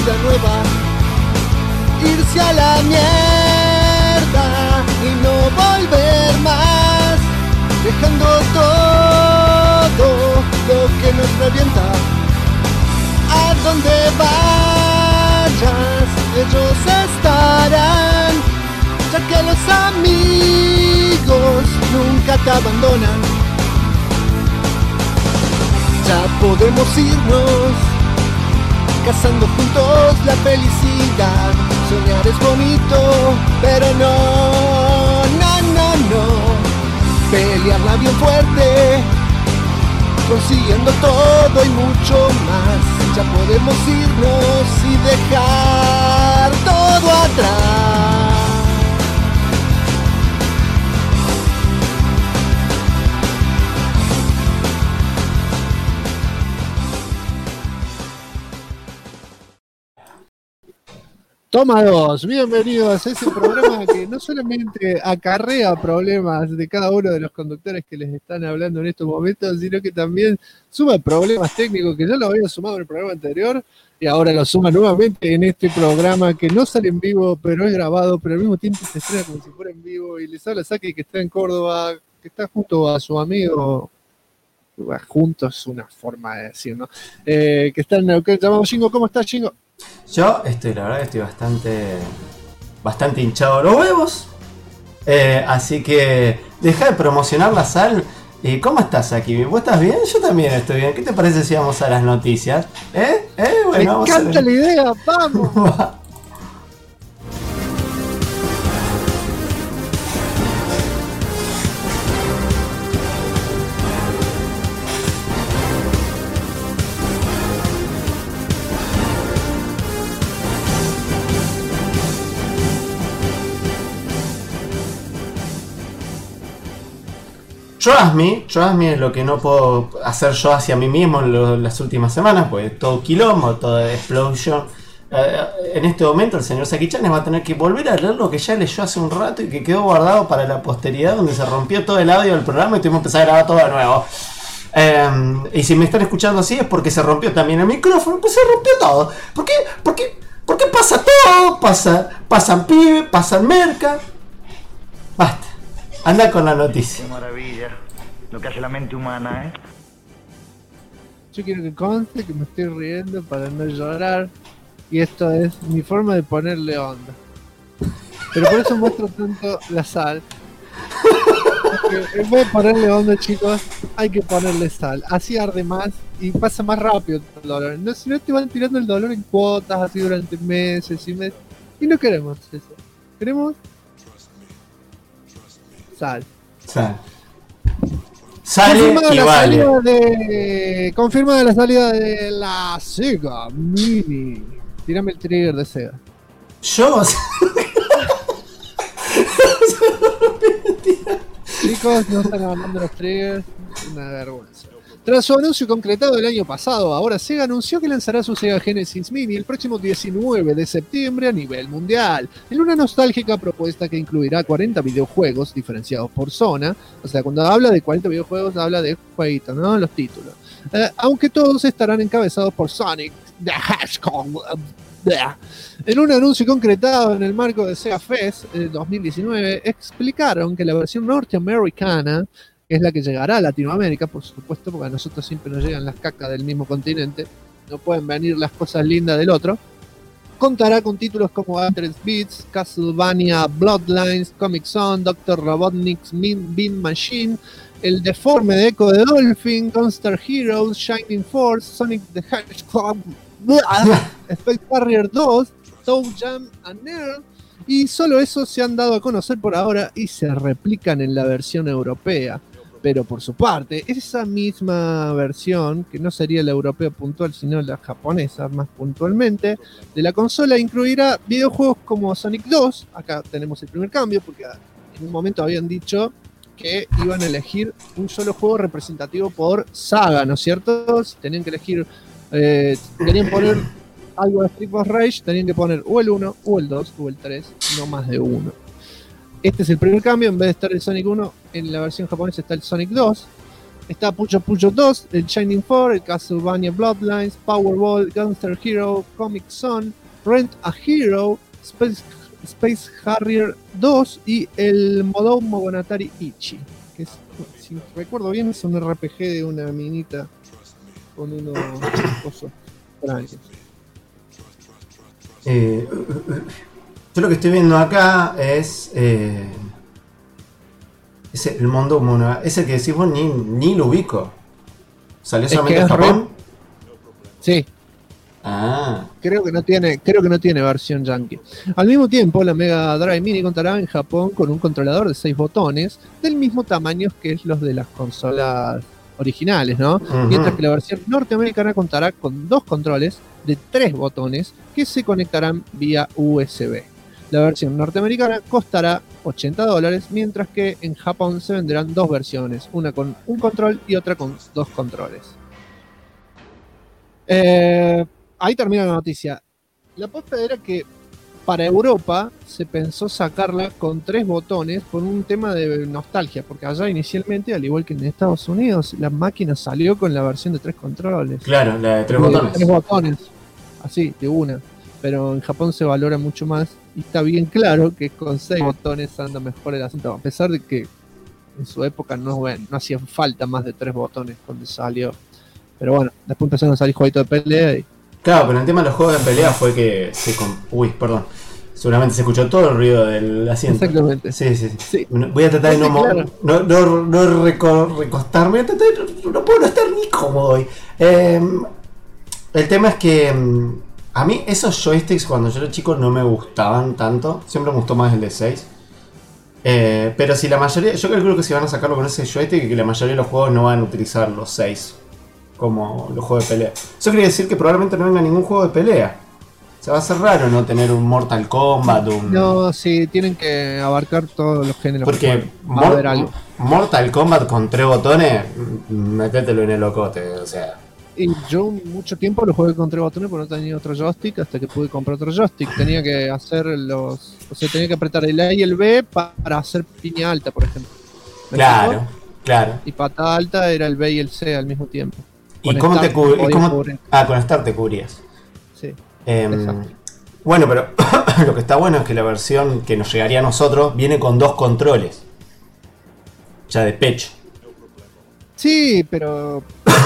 vida nueva, irse a la mierda y no volver más, dejando todo lo que nos revienta. A donde vayas, ellos estarán, ya que los amigos nunca te abandonan. Ya podemos irnos, cazando juntos la felicidad. Soñar es bonito, pero no. Pelearla bien fuerte, consiguiendo todo y mucho más. Ya podemos irnos y dejar todo atrás. Toma dos, bienvenidos a ese programa que no solamente acarrea problemas de cada uno de los conductores que les están hablando en estos momentos, sino que también suma problemas técnicos que ya lo había sumado en el programa anterior y ahora lo suma nuevamente en este programa que no sale en vivo, pero es grabado, pero al mismo tiempo se estrena como si fuera en vivo. Y les habla Saki, que está en Córdoba, que está junto a su amigo. Junto es una forma de decir, ¿no? Que está en Neuquén, llamado Jingo. ¿Cómo estás, Jingo? Yo la verdad que estoy bastante hinchado los huevos. Así que deja de promocionar la sal. ¿Cómo estás aquí? ¿Vos estás bien? Yo también estoy bien. ¿Qué te parece si vamos a las noticias? Bueno, me encanta la idea, vamos. Trust me es lo que no puedo hacer yo hacia mí mismo en las últimas semanas, pues todo quilombo, toda explosión. En este momento el señor Saki Chan va a tener que volver a leer lo que ya leyó hace un rato y que quedó guardado para la posteridad, donde se rompió todo el audio del programa y tuvimos que empezar a grabar todo de nuevo. Y si me están escuchando así es porque se rompió también el micrófono, pues se rompió todo. ¿Por qué pasa todo? Pasan pibes, pasan merca. Basta. Anda con la noticia. Qué maravilla, lo que hace la mente humana, ¿eh? Yo quiero que conste que me estoy riendo para no llorar. Y esto es mi forma de ponerle onda. Pero por eso muestro tanto la sal. Porque en vez de ponerle onda, chicos, hay que ponerle sal. Así arde más y pasa más rápido el dolor. No, si no te van tirando el dolor en cuotas así durante meses y meses. Y no queremos eso. Queremos sal. Sale y vale. Confirmada la salida de la Sega Mini. Tírame el trigger de Sega. Yo. Chicos, no están hablando los triggers. Una vergüenza. Tras su anuncio concretado el año pasado, ahora Sega anunció que lanzará su Sega Genesis Mini el próximo 19 de septiembre a nivel mundial, en una nostálgica propuesta que incluirá 40 videojuegos diferenciados por zona. O sea, cuando habla de 40 videojuegos, habla de jueguitos, ¿no? Los títulos. Aunque todos estarán encabezados por Sonic the Hedgehog. En un anuncio concretado en el marco de Sega Fest 2019, explicaron que la versión norteamericana, que es la que llegará a Latinoamérica, por supuesto, porque a nosotros siempre nos llegan las cacas del mismo continente, no pueden venir las cosas lindas del otro, contará con títulos como Altered Beats, Castlevania Bloodlines, Comic Zone, Dr. Robotnik's Bean Machine, el deforme de Echo de Dolphin, Gunstar Heroes, Shining Force, Sonic the Hedgehog, Space Harrier 2, Toe Jam and Nerd, y solo esos se han dado a conocer por ahora y se replican en la versión europea. Pero por su parte, esa misma versión, que no sería la europea puntual, sino la japonesa más puntualmente, de la consola incluirá videojuegos como Sonic 2. Acá tenemos el primer cambio, porque en un momento habían dicho que iban a elegir un solo juego representativo por saga, ¿no es cierto? Si tenían que elegir, querían poner algo de Street of Rage, tenían que poner o el 1, o el 2, o el 3, no más de uno. Este es el primer cambio, en vez de estar el Sonic 1, en la versión japonesa está el Sonic 2. Está Puyo Puyo 2, el Shining 4, el Castlevania Bloodlines, Powerball, Gunstar Hero, Comic Zone, Rent a Hero, Space Harrier 2 y el Modou Monogatari Ichi, que es, si recuerdo bien, es un RPG de una minita con unos cosas extraños. Yo lo que estoy viendo acá es el Modou Monogatari. Ese que decís vos ni lo ubico. ¿Salió solamente en Japón? Sí. Ah. Creo que no tiene versión yankee. Al mismo tiempo, la Mega Drive Mini contará en Japón con un controlador de 6 botones del mismo tamaño que los de las consolas originales, ¿no? Uh-huh. Mientras que la versión norteamericana contará con 2 controles de 3 botones que se conectarán vía USB. La versión norteamericana costará $80, mientras que en Japón se venderán 2 versiones, una con un control y otra con 2 controles. Ahí termina la noticia. La posta era que para Europa se pensó sacarla con 3 botones por un tema de nostalgia, porque allá inicialmente, al igual que en Estados Unidos, la máquina salió con la versión de 3 controles. Claro, la de 3 botones. 3 botones, así, de una. Pero en Japón se valora mucho más y está bien claro que con 6 botones anda mejor el asunto, a pesar de que en su época no hacía falta más de 3 botones cuando salió. Pero bueno, después empezaron a salir jueguitos de pelea y... Claro, pero el tema de los juegos de pelea fue que perdón. Seguramente se escuchó todo el ruido del asiento. Exactamente. Sí. Voy a tratar de no recostarme. No puedo estar ni cómodo hoy. El tema es que a mí esos joysticks cuando yo era chico no me gustaban tanto. Siempre me gustó más el de 6. Pero si la mayoría... Yo calculo que si van a sacarlo con ese joystick, que la mayoría de los juegos no van a utilizar los 6 como los juegos de pelea. Eso quiere decir que probablemente no venga ningún juego de pelea. O sea, va a ser raro no tener un Mortal Kombat, No, sí, tienen que abarcar todos los géneros. Porque Mortal Kombat con 3 botones, métetelo en el locote, o sea... Y yo mucho tiempo lo jugué con 3 botones porque no tenía otro joystick, hasta que pude comprar otro joystick. Tenía que hacer tenía que apretar el A y el B para hacer piña alta, por ejemplo. Claro. Y patada alta era el B y el C al mismo tiempo. ¿Y cómo te cubrías? Con Start te cubrías. Sí. Bueno, pero lo que está bueno es que la versión que nos llegaría a nosotros viene con 2 controles. Ya de pecho. Sí, pero...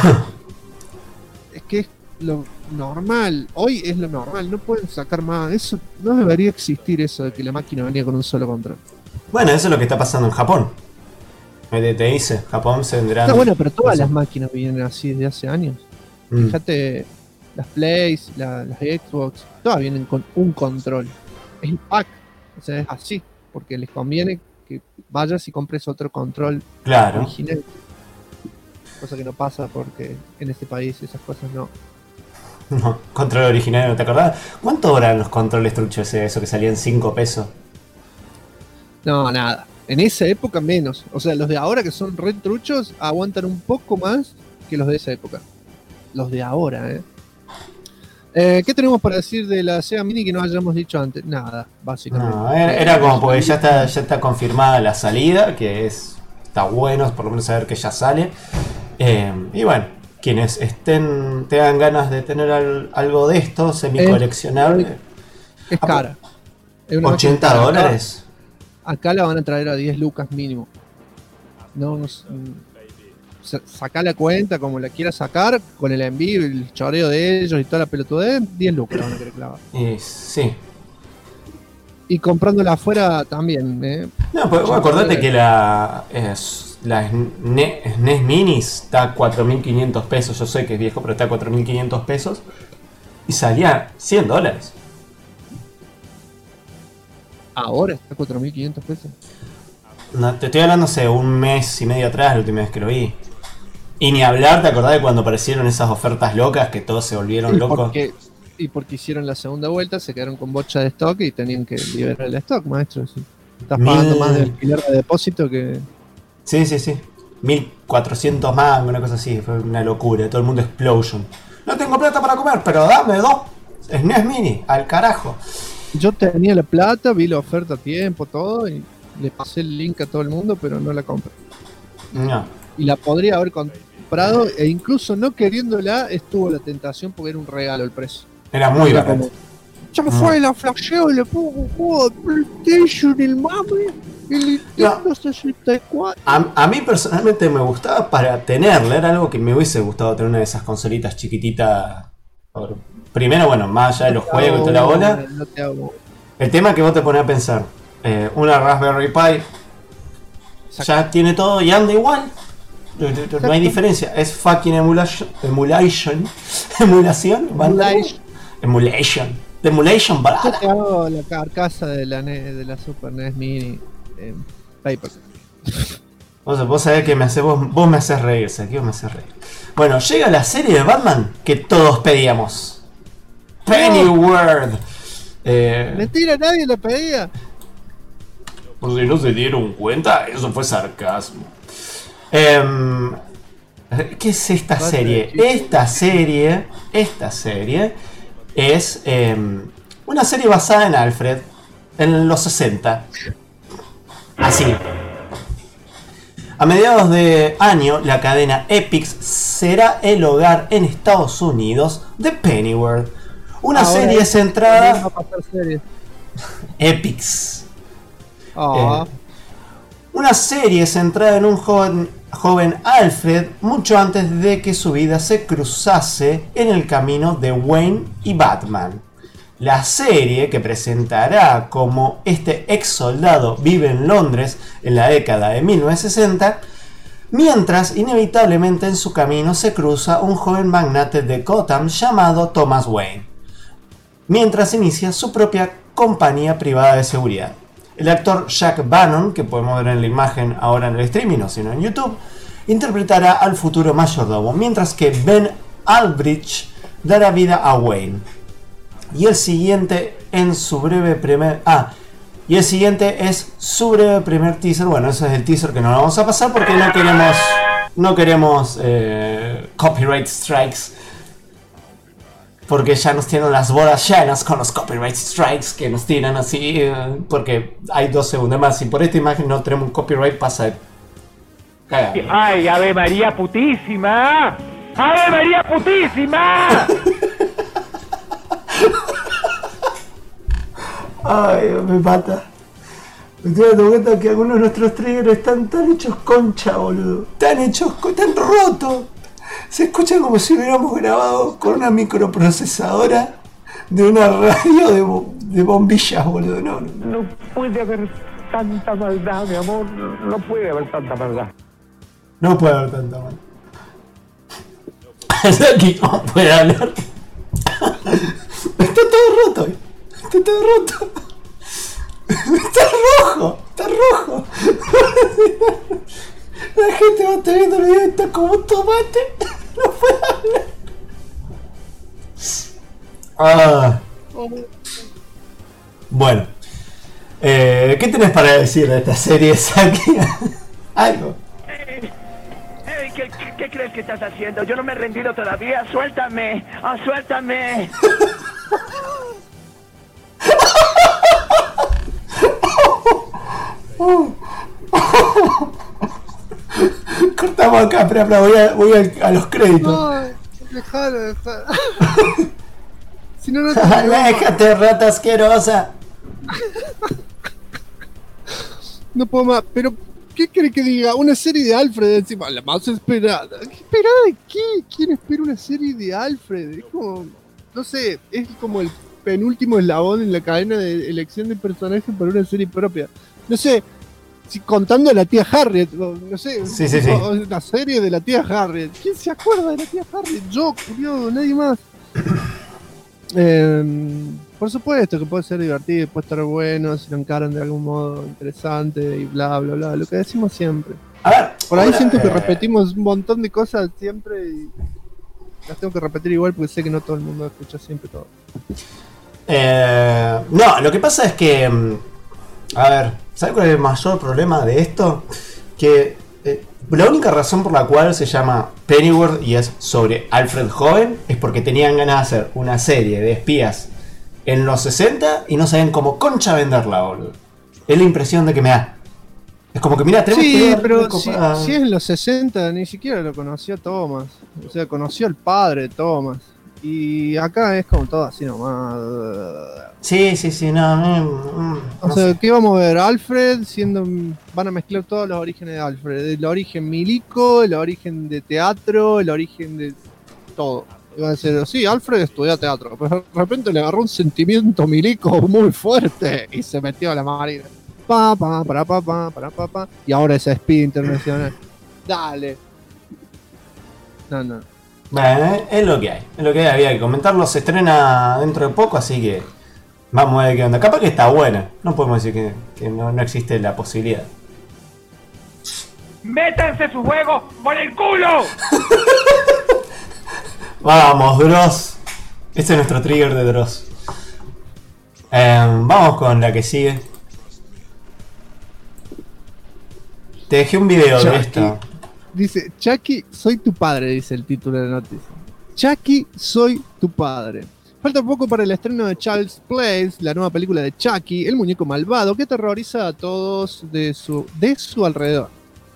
es que es lo normal. Hoy es lo normal. No pueden sacar más. Eso no debería existir, eso de que la máquina venía con un solo control. Bueno, eso es lo que está pasando en Japón. Te dice, Japón se vendrá... Está bueno, pero todas las máquinas vienen así desde hace años. Fíjate, las Plays, las Xbox, todas vienen con un control. Es el pack, o sea, es así, porque les conviene que vayas y compres otro control original. Cosa que no pasa porque en este país esas cosas no. No, control original, ¿no te acordás? ¿Cuánto eran los controles truchos eso que salían 5 pesos? No, nada. En esa época menos. O sea, los de ahora que son re truchos aguantan un poco más que los de esa época. Los de ahora, ¿qué tenemos para decir de la Sega Mini que no hayamos dicho antes? Nada, básicamente. No, era como porque ya está confirmada la salida, que está bueno, por lo menos saber que ya sale. Y bueno, quienes tengan ganas de tener algo de esto, semi-coleccionable. Es cara. Es $80. Acá la van a traer a 10 lucas mínimo. No saca la cuenta como la quieras sacar, con el envío, el choreo de ellos y toda la pelotudez, 10 lucas la van a querer clavar. Sí. Y comprándola afuera también. No, pues acordate que la SNES Mini está a 4.500 pesos. Yo sé que es viejo, pero está a 4.500 pesos. Y salía $100. Ahora está a 4.500 pesos. No, te estoy hablando hace un mes y medio atrás, la última vez que lo vi. Y ni hablar, ¿te acordás de cuando aparecieron esas ofertas locas que todos se volvieron locos? Porque hicieron la segunda vuelta, se quedaron con bocha de stock y tenían que liberar el stock, maestro. Estás pagando más de alquiler de depósito que... Sí. 1.400 más, una cosa así. Fue una locura, todo el mundo explosion. No tengo plata para comer, pero dame 2 SNES Mini, al carajo. Yo tenía la plata, vi la oferta a tiempo, todo, y le pasé el link a todo el mundo, pero no la compré. No. y la podría haber comprado, e incluso no queriéndola, estuvo la tentación porque era un regalo el precio. Era muy barato. Ya fue, la flasheo y le pongo un juego de PlayStation, el mame, el Nintendo 64. A mí personalmente me gustaba para tenerla, era algo que me hubiese gustado tener una de esas consolitas chiquititas. Primero, bueno, más allá de los juegos y toda la bola. No te hago. El tema que vos te ponés a pensar, una Raspberry Pi ya tiene todo y anda igual. No hay diferencia, es fucking emulation Yo barata. te hago la carcasa de la Super NES Mini en paper. Vos sabés que me haces, vos me haces reír, Sergio, me haces reír. Bueno, llega la serie de Batman que todos pedíamos. Pennyworth. Mentira, nadie la pedía. Por si no se dieron cuenta, eso fue sarcasmo. ¿Qué es esta serie? Esta serie es una serie basada en Alfred en los 60. Así. A mediados de año, la cadena Epix será el hogar en Estados Unidos de Pennyworth. Una serie centrada... Epix. Una serie centrada en un joven Alfred mucho antes de que su vida se cruzase en el camino de Wayne y Batman. La serie, que presentará cómo este ex soldado vive en Londres en la década de 1960, mientras inevitablemente en su camino se cruza un joven magnate de Gotham llamado Thomas Wayne, mientras inicia su propia compañía privada de seguridad. El actor Jack Bannon, que podemos ver en la imagen ahora en el streaming o sino en YouTube, interpretará al futuro mayordomo, mientras que Ben Aldrich dará vida a Wayne. Y el siguiente es su breve primer teaser. Bueno, ese es el teaser que no lo vamos a pasar porque no queremos copyright strikes. Porque ya nos tienen las bolas llenas con los copyright strikes que nos tiran así. Porque hay 2 segundos más. Si por esta imagen no tenemos un copyright, pasa de cagada. ¡Ay, Ave María putísima! ¡Ave María putísima! Ay, me mata. Me estoy dando cuenta que algunos de nuestros triggers están tan hechos concha, boludo. Tan rotos. Se escucha como si hubiéramos grabado con una microprocesadora de una radio de bombillas, boludo. No. No puede haber tanta maldad, mi amor. No puede haber tanta maldad. No puede haber tanta maldad. Aquí no puede hablar. Está todo roto. Está rojo. La gente va a estar viendo el video y está como un tomate. No puede hablar. Bueno. ¿Qué tenés para decir de esta serie, Saki? Algo. ¿Qué crees que estás haciendo? Yo no me he rendido todavía. ¡Suéltame! ¡Suéltame! Cortamos acá, espera, voy a los créditos. No, dejalo. Si no, Déjate, rata asquerosa. No puedo más, pero ¿qué cree que diga? Una serie de Alfred encima, la más esperada. ¿Esperada de qué? ¿Quién espera una serie de Alfred? Es como, no sé, es como el penúltimo eslabón en la cadena de elección de personajes para una serie propia. No sé, si contando a la tía Harriet, no sé, sí. Una serie de la tía Harriet. ¿Quién se acuerda de la tía Harriet? Yo, curioso, nadie más. Por supuesto que puede ser divertido, puede estar bueno, si lo encaran de algún modo interesante y bla, lo que decimos siempre. A ver, por ahí siento que repetimos un montón de cosas siempre y las tengo que repetir igual porque sé que no todo el mundo escucha siempre todo. No, lo que pasa es que, a ver, ¿sabes cuál es el mayor problema de esto? Que la única razón por la cual se llama Pennyworth y es sobre Alfred joven es porque tenían ganas de hacer una serie de espías en los 60 y no sabían cómo concha venderla, boludo. Es la impresión de que me da. Es como que, mira, tenemos que Sí, ver pero copada. si es en los 60, ni siquiera lo conoció Thomas. O sea, conoció al padre de Thomas. Y acá es como todo así nomás. Sí, no, O no sea, sé. ¿qué vamos a ver? Alfred siendo. Van a mezclar todos los orígenes de Alfred. El origen milico, el origen de teatro, el origen de todo. Y va a decir, sí, Alfred estudió teatro, pero de repente le agarró un sentimiento milico muy fuerte y se metió a la marina. Pa. Y ahora es Speed Internacional. Dale. No. Bueno, es lo que hay. Es lo que hay, había que comentarlo. Se estrena dentro de poco, así que vamos a ver qué onda. Capaz que está buena. No podemos decir que no existe la posibilidad. ¡Métanse su juego por el culo! Vamos, Dross. Este es nuestro trigger de Dross. Vamos con la que sigue. Te dejé un video de Chucky. esto. Dice, Chucky, soy tu padre, dice el título de la noticia. Chucky, soy tu padre. Falta poco para el estreno de Child's Play, la nueva película de Chucky, el muñeco malvado que aterroriza a todos de su alrededor.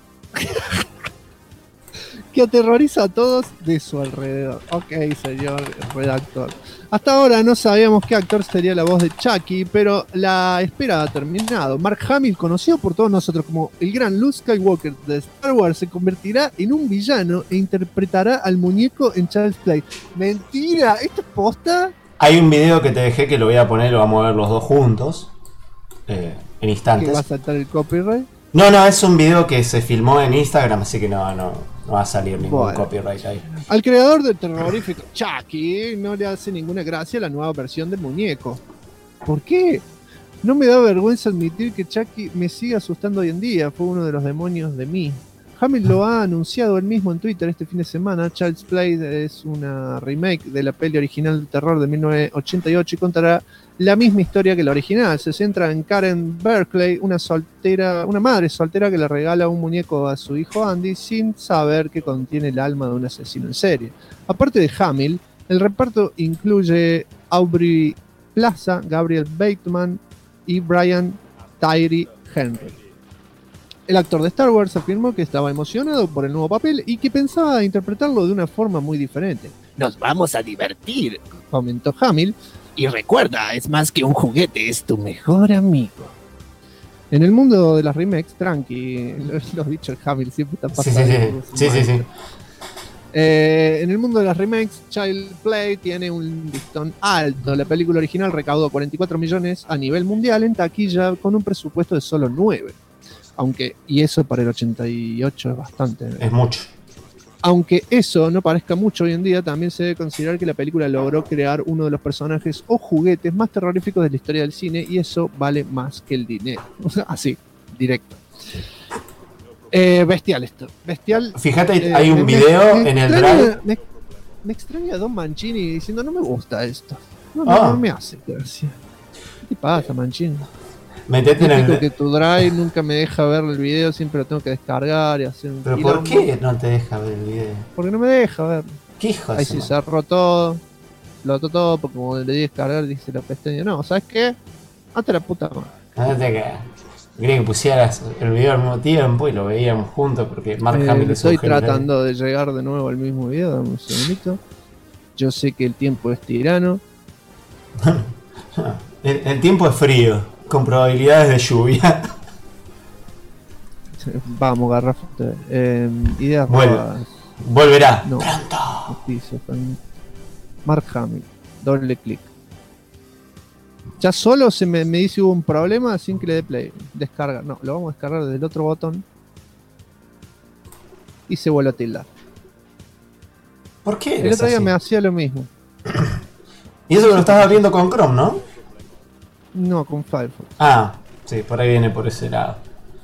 Que aterroriza a todos de su alrededor. Ok, señor redactor. Hasta ahora no sabíamos qué actor sería la voz de Chucky, pero la espera ha terminado. Mark Hamill, conocido por todos nosotros como el gran Luke Skywalker de Star Wars, se convertirá en un villano e interpretará al muñeco en Child's Play. ¡Mentira! ¿Esto es posta? Hay un video que te dejé que lo voy a poner, lo vamos a ver los dos juntos. En ¿Que instantes. va a saltar el copyright? No, es un video que se filmó en Instagram, así que no va a salir ningún Bueno. copyright ahí. Al creador del terrorífico Chucky no le hace ninguna gracia la nueva versión del muñeco. ¿Por qué? No me da vergüenza admitir que Chucky me sigue asustando hoy en día. Fue uno de los demonios de mí. Hamill lo ha anunciado él mismo en Twitter este fin de semana. Child's Play es una remake de la peli original de terror de 1988 y contará la misma historia que la original. Se centra en Karen Berkeley, una madre soltera que le regala un muñeco a su hijo Andy sin saber que contiene el alma de un asesino en serie. Aparte de Hamill, el reparto incluye Aubrey Plaza, Gabriel Bateman y Brian Tyree Henry. El actor de Star Wars afirmó que estaba emocionado por el nuevo papel y que pensaba interpretarlo de una forma muy diferente. Nos vamos a divertir, comentó Hamill. Y recuerda, es más que un juguete, es tu mejor amigo. En el mundo de las remakes, tranqui, lo dicho, el Hamill siempre está pasando. Sí. En el mundo de las remakes, Child Play tiene un listón alto. La película original recaudó 44 millones a nivel mundial en taquilla con un presupuesto de solo 9. Y eso para el 88 es bastante. Es mucho. Aunque eso no parezca mucho hoy en día, también se debe considerar que la película logró crear uno de los personajes o juguetes más terroríficos de la historia del cine y eso vale más que el dinero. Así, directo. Bestial esto. Bestial. Fíjate, hay un video en el Drive. Me extraña a Don Mancini diciendo, no me gusta esto. No me hace gracia. ¿Qué te pasa, Mancini? Metete en Típico el. que tu Drive nunca me deja ver el video, siempre lo tengo que descargar y hacer un ¿Pero quilombo. por qué no te deja ver el video? Porque no me deja ver. ¿Qué hijo de Ahí su sí madre? cerró todo. Lo ató todo porque como le di descargar dice la pestaña. No, ¿sabes qué? Hazte la puta madre. Andate acá. Quería que pusieras el video al mismo tiempo y lo veíamos juntos porque Mark Hamill es un Estoy genio. tratando de llegar de nuevo al mismo video, dame un segundito. Yo sé que el tiempo es tirano. El tiempo es frío, con probabilidades de lluvia. Vamos, garrafa. Ideas Vuelve. robadas. Volverá. No. Pronto. Justicia, Mark Hamill. Doble clic. Ya solo se me dice hubo un problema sin que le dé play. Descarga. No, lo vamos a descargar desde el otro botón. Y se vuelve a tildar. ¿Por qué El eres otro día así? me hacía lo mismo. Y eso que lo estás abriendo con Chrome, ¿no? No, con Firefox. Ah, sí, por ahí viene por ese lado.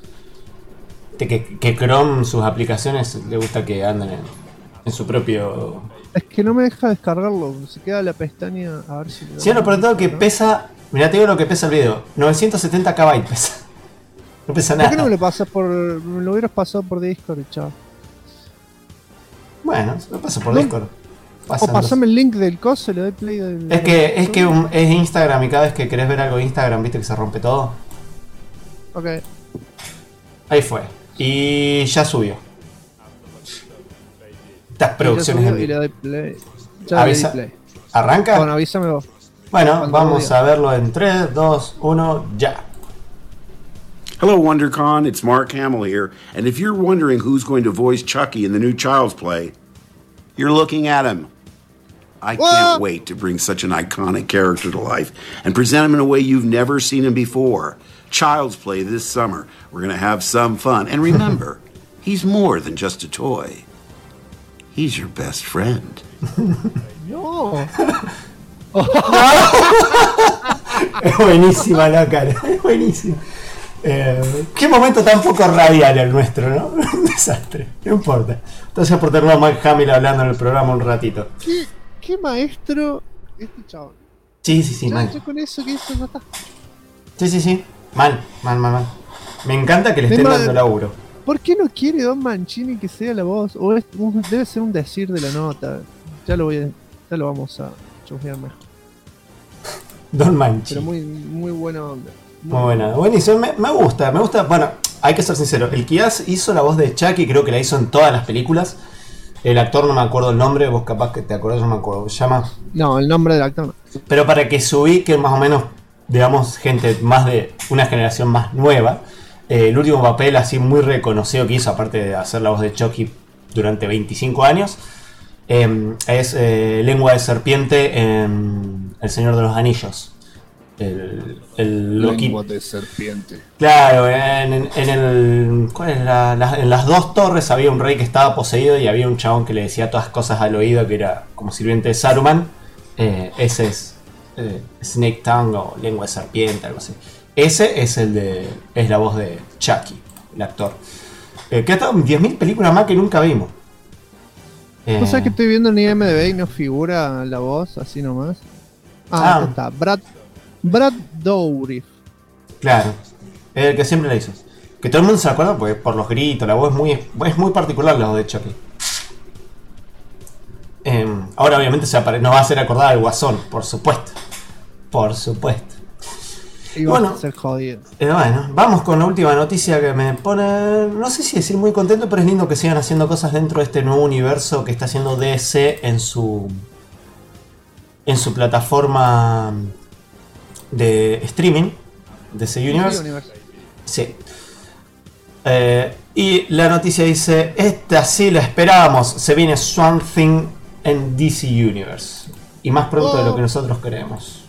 Que Chrome, sus aplicaciones, le gusta que anden en su propio... Es que no me deja descargarlo. Se queda la pestaña. A ver si. Si no, por todo que pesa... Mirá, te digo lo que pesa el video. 970 KB pesa. No pesa ¿Por qué no nada. me lo pasas por. Me lo hubieras pasado por Discord, chao? Bueno, lo paso por No. Discord. O Pasa, pasame el link del coso y le doy play del. Es que es Instagram y cada vez que querés ver algo de Instagram, viste que se rompe todo. Ok. Ahí fue. Y ya subió. Estas producciones Y en le vivo. doy play. Ya le di Avisa- play. ¿Arranca? Bueno, avísame vos. Bueno, cuando vamos lo diga. a verlo en 3, 2, 1, ya. Hello, WonderCon. It's Mark Hamill here. And if you're wondering who's going to voice Chucky in the new Child's Play, you're looking at him. I can't wait to bring such an iconic character to life and present him in a way you've never seen him before. Child's Play this summer. We're going to have some fun. And remember, he's more than just a toy. He's your best friend. No. Es buenísima la cara, es buenísima. Qué momento tan poco radial el nuestro, ¿no? Un desastre, no importa. Entonces por tener a Mike Hamill hablando en el programa un ratito. ¿Qué maestro este chabón? Sí, sí, sí, Ya, mal. ya con eso que hizo, ya está. Sí, sí, sí. Mal. Me encanta que le estén Demás- dando laburo. ¿Por qué no quiere Don Mancini que sea la voz? O debe ser un decir de la nota. Ya lo vamos a chusmear mejor. Don Manchi. Pero muy buena onda. Muy buena. Buenísimo, me gusta. Bueno, hay que ser sincero. El que hizo la voz de Chucky, creo que la hizo en todas las películas. El actor no me acuerdo el nombre, vos capaz que te acordás, no me acuerdo. Se llama. No, el nombre del actor no. Pero para que se ubique más o menos, digamos, gente más de una generación más nueva, el último papel así muy reconocido que hizo, aparte de hacer la voz de Chucky durante 25 años, es Lengua de Serpiente en El Señor de los Anillos. El Lengua de serpiente. Claro, en el. ¿Cuál es en las dos torres había un rey que estaba poseído y había un chabón que le decía todas cosas al oído que era como sirviente de Saruman. Ese es Snake Tongue o Lengua de Serpiente, algo así. Ese es es la voz de Chucky, el actor. Que ha estado en 10.000 películas más que nunca vimos. ¿No sabes que estoy viendo en IMDb y no figura la voz así nomás? Acá está. Brad Dourif. Claro, es el que siempre la hizo. Que todo el mundo se acuerda porque por los gritos, la voz es muy particular la voz de Chucky. Ahora obviamente no va a ser acordada al Guasón, por supuesto. Por supuesto. Y va a ser jodido. Bueno, vamos con la última noticia que me pone, no sé si decir muy contento, pero es lindo que sigan haciendo cosas dentro de este nuevo universo que está haciendo DC en su plataforma de streaming, DC Universe. Sí. Y la noticia dice, esta sí la esperábamos, se viene Swamp Thing en DC Universe. Y más pronto de lo que nosotros queremos.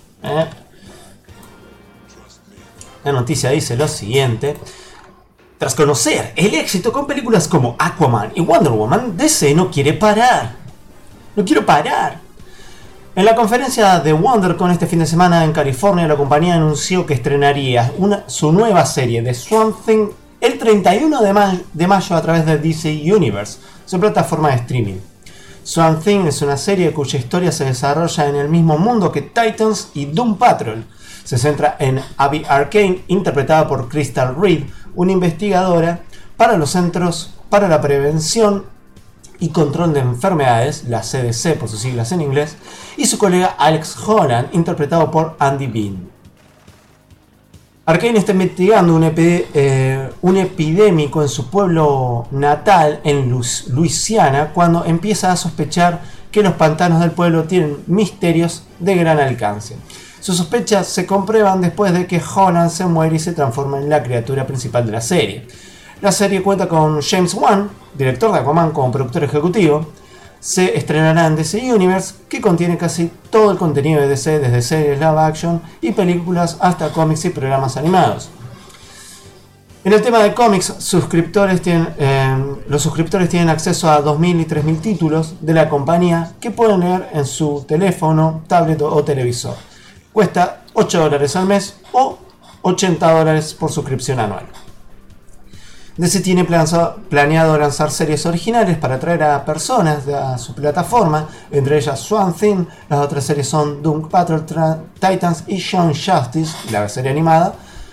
La noticia dice lo siguiente. Tras conocer el éxito con películas como Aquaman y Wonder Woman, DC no quiere parar. No quiero parar. En la conferencia de WonderCon este fin de semana en California, la compañía anunció que estrenaría su nueva serie de Swamp Thing el 31 de mayo a través de DC Universe, su plataforma de streaming. Swamp Thing es una serie cuya historia se desarrolla en el mismo mundo que Titans y Doom Patrol. Se centra en Abby Arcane, interpretada por Crystal Reed, una investigadora para los Centros para la Prevención y Control de Enfermedades, la CDC por sus siglas en inglés, y su colega Alex Holland, interpretado por Andy Bean. Arcane está investigando un epidémico en su pueblo natal, en Luisiana, cuando empieza a sospechar que los pantanos del pueblo tienen misterios de gran alcance. Sus sospechas se comprueban después de que Holland se muere y se transforma en la criatura principal de la serie. La serie cuenta con James Wan, director de Aquaman, como productor ejecutivo. Se estrenará en DC Universe, que contiene casi todo el contenido de DC, desde series, live action y películas hasta cómics y programas animados. En el tema de cómics, los suscriptores tienen acceso a 2.000 y 3.000 títulos de la compañía que pueden leer en su teléfono, tablet o televisor. Cuesta $8 al mes o $80 por suscripción anual. DC tiene planeado lanzar series originales para atraer a personas a su plataforma, entre ellas Swamp Thing. Las otras series son Doom Patrol, Titans y Young Justice, la serie animada,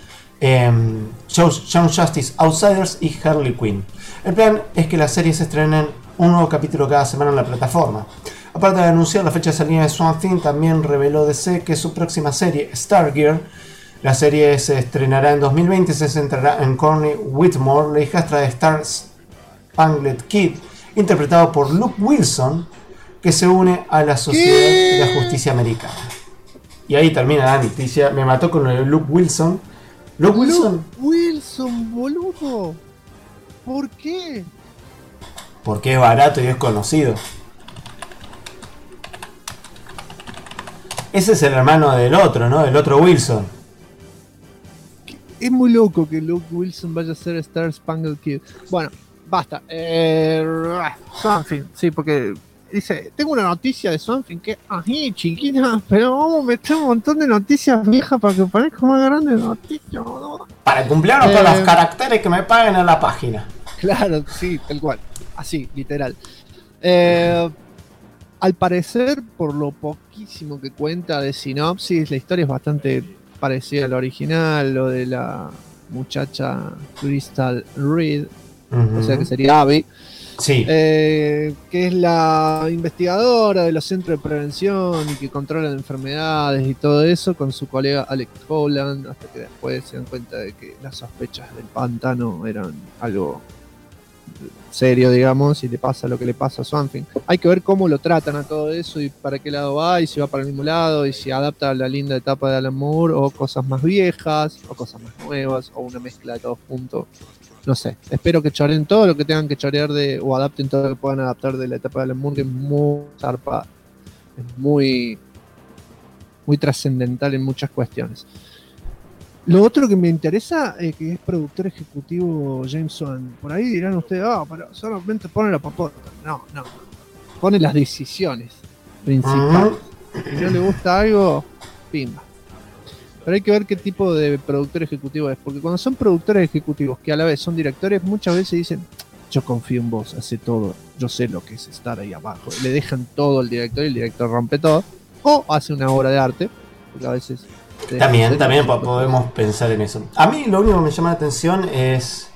Young Justice Outsiders y Harley Quinn. El plan es que las series estrenen un nuevo capítulo cada semana en la plataforma. Aparte de anunciar la fecha de salida de Swamp Thing, también reveló DC que su próxima serie, Stargirl, La serie se estrenará en 2020 y se centrará en Corny Whitmore, la hijastra de Star Spangled Kid, interpretado por Luke Wilson, que se une a la Sociedad de la Justicia Americana. Y ahí termina la noticia. Me mató con lo de Luke Wilson. Luke Wilson, boludo. ¿Por qué? porque es barato y es conocido. Ese es el hermano del otro, ¿no? Del otro Wilson. Es muy loco que Luke Wilson vaya a ser Star Spangled Kid. Bueno, basta. Something, sí, porque dice, tengo una noticia de Something que es chiquita, pero vamos a meter un montón de noticias viejas para que parezca más grande noticias, ¿no? Para cumplir con los caracteres que me paguen en la página. Claro, sí, tal cual. Así, literal. Al parecer, por lo poquísimo que cuenta de sinopsis, la historia es bastante parecida a la original, lo de la muchacha Crystal Reed, o sea que sería Abby, Sí. que es la investigadora de los centros de prevención y que controlan enfermedades y todo eso, con su colega Alex Holland, hasta que después se dan cuenta de que las sospechas del pantano eran algo serio, digamos, y le pasa lo que le pasa a Something. Hay que ver cómo lo tratan a todo eso y para qué lado va, y si va para el mismo lado, y si adapta a la linda etapa de Alan Moore, o cosas más viejas, o cosas más nuevas, o una mezcla de todos juntos. No sé, espero que choreen todo lo que tengan que chorear o adapten todo lo que puedan adaptar de la etapa de Alan Moore, que es muy zarpada, es muy trascendental en muchas cuestiones. Lo otro que me interesa es que es productor ejecutivo James Wan. Por ahí dirán ustedes, pero solamente pone la papota. No. Pone las decisiones principales. Si no le gusta algo, pimba. Pero hay que ver qué tipo de productor ejecutivo es. Porque cuando son productores ejecutivos que a la vez son directores, muchas veces dicen, yo confío en vos, hace todo. Yo sé lo que es estar ahí abajo. Le dejan todo al director y el director rompe todo. O hace una obra de arte. Porque a veces... También podemos pensar en eso. A mí lo único que me llama la atención es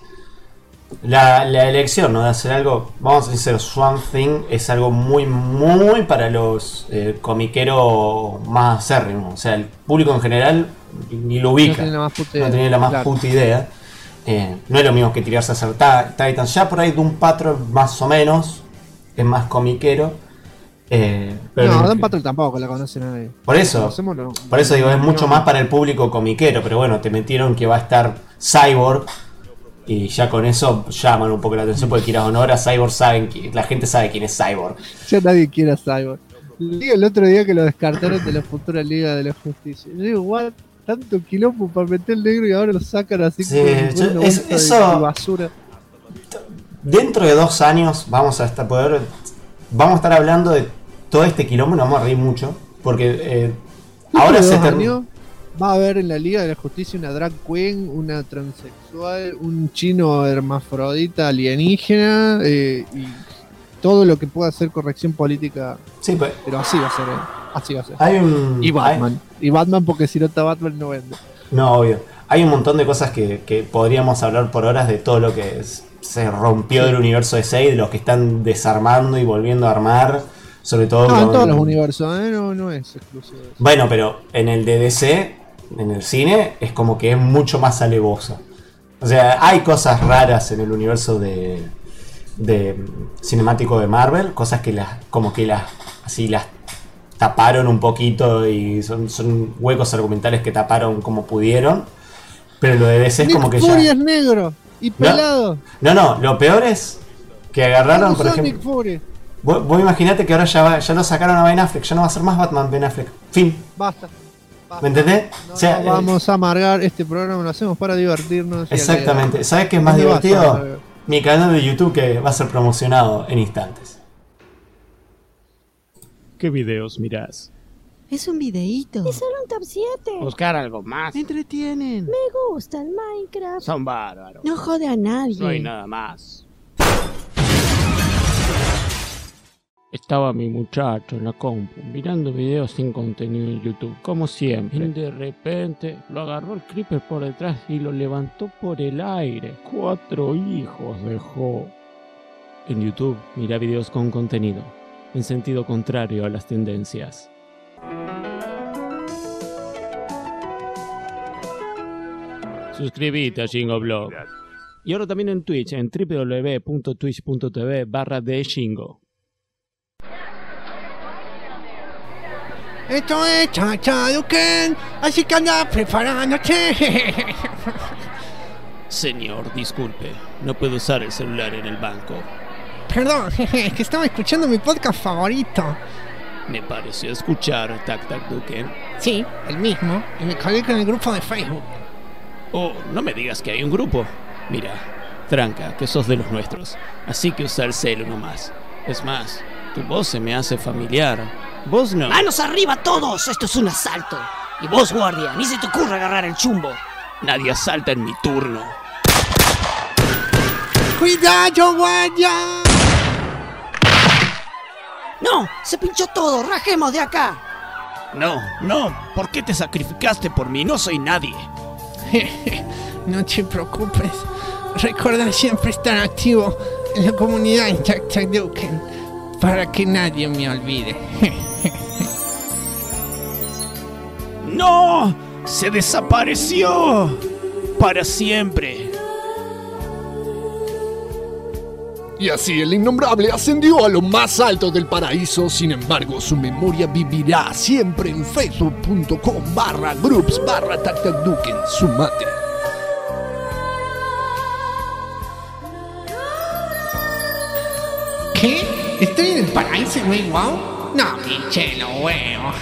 la elección, ¿no? De hacer algo, vamos a decir, Swamp Thing es algo muy para los comiqueros más acérrimos. O sea, el público en general ni lo ubica. No tiene la más puta idea. No es lo mismo que tirarse a hacer Titans. Ya por ahí Doom Patrol más o menos es más comiquero. Pero no, Doom Patrol tampoco la conoce nadie. Por eso digo, es mucho más para el público comiquero. Pero bueno, te metieron que va a estar Cyborg y ya con eso llaman un poco la atención, porque quieras o no, ahora Cyborg la gente sabe quién es Cyborg. Ya nadie quiere a Cyborg. El otro día que lo descartaron de la futura Liga de la Justicia. Yo digo, what, tanto quilombo para meter el negro y ahora lo sacan así como una bolsa de basura. Dentro de 2 años vamos a estar hablando de todo este quilombo, nos vamos a reír mucho, porque ahora se terminó. Va a haber en la Liga de la Justicia una drag queen, una transexual, un chino hermafrodita alienígena y todo lo que pueda hacer corrección política. Sí, pero así va a ser, así va a ser. Y Batman. Y Batman, porque si no está Batman no vende. No, obvio. Hay un montón de cosas que podríamos hablar por horas de todo lo que se rompió del universo de DC, de los que están desarmando y volviendo a armar. Sobre todo en todos los universos, no es exclusivo de eso. Bueno, pero en el de DC, en el cine, es como que es mucho más alevosa. O sea, hay cosas raras en el universo de cinemático de Marvel, cosas que las taparon un poquito y son huecos argumentales que taparon como pudieron. Pero lo de DC es como que Fury es negro y pelado. No, lo peor es que agarraron, por ejemplo... Nick Fury. Vos imaginate que ahora ya lo sacaron a Ben Affleck, ya no va a ser más Batman Ben Affleck. Fin. Basta. ¿Me entendés? No, vamos a amargar este programa, lo hacemos para divertirnos. Exactamente. ¿Sabes qué es más divertido? Mi canal de YouTube, que va a ser promocionado en instantes. ¿Qué videos mirás? Es un videíto. Es solo un top 7. Buscar algo más. Me entretienen. Me gusta el Minecraft. Son bárbaros. No jode a nadie. No hay nada más. Estaba mi muchacho en la compu mirando videos sin contenido en YouTube, como siempre. Y de repente lo agarró el creeper por detrás y lo levantó por el aire. 4 hijos dejó. En YouTube, mira videos con contenido, en sentido contrario a las tendencias. Suscríbete a Jingoblog. Y ahora también en Twitch, en www.twitch.tv/thejingo. Esto es Chachaduken, así que anda preparándote. Señor, disculpe, no puedo usar el celular en el banco. Perdón, es que estaba escuchando mi podcast favorito. Me pareció escuchar Tac Tac Duken. Sí, el mismo, y me colgué con el grupo de Facebook. Oh, no me digas que hay un grupo. Mira, tranca, que sos de los nuestros, así que usa el celu nomás. Es más, tu voz se me hace familiar. Vos no. ¡Manos arriba todos! Esto es un asalto. Y vos, guardia, ni se te ocurra agarrar el chumbo. Nadie asalta en mi turno. ¡Cuidado, guardia! ¡No! ¡Se pinchó todo! ¡Rajemos de acá! No, ¿por qué te sacrificaste por mí? No soy nadie. No te preocupes. Recuerda siempre estar activo en la comunidad en Chachaduken para que nadie me olvide. ¡No! ¡Se desapareció! ¡Para siempre! Y así el innombrable ascendió a lo más alto del paraíso. Sin embargo, su memoria vivirá siempre en facebook.com/groups/TacTacDuken. Sumate. ¿Qué? ¿Estoy en el paraíso, güey? ¿Wow? No, pinche lo huevo.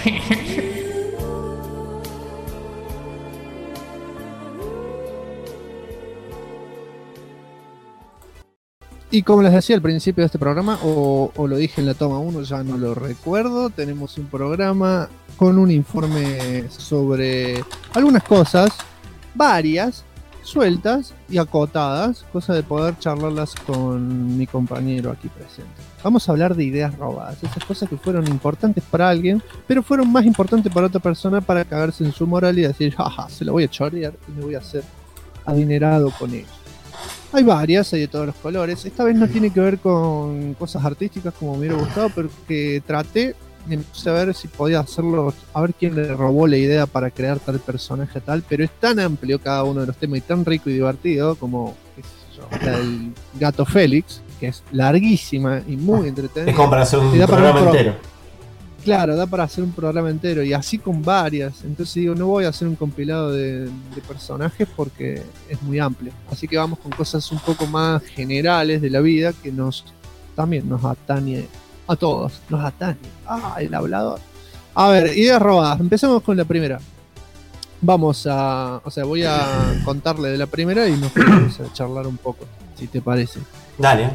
Y como les decía al principio de este programa, o lo dije en la toma 1, ya no lo recuerdo, tenemos un programa con un informe sobre algunas cosas, varias, sueltas y acotadas, cosa de poder charlarlas con mi compañero aquí presente. Vamos a hablar de ideas robadas, esas cosas que fueron importantes para alguien, pero fueron más importantes para otra persona para cagarse en su moral y decir, jaja, se lo voy a chorear y me voy a hacer adinerado con ello. Hay varias, hay de todos los colores. Esta vez no tiene que ver con cosas artísticas como me hubiera gustado, pero que traté, me puse a ver si podía hacerlo, a ver quién le robó la idea para crear tal personaje tal, pero es tan amplio cada uno de los temas y tan rico y divertido como, qué sé yo, la del gato Félix, que es larguísima y muy entretenida. Es como para hacer un programa entero. Claro, da para hacer un programa entero y así con varias. Entonces digo, no voy a hacer un compilado de personajes porque es muy amplio. Así que vamos con cosas un poco más generales de la vida que también nos atañe a todos. Nos atañe. Ah, el hablador. A ver, ideas robadas. Empecemos con la primera. Voy a contarle de la primera y nos vamos a charlar un poco, si te parece. Dale.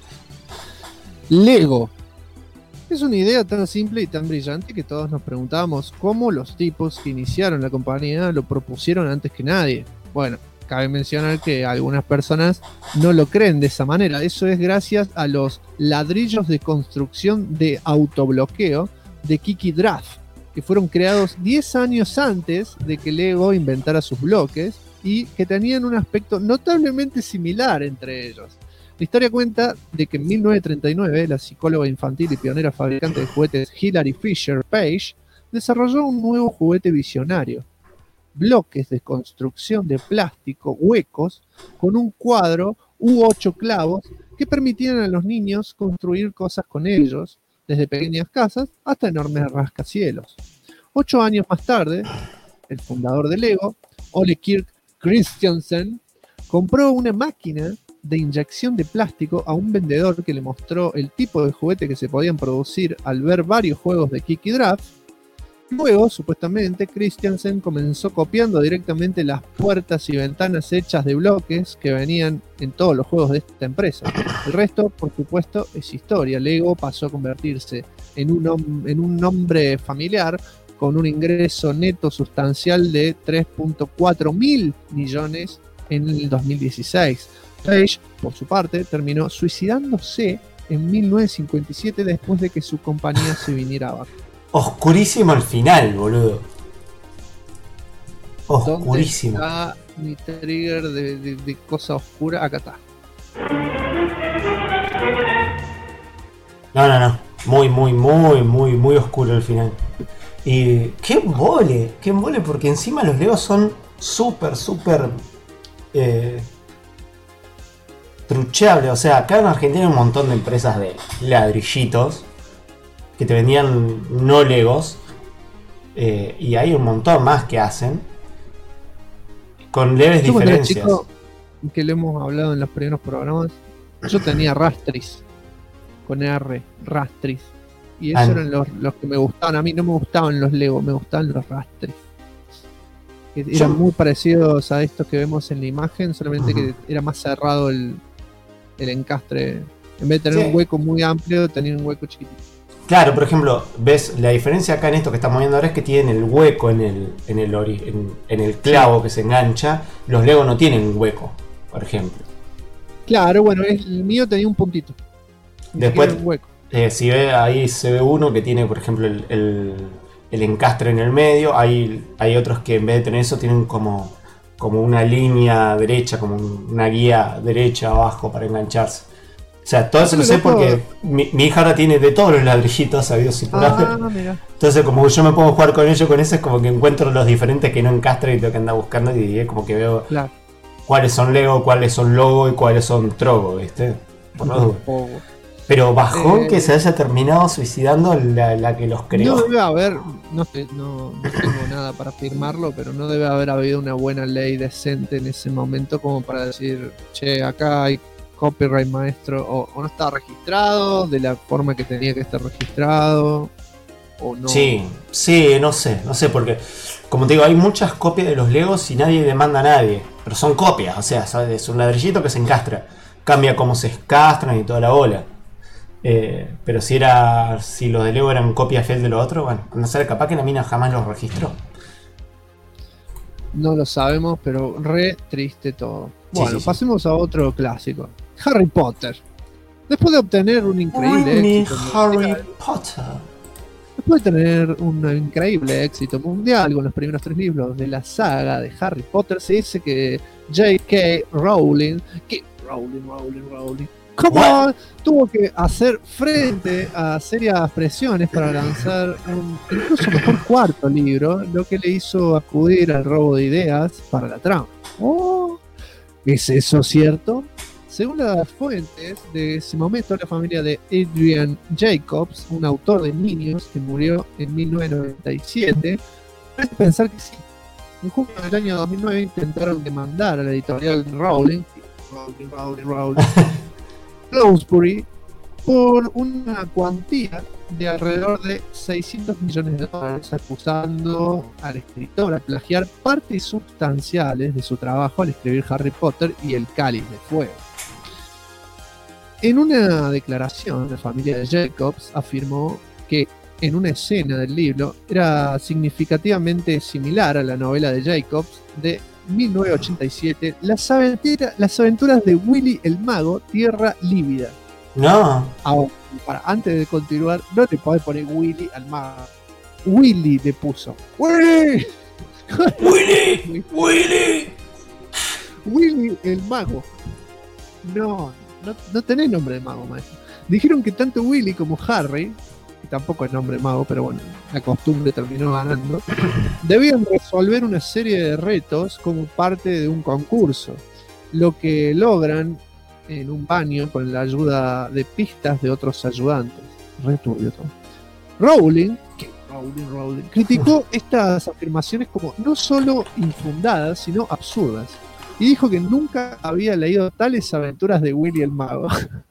Lego. Es una idea tan simple y tan brillante que todos nos preguntábamos cómo los tipos que iniciaron la compañía lo propusieron antes que nadie. Bueno, cabe mencionar que algunas personas no lo creen de esa manera. Eso es gracias a los ladrillos de construcción de autobloqueo de Kiki Draft, que fueron creados 10 años antes de que Lego inventara sus bloques y que tenían un aspecto notablemente similar entre ellos. La historia cuenta de que en 1939 la psicóloga infantil y pionera fabricante de juguetes Hilary Fisher Page desarrolló un nuevo juguete visionario: bloques de construcción de plástico huecos con un cuadro u 8 clavos que permitían a los niños construir cosas con ellos, desde pequeñas casas hasta enormes rascacielos. 8 años más tarde, el fundador de Lego, Ole Kirk Christiansen, compró una máquina de inyección de plástico a un vendedor que le mostró el tipo de juguete que se podían producir al ver varios juegos de Kiki Draft. Luego, supuestamente, Christiansen comenzó copiando directamente las puertas y ventanas hechas de bloques que venían en todos los juegos de esta empresa. El resto, por supuesto, es historia. Lego pasó a convertirse en un nombre familiar con un ingreso neto sustancial de 3.4 mil millones en el 2016. Page, por su parte, terminó suicidándose en 1957 después de que su compañía se viniera abajo. Oscurísimo el final, boludo. Oscurísimo. ¿Dónde está mi trigger de cosa oscura? Acá está. No. Muy oscuro el final. Y qué embole, porque encima los Legos son súper trucheable. O sea, acá en Argentina hay un montón de empresas de ladrillitos que te vendían no Legos. Y hay un montón más que hacen con leves Yo cuando era diferencias. chico, que lo hemos hablado en los primeros programas, yo tenía Rastris con R, Rastris. Y esos eran los que me gustaban. A mí no me gustaban los Lego, me gustaban los Rastris. Que eran muy parecidos a estos que vemos en la imagen, solamente que era más cerrado el encastre. En vez de tener un hueco muy amplio, tenía un hueco chiquitito. Claro, por ejemplo, ves la diferencia acá en esto que estamos viendo ahora es que tienen el hueco en el clavo que se engancha. Los Lego no tienen un hueco, por ejemplo. Claro, bueno, el mío tenía un puntito. Después, un hueco. Si ve ahí se ve uno que tiene, por ejemplo, el encastre en el medio. Hay otros que en vez de tener eso tienen como una línea derecha, como una guía derecha abajo para engancharse. O sea, todo eso lo sé porque mi hija ahora tiene de todos los ladrillitos sabidos y por haber. Mira. Entonces, como yo me pongo a jugar con ellos, con eso es como que encuentro los diferentes que no encastran y tengo que andar buscando. Y es como que veo cuáles son Lego, cuáles son Logo y cuáles son Trogo, ¿viste? Por las dudas. Pero bajón que se haya terminado suicidando la que los creó. No debe haber, no tengo nada para afirmarlo, pero no debe haber habido una buena ley decente en ese momento como para decir, che, acá hay copyright maestro, o no está registrado de la forma que tenía que estar registrado, o no. Sí, no sé, porque como te digo, hay muchas copias de los Legos y nadie demanda a nadie, pero son copias, o sea, es un ladrillito que se encastra, cambia cómo se encastran y toda la bola. Pero si los de Lego eran copia fiel de lo otro, bueno, no sé, capaz que la mina jamás los registró. No lo sabemos, pero re triste todo. Bueno, Sí. pasemos a otro clásico. Harry Potter. Después de obtener un increíble éxito Después de tener un increíble éxito mundial con los primeros 3 libros de la saga de Harry Potter, se dice que J.K. Rowling, tuvo que hacer frente a serias presiones para lanzar un incluso mejor cuarto libro, lo que le hizo acudir al robo de ideas para la trama. ¿Es eso cierto? Según las fuentes de ese momento, la familia de Adrian Jacobs, un autor de niños que murió en 1997, parece pensar que sí. En junio del año 2009 intentaron demandar a la editorial Rowling Bloomsbury por una cuantía de alrededor de $600 millones, acusando al escritor de plagiar partes sustanciales de su trabajo al escribir Harry Potter y el Cáliz de Fuego. En una declaración, la familia de Jacobs afirmó que en una escena del libro era significativamente similar a la novela de Jacobs de 1987, Las aventuras de Willy el Mago, Tierra Lívida. No. Ahora, antes de continuar, no te podés poner Willy al Mago. Willy le puso. ¡Willy! Willy el Mago. No tenés nombre de mago, maestro. Dijeron que tanto Willy como Harry, que tampoco es nombre de mago, pero bueno, la costumbre terminó ganando, debían resolver una serie de retos como parte de un concurso, lo que logran en un baño con la ayuda de pistas de otros ayudantes. Returbio todo. Rowling criticó estas afirmaciones como no solo infundadas, sino absurdas, y dijo que nunca había leído tales aventuras de Willy el Mago.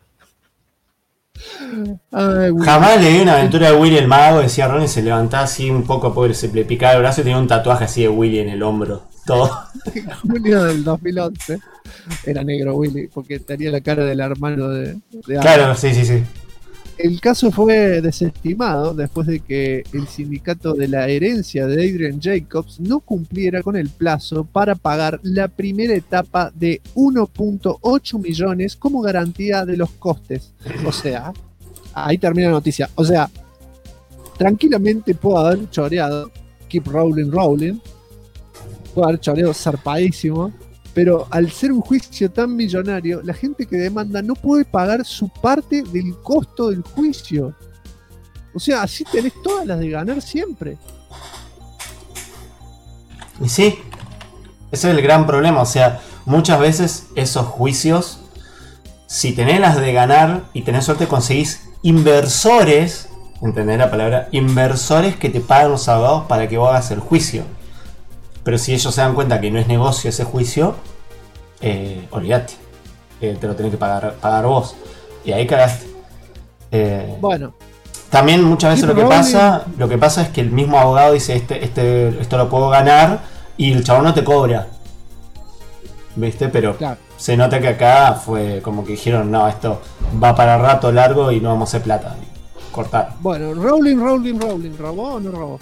Ay, Jamás leí una aventura de Willy el Mago, decía Ron, y se levantaba así un poco, pobre, se le picaba el brazo y tenía un tatuaje así de Willy en el hombro. Todo. En junio del 2011 era negro Willy, porque tenía la cara del hermano de Claro, Ana. sí. El caso fue desestimado después de que el sindicato de la herencia de Adrian Jacobs no cumpliera con el plazo para pagar la primera etapa de 1.8 millones como garantía de los costes. O sea, ahí termina la noticia. O sea, tranquilamente puedo haber choreado, keep rolling, puedo haber choreado zarpadísimo, pero al ser un juicio tan millonario, la gente que demanda no puede pagar su parte del costo del juicio. O sea, así tenés todas las de ganar siempre. Y sí, ese es el gran problema. O sea, muchas veces esos juicios, si tenés las de ganar y tenés suerte, conseguís inversores, ¿entendés la palabra? Inversores que te pagan los abogados para que vos hagas el juicio. Pero si ellos se dan cuenta que no es negocio ese juicio, olvídate, te lo tenés que pagar vos. Y ahí cagaste. Bueno. También muchas veces lo que pasa es que el mismo abogado dice esto lo puedo ganar y el chabón no te cobra. ¿Viste? Pero claro, se nota que acá fue como que dijeron, no, esto va para rato largo y no vamos a hacer plata. Cortar. Bueno, Rowling, ¿robó o no robó?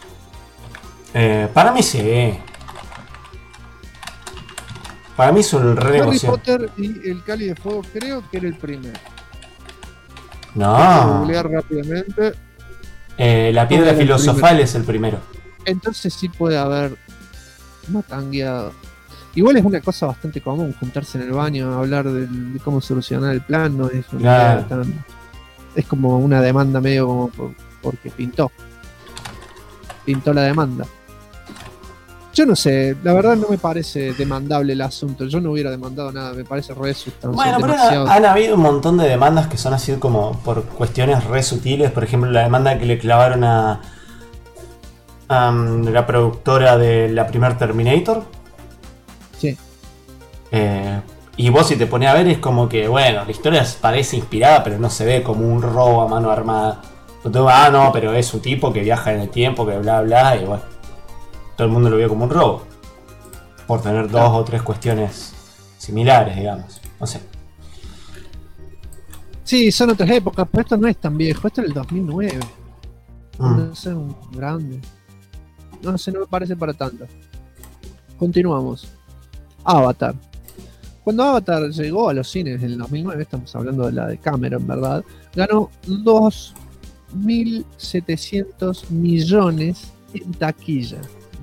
Para mí sí. Para mí es un re negocio. Harry Potter y el Cáliz de Fuego creo que era el primero. No. Voy a googlear rápidamente. La Piedra Filosofal es el primero. Entonces sí puede haber matangueado. Igual es una cosa bastante común juntarse en el baño a hablar de cómo solucionar el plan. No es, claro, es como una demanda medio como porque pintó la demanda. Yo no sé, la verdad no me parece demandable el asunto. Yo no hubiera demandado nada, me parece re sustancial. Bueno, pero han habido un montón de demandas que son así como por cuestiones re sutiles. Por ejemplo, la demanda que le clavaron a la productora de la primer Terminator. Sí. Y vos, si te pones a ver, es como que, bueno, la historia parece inspirada, pero no se ve como un robo a mano armada. No, pero es un tipo que viaja en el tiempo, que bla bla, y bueno, todo el mundo lo vio como un robo por tener dos o tres cuestiones similares, digamos. No sé. Sí, son otras épocas, pero esto no es tan viejo. Esto es el 2009. No es un grande. No sé, no me parece para tanto. Continuamos. Avatar. Cuando Avatar llegó a los cines en el 2009, estamos hablando de la de Cameron, ¿verdad? Ganó 2.700 millones en taquilla.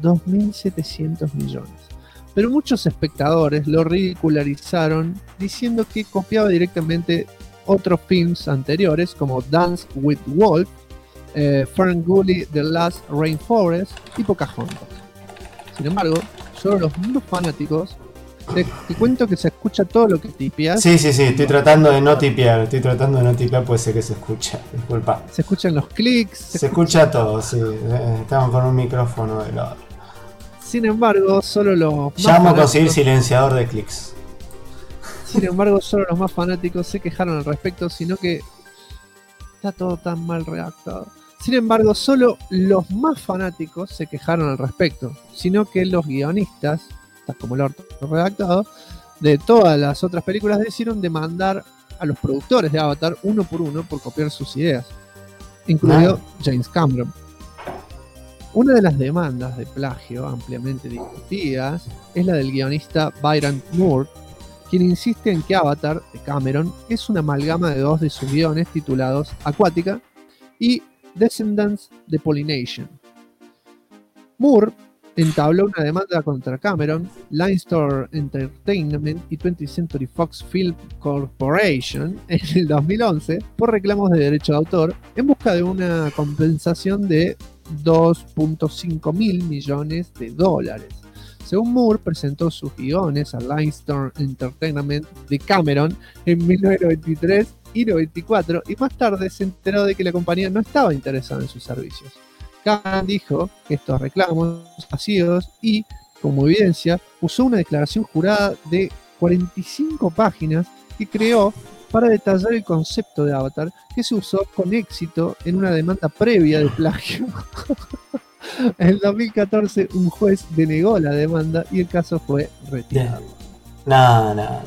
2.700 millones. Pero muchos espectadores lo ridicularizaron diciendo que copiaba directamente otros films anteriores como Dance with Wolves, Ferngully The Last Rainforest y Pocahontas. Sin embargo, solo los más fanáticos. Te cuento que se escucha todo lo que tipeas. Sí, estoy tratando de no tipear. Puede ser que se escucha. Disculpa. Se escuchan los clics. Se escucha todo, sí. Estamos con un micrófono de lado. Sin embargo, solo los ya vamos a conseguir silenciador de clics. Sin embargo, solo los más fanáticos se quejaron al respecto, sino que está todo tan mal redactado. Sin embargo, solo los más fanáticos se quejaron al respecto, sino que los guionistas, como el orto redactado, de todas las otras películas decidieron demandar a los productores de Avatar uno por copiar sus ideas, incluido James Cameron. Una de las demandas de plagio ampliamente discutidas es la del guionista Byron Moore, quien insiste en que Avatar de Cameron es una amalgama de dos de sus guiones titulados Aquatica y Descendants de Polynesian. Moore entabló una demanda contra Cameron, Lionstar Entertainment y 20th Century Fox Film Corporation en el 2011 por reclamos de derecho de autor en busca de una compensación de $2.5 mil millones. Según Moore, presentó sus guiones a Lionstar Entertainment de Cameron en 1993 y 1994 y más tarde se enteró de que la compañía no estaba interesada en sus servicios. Cameron dijo que estos reclamos vacíos y, como evidencia, usó una declaración jurada de 45 páginas que creó para detallar el concepto de Avatar, que se usó con éxito en una demanda previa de plagio. En el 2014 un juez denegó la demanda y el caso fue retirado. No.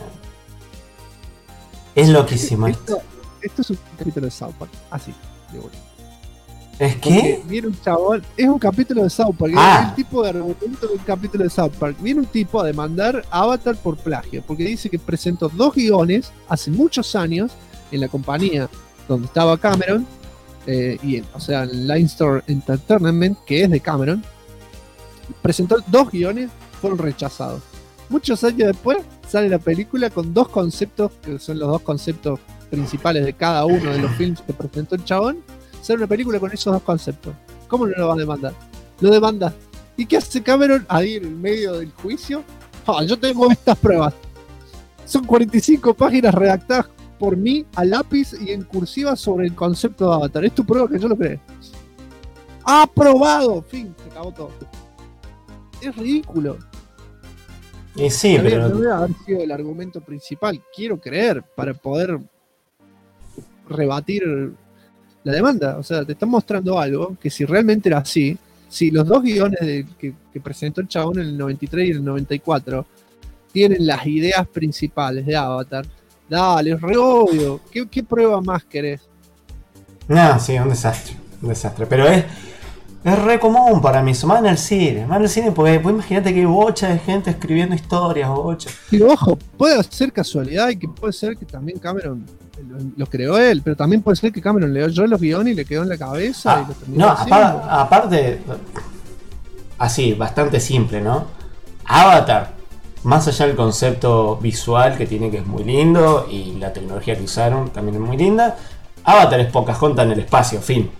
Es loquísimo esto es un capítulo de South Park, así, de vuelta. ¿Es que? Viene un chabón, es un capítulo de South Park, es el tipo de argumento de un capítulo de South Park. Viene un tipo a demandar a Avatar por plagio, porque dice que presentó dos guiones hace muchos años en la compañía donde estaba Cameron, o sea, en Lionstar Entertainment, que es de Cameron. Presentó dos guiones, fueron rechazados. Muchos años después sale la película con dos conceptos, que son los dos conceptos principales de cada uno de los films que presentó el chabón. Sale una película con esos dos conceptos. ¿Cómo no lo van a demandar? Lo demanda. ¿Y qué hace Cameron ahí en el medio del juicio? Yo tengo estas pruebas. Son 45 páginas redactadas por mí a lápiz y en cursiva sobre el concepto de Avatar. Es tu prueba que yo lo creo. ¡Aprobado! Fin, se acabó todo. Es ridículo. Y sí, pero... No debe haber sido el argumento principal, quiero creer, para poder rebatir la demanda. O sea, te están mostrando algo que si realmente era así, si los dos guiones que presentó el chabón en el 93 y en el 94 tienen las ideas principales de Avatar, dale, es re obvio. ¿Qué prueba más querés? No, sí, un desastre. Pero es re común para mí, más en el cine, porque vos imaginate que hay bocha de gente escribiendo historias, bocha. Y ojo, puede ser casualidad y que puede ser que también Cameron lo creó él, pero también puede ser que Cameron leyó los guiones y le quedó en la cabeza y lo terminó haciendo. Aparte, así, bastante simple, ¿no? Avatar, más allá del concepto visual que tiene, que es muy lindo, y la tecnología que usaron también es muy linda, Avatar es Pocahontas en el espacio, fin.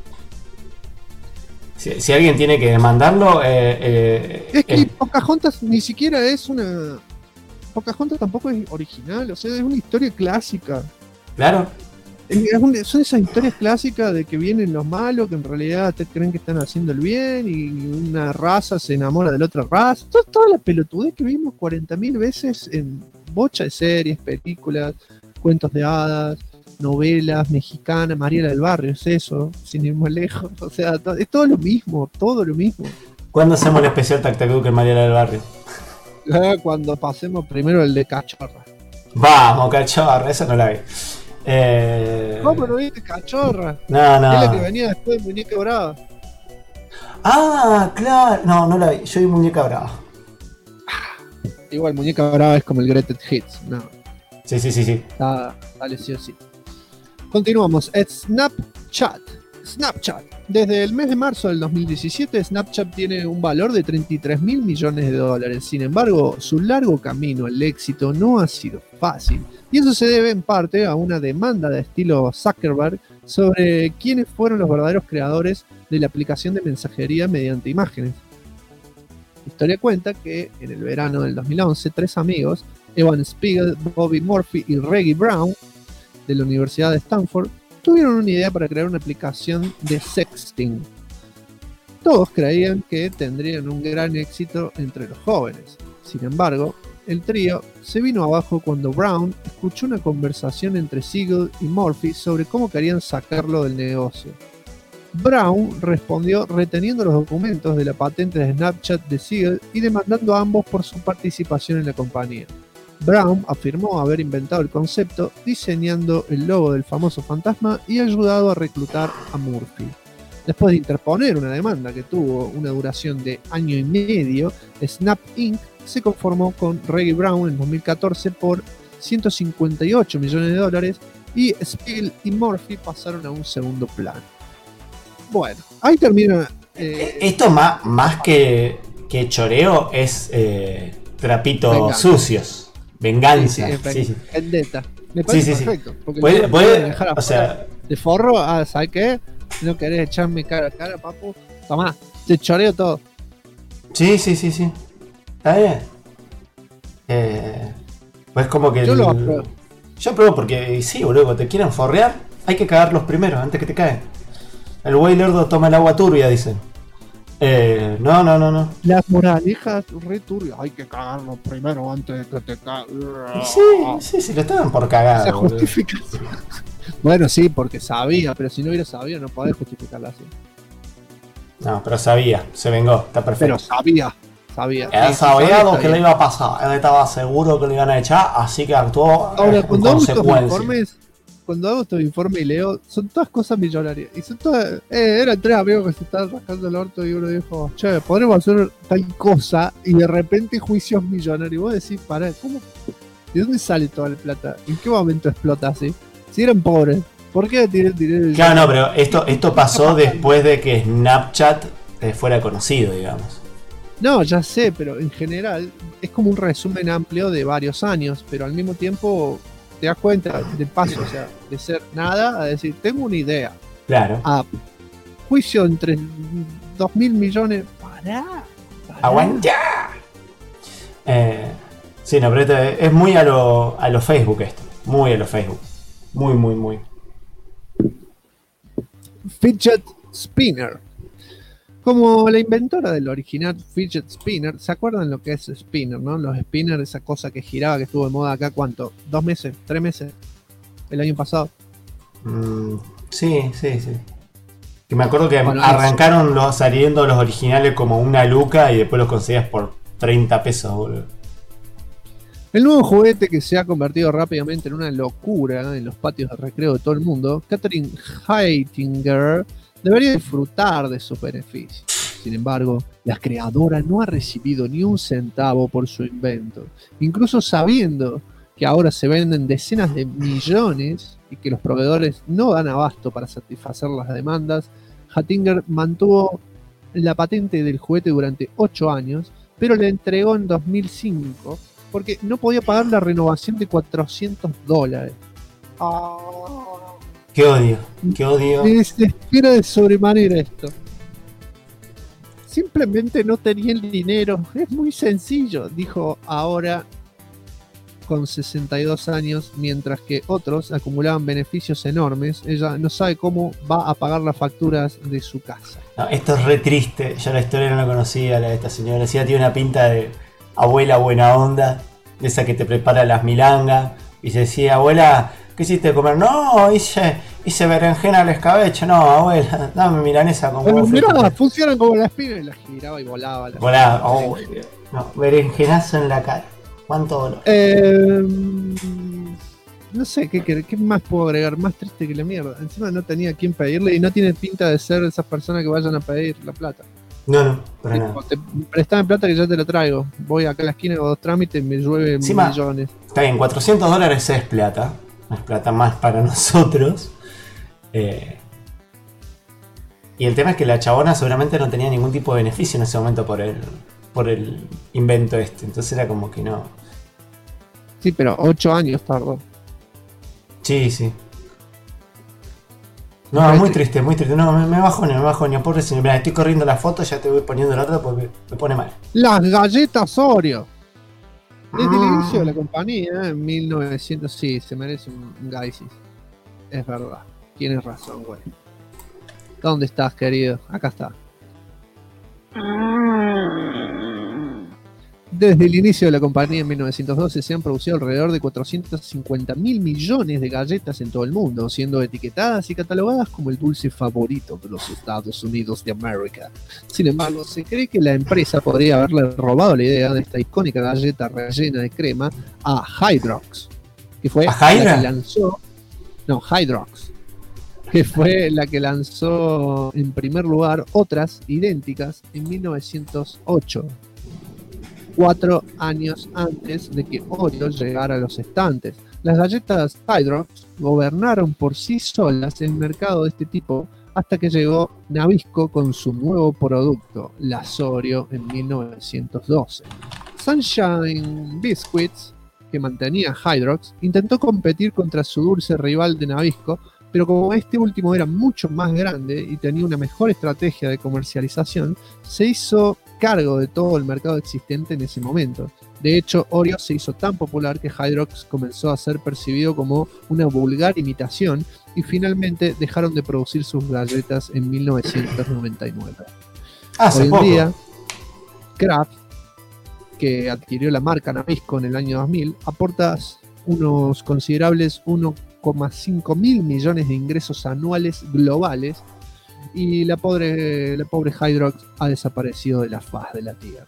Si alguien tiene que demandarlo... es que Pocahontas ni siquiera es una... Pocahontas tampoco es original, o sea, es una historia clásica. Claro. Son esas historias clásicas de que vienen los malos, que en realidad te creen que están haciendo el bien, y una raza se enamora de la otra raza. Toda la pelotudez que vimos 40.000 veces en bocha de series, películas, cuentos de hadas, novelas mexicanas, Mariela del Barrio, es eso, sin ir más lejos. O sea, es todo lo mismo. ¿Cuándo hacemos el especial Tac Tac Duke en Mariela del Barrio? Cuando pasemos primero el de Cachorra. Vamos, Cachorra, esa no la vi. ¿Cómo no viste Cachorra? No. Es la que venía después de Muñeca Brava. Ah, claro. No la vi. Yo vi Muñeca Brava. Igual Muñeca Brava es como el Greatest Hits. No. Sí. Dale, sí o sí. Continuamos. Snapchat. Desde el mes de marzo del 2017, Snapchat tiene un valor de $33 mil millones de dólares. Sin embargo, su largo camino al éxito no ha sido fácil. Y eso se debe en parte a una demanda de estilo Zuckerberg sobre quiénes fueron los verdaderos creadores de la aplicación de mensajería mediante imágenes. La historia cuenta que en el verano del 2011, 3 amigos, Evan Spiegel, Bobby Murphy y Reggie Brown, de la Universidad de Stanford, tuvieron una idea para crear una aplicación de sexting. Todos creían que tendrían un gran éxito entre los jóvenes. Sin embargo, el trío se vino abajo cuando Brown escuchó una conversación entre Siegel y Murphy sobre cómo querían sacarlo del negocio. Brown respondió reteniendo los documentos de la patente de Snapchat de Siegel y demandando a ambos por su participación en la compañía. Brown afirmó haber inventado el concepto, diseñando el logo del famoso fantasma y ayudado a reclutar a Murphy. Después de interponer una demanda que tuvo una duración de año y medio, Snap Inc. se conformó con Reggie Brown en 2014 por $158 millones y Spiegel y Murphy pasaron a un segundo plano. Bueno, ahí termina... Esto más que choreo es trapitos sucios. Venganza. Sí. Vendetta. Me parece perfecto. Porque puede dejar de forro, ¿sabes qué? No querés echarme cara a cara, papu. Tomá, te choreo todo. Sí. Está bien. Pues como que... Yo lo apruebo. Yo apruebo porque sí, boludo, te quieren forrear, hay que cagarlos primero, antes que te caen. El güey lerdo toma el agua turbia, dicen. No. Las moralejas re turbias. Hay que cagarlo primero antes de que te caguen. Sí, lo estaban por cagar. Esa justificación. Bueno, sí, porque sabía, pero si no hubiera sabido, no podés justificarla así. No, pero sabía, se vengó, está perfecto. Pero sabía. Él sabía lo que le iba a pasar. Él estaba seguro que le iban a echar, así que actuó ahora, en consecuencia. Cuando hago estos informes y leo, son todas cosas millonarias. Y son todas. Eran 3 amigos que se estaban rascando el orto y uno dijo, che, podremos hacer tal cosa. Y de repente juicios millonarios. Y vos decís, pará, ¿cómo? ¿De dónde sale toda la plata? ¿En qué momento explota así? Si eran pobres, ¿por qué tienen dinero? Claro, no, pero esto pasó después de que Snapchat fuera conocido, digamos. No, ya sé, pero en general es como un resumen amplio de varios años, pero al mismo tiempo te das cuenta del paso, o sea, de ser nada a decir, tengo una idea. Claro. A juicio entre 2.000 millones. Pará. ¡Aguanta! Sí, no, pero es muy a lo Facebook esto. Muy a lo Facebook. Muy. Fidget Spinner. Como la inventora del original Fidget Spinner, ¿se acuerdan lo que es Spinner, no? Los Spinner, esa cosa que giraba, que estuvo de moda acá, ¿cuánto? ¿2 meses? ¿3 meses? El año pasado. Sí. Que me acuerdo que arrancaron saliendo los originales como una luca y después los conseguías por 30 pesos, boludo. El nuevo juguete que se ha convertido rápidamente en una locura en los patios de recreo de todo el mundo, Catherine Heitinger debería disfrutar de sus beneficios. Sin embargo, la creadora no ha recibido ni un centavo por su invento, incluso sabiendo que ahora se venden decenas de millones y que los proveedores no dan abasto para satisfacer las demandas. Heitinger mantuvo la patente del juguete durante 8 años, pero la entregó en 2005 porque no podía pagar la renovación de $400. Qué odio. Me desespera de sobremanera esto. Simplemente no tenía el dinero. Es muy sencillo, dijo ahora con 62 años, mientras que otros acumulaban beneficios enormes. Ella no sabe cómo va a pagar las facturas de su casa. No, esto es re triste. Yo la historia no la conocía, la de esta señora. Sí, tiene una pinta de abuela buena onda, de esa que te prepara las milangas. Y se decía, abuela, ¿qué hiciste de comer? No, hice berenjena al escabeche. No, abuela, dame milanesa con huevo frito. Mirá, funcionan como la espina y la giraba y volaba. No, berenjenazo en la cara. ¿Cuánto dolor? No sé, ¿qué más puedo agregar? Más triste que la mierda. Encima no tenía a quién pedirle y no tiene pinta de ser esas personas que vayan a pedir la plata. No, para nada. Te prestame plata que ya te lo traigo. Voy acá a la esquina, hago 2 trámites y me llueve millones. Está bien, $400 es plata. No es plata más para nosotros. Y el tema es que la chabona seguramente no tenía ningún tipo de beneficio en ese momento por el invento este. Entonces era como que no. Sí, pero 8 años tardó. Sí. No, muy triste. No, me bajonea. Pobre señor. Mirá, estoy corriendo la foto, ya te voy poniendo la otra porque me pone mal. Las galletas Oreo. Desde el inicio de la compañía, en 1900, sí, se merece un Gaisis. Es verdad. Tienes razón, güey. ¿Dónde estás, querido? Acá está. Desde el inicio de la compañía en 1912 se han producido alrededor de 450.000 millones de galletas en todo el mundo, siendo etiquetadas y catalogadas como el dulce favorito de los Estados Unidos de América. Sin embargo, se cree que la empresa podría haberle robado la idea de esta icónica galleta rellena de crema a Hydrox, que fue la que lanzó... No, Hydrox, que fue la que lanzó en primer lugar otras idénticas en 1908. 4 años antes de que Oreo llegara a los estantes. Las galletas Hydrox gobernaron por sí solas el mercado de este tipo hasta que llegó Nabisco con su nuevo producto, las Oreo, en 1912. Sunshine Biscuits, que mantenía Hydrox, intentó competir contra su dulce rival de Nabisco, pero como este último era mucho más grande y tenía una mejor estrategia de comercialización, se hizo cargo de todo el mercado existente en ese momento. De hecho, Oreo se hizo tan popular que Hydrox comenzó a ser percibido como una vulgar imitación y dejaron de producir sus galletas en 1999. Hoy en día, Kraft, que adquirió la marca Nabisco en el año 2000, aporta unos considerables 1,5 mil millones de ingresos anuales globales, y la pobre Hydrox ha desaparecido de la faz de la Tierra.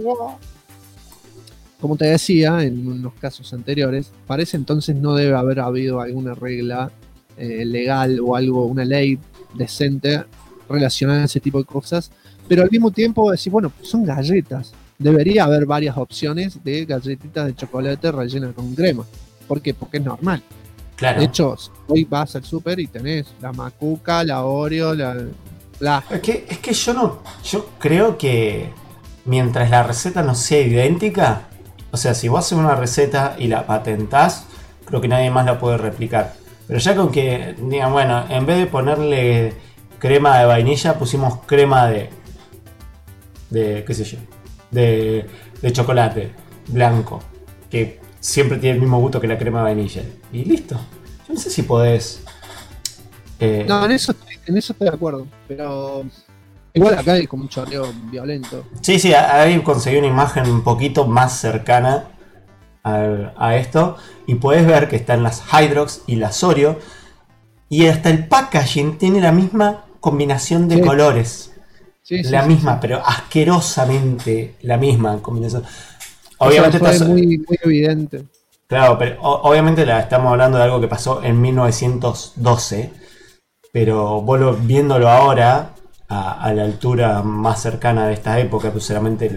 Como te decía en unos casos anteriores, parece entonces no debe haber habido alguna regla legal o algo, una ley decente relacionada a ese tipo de cosas, pero al mismo tiempo decir, bueno, son galletas, debería haber varias opciones de galletitas de chocolate rellenas con crema. ¿Por qué? Porque es normal. Claro. De hecho, hoy vas al súper y tenés la macuca, la Oreo, la... Es que yo creo que mientras la receta no sea idéntica, o sea, si vos haces una receta y la patentás, creo que nadie más la puede replicar. Pero ya con que digan, bueno, en vez de ponerle crema de vainilla, pusimos crema de qué sé yo, de chocolate blanco. que siempre tiene el mismo gusto que la crema de vainilla. Y listo. Yo no sé si podés... No, en eso estoy de acuerdo, pero igual acá hay como un chorreo violento. Sí, ahí conseguí una imagen un poquito más cercana a esto, y podés ver que están las Hydrox y las Oreo, y hasta el packaging tiene la misma combinación de colores. La misma, pero asquerosamente la misma combinación. Obviamente fue muy, muy evidente. Claro, pero obviamente estamos hablando de algo que pasó en 1912, pero vos viéndolo ahora, a la altura más cercana de esta época, pues seguramente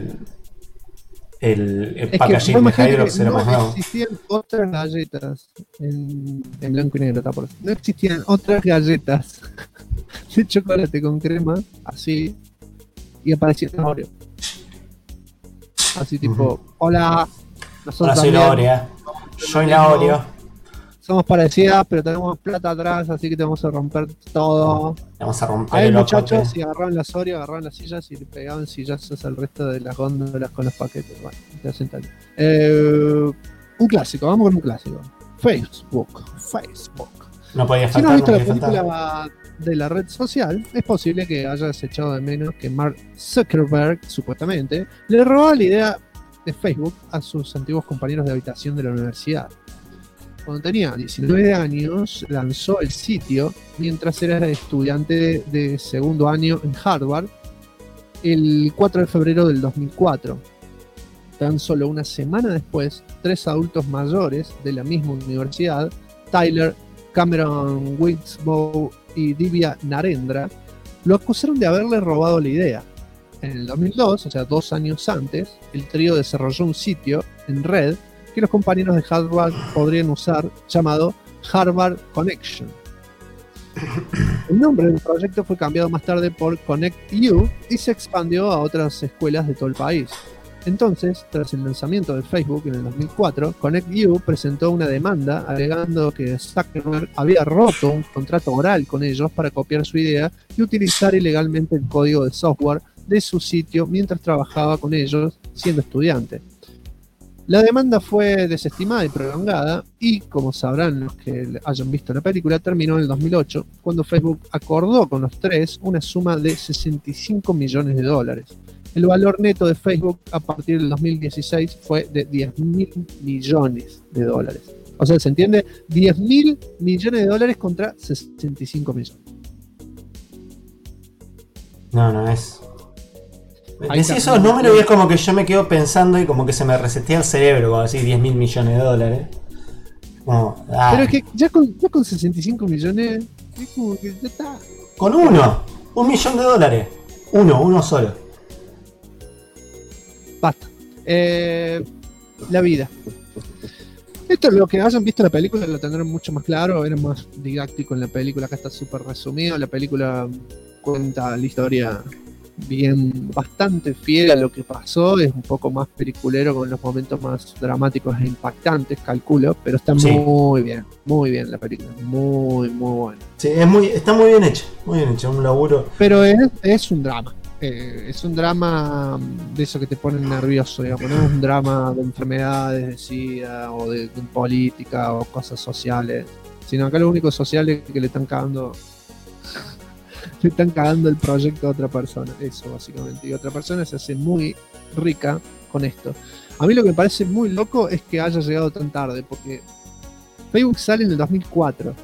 el packaging de Hydrox era más nuevo. No existían otras galletas en blanco y negro, no existían otras galletas de chocolate con crema, así, y aparecían Oreo. Así tipo, hola, nosotros soy la Oreo. Soy la Oreo. Somos parecidas, pero tenemos plata atrás, así que te vamos a romper todo. Vamos a romper Ahí el muchachos, y agarraban las Oreo, agarraban las sillas y le pegaban sillazos al resto de las góndolas con los paquetes. Bueno, te hacen tal. Un clásico, vamos con un clásico. Facebook. No podía Si no faltar. has visto la película de la red social, es posible que hayas echado de menos que Mark Zuckerberg, supuestamente, le robó la idea de Facebook a sus antiguos compañeros de habitación de la universidad. Cuando tenía 19 años, lanzó el sitio mientras era estudiante de segundo año en Harvard el 4 de febrero del 2004. Tan solo una semana después, 3 adultos mayores de la misma universidad, Tyler, Cameron Winslow y Divya Narendra, lo acusaron de haberle robado la idea. En el 2002, o sea 2 años antes, el trío desarrolló un sitio en red que los compañeros de Harvard podrían usar, llamado Harvard Connection. El nombre del proyecto fue cambiado más tarde por ConnectU y se expandió a otras escuelas de todo el país. Entonces, tras el lanzamiento de Facebook en el 2004, ConnectU presentó una demanda alegando que Zuckerberg había roto un contrato oral con ellos para copiar su idea y utilizar ilegalmente el código de software de su sitio mientras trabajaba con ellos siendo estudiante. La demanda fue desestimada y prolongada y, como sabrán los que hayan visto la película, terminó en el 2008, cuando Facebook acordó con los tres una suma de $65 millones. El valor neto de Facebook a partir del 2016 fue de $10.000 millones. O sea, ¿se entiende? $10.000 millones contra 65 millones. No es... Decís esos números y es como que yo me quedo pensando y como que se me resetea el cerebro cuando decís $10.000 millones. Como, pero es que ya con 65 millones es como que ya está. Con $1 millón. Uno solo. Basta. La vida. Esto es lo que hayan visto la película, lo tendrán mucho más claro, era más didáctico en la película, acá está súper resumido, la película cuenta la historia bastante fiel a lo que pasó, es un poco más peliculero con los momentos más dramáticos e impactantes, calculo, pero está muy bien la película, muy buena. Sí, está muy bien hecho, un laburo. Pero es un drama. Es un drama de eso que te pone nervioso, digamos, no es un drama de enfermedades, de SIDA o de política o cosas sociales, sino acá lo único social es que le están cagando el proyecto a otra persona, eso básicamente, y otra persona se hace muy rica con esto. A mí lo que me parece muy loco es que haya llegado tan tarde, porque Facebook sale en el 2004,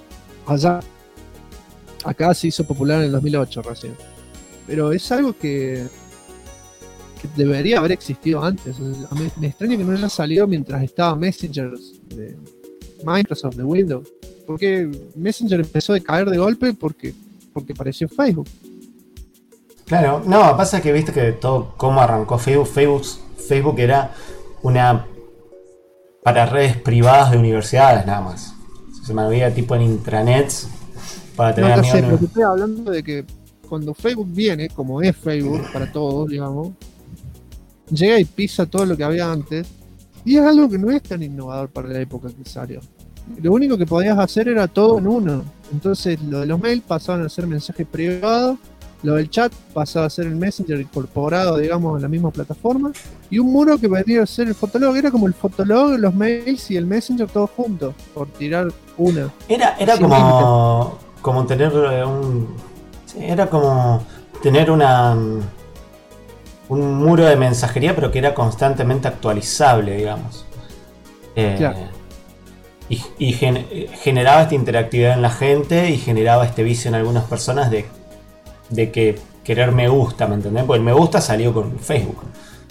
acá se hizo popular en el 2008 recién. Pero es algo que debería haber existido antes. A mí me extraña que no haya salido mientras estaba Messenger de Microsoft, de Windows. Porque Messenger empezó a caer de golpe porque apareció Facebook. Claro, no, pasa que viste que todo cómo arrancó Facebook era una para redes privadas de universidades nada más. Se movía tipo en intranets para tener amigos. Pero te estoy hablando de que cuando Facebook viene, como es Facebook para todos, digamos, llega y pisa todo lo que había antes, y es algo que no es tan innovador para la época que salió. Lo único que podías hacer era todo en uno. Entonces lo de los mails pasaban a ser mensajes privados Lo del chat pasaba a ser el Messenger incorporado, digamos, en la misma plataforma. Y un muro que vendría a ser el Fotolog. Era como el Fotolog, los mails y el Messenger todos juntos, por tirar una. Era como tener era como tener un muro de mensajería, pero que era constantemente actualizable, digamos. Claro. Y generaba esta interactividad en la gente y generaba este vicio en algunas personas de que querer me gusta, ¿me entendés? Porque el me gusta salió con Facebook.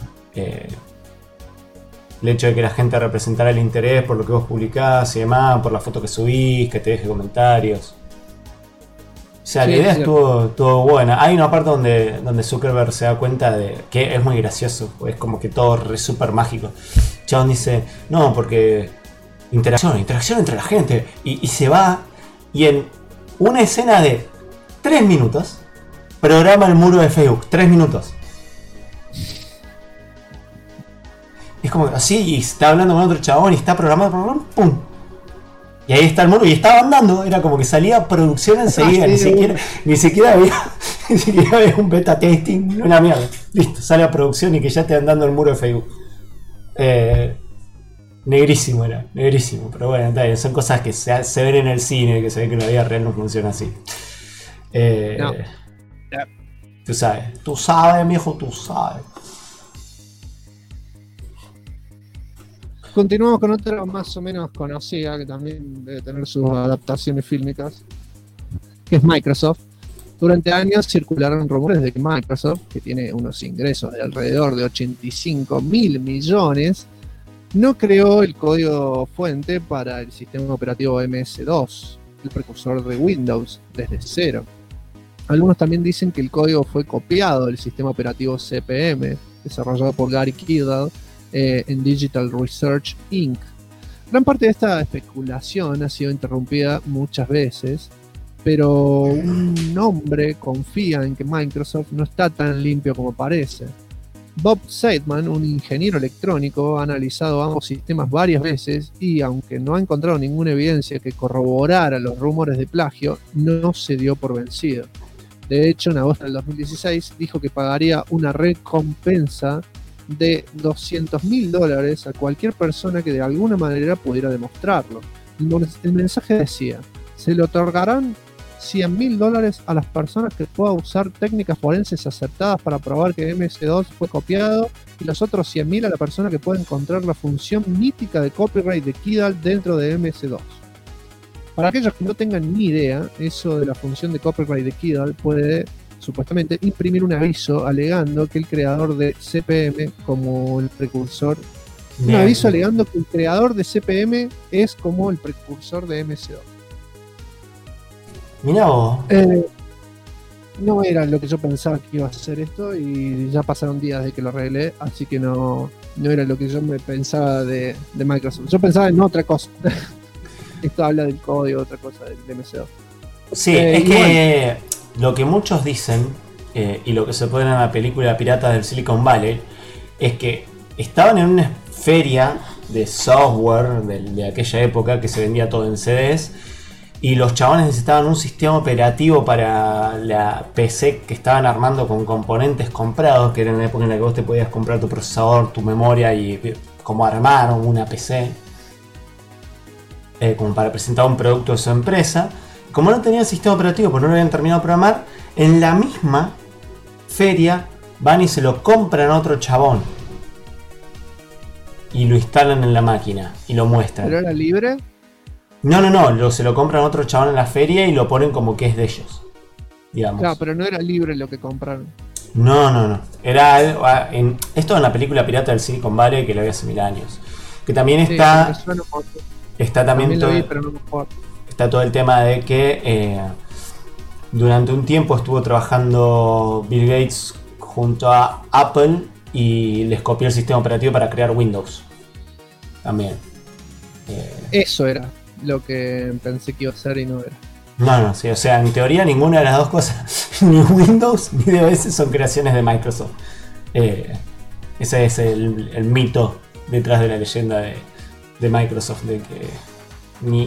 El hecho de que la gente representara el interés por lo que vos publicás y demás, por la foto que subís, que te deje comentarios. O sea, Sí, la idea sí. estuvo buena. Hay una parte donde Zuckerberg se da cuenta de que es muy gracioso, es como que todo es súper mágico. Chabón dice, no, porque interacción entre la gente. Y se va, y en una escena de 3 minutos programa el muro de Facebook. 3 minutos. Es como así, y está hablando con otro chabón y está programado, ¡pum! Y ahí está el muro y estaba andando. Era como que salía producción enseguida. Sí, ni siquiera había un beta testing, una mierda. Listo, sale a producción y que ya te andando el muro de Facebook. Negrísimo era, negrísimo. Pero bueno, está bien, son cosas que se ven en el cine, que se ve que en la vida real no funciona así. No. Tú sabes, viejo, tú sabes. Continuamos con otra más o menos conocida, que también debe tener sus adaptaciones fílmicas, que es Microsoft. Durante años circularon rumores de que Microsoft, que tiene unos ingresos de alrededor de 85.000 millones, no creó el código fuente para el sistema operativo MS-2, el precursor de Windows, desde cero. Algunos también dicen que el código fue copiado del sistema operativo CP/M, desarrollado por Gary Kildall en Digital Research Inc. Gran parte de esta especulación ha sido interrumpida muchas veces, pero un hombre confía en que Microsoft no está tan limpio como parece. Bob Seidman, un ingeniero electrónico, ha analizado ambos sistemas varias veces y, aunque no ha encontrado ninguna evidencia que corroborara los rumores de plagio, no se dio por vencido. De hecho, en agosto del 2016 dijo que pagaría una recompensa de $200.000 a cualquier persona que de alguna manera pudiera demostrarlo. El mensaje decía: se le otorgarán $100.000 a las personas que puedan usar técnicas forenses acertadas para probar que MS-2 fue copiado, y los otros 100.000 a la persona que pueda encontrar la función mítica de copyright de Kildall dentro de MS-2. Para aquellos que no tengan ni idea, eso de la función de copyright de Kildall puede supuestamente imprimir un aviso alegando que el creador de CP/M como el precursor. Un aviso alegando que el creador de CP/M es como el precursor de MS-2. Mirá vos. No era lo que yo pensaba que iba a ser esto, y ya pasaron días de que lo arreglé, así que no era lo que yo me pensaba de Microsoft. Yo pensaba en otra cosa. Esto habla del código, otra cosa del MS-2. Sí, es que lo que muchos dicen, y lo que se puede ver en la película Piratas del Silicon Valley, es que estaban en una feria de software de aquella época que se vendía todo en CDs, y los chabones necesitaban un sistema operativo para la PC que estaban armando con componentes comprados, que era en la época en la que vos te podías comprar tu procesador, tu memoria y como armar una PC, como para presentar un producto de su empresa. Como no tenían sistema operativo, porque no lo habían terminado de programar, en la misma feria van y se lo compran a otro chabón y lo instalan en la máquina y lo muestran. ¿Pero era libre? No, se lo compran a otro chabón en la feria y lo ponen como que es de ellos, digamos. Claro, pero no era libre lo que compraron. No. Era esto en la película Pirata del Silicon Valley, que lo vi hace 1000 años. Que también está. Sí, está también lo todo, vi, pero no me acuerdo. Está todo el tema de que durante un tiempo estuvo trabajando Bill Gates junto a Apple y les copió el sistema operativo para crear Windows. También. Eso era lo que pensé que iba a ser y no era. No, sí, o sea, en teoría ninguna de las dos cosas, ni Windows ni DOS, son creaciones de Microsoft. Ese es el mito detrás de la leyenda de Microsoft, de que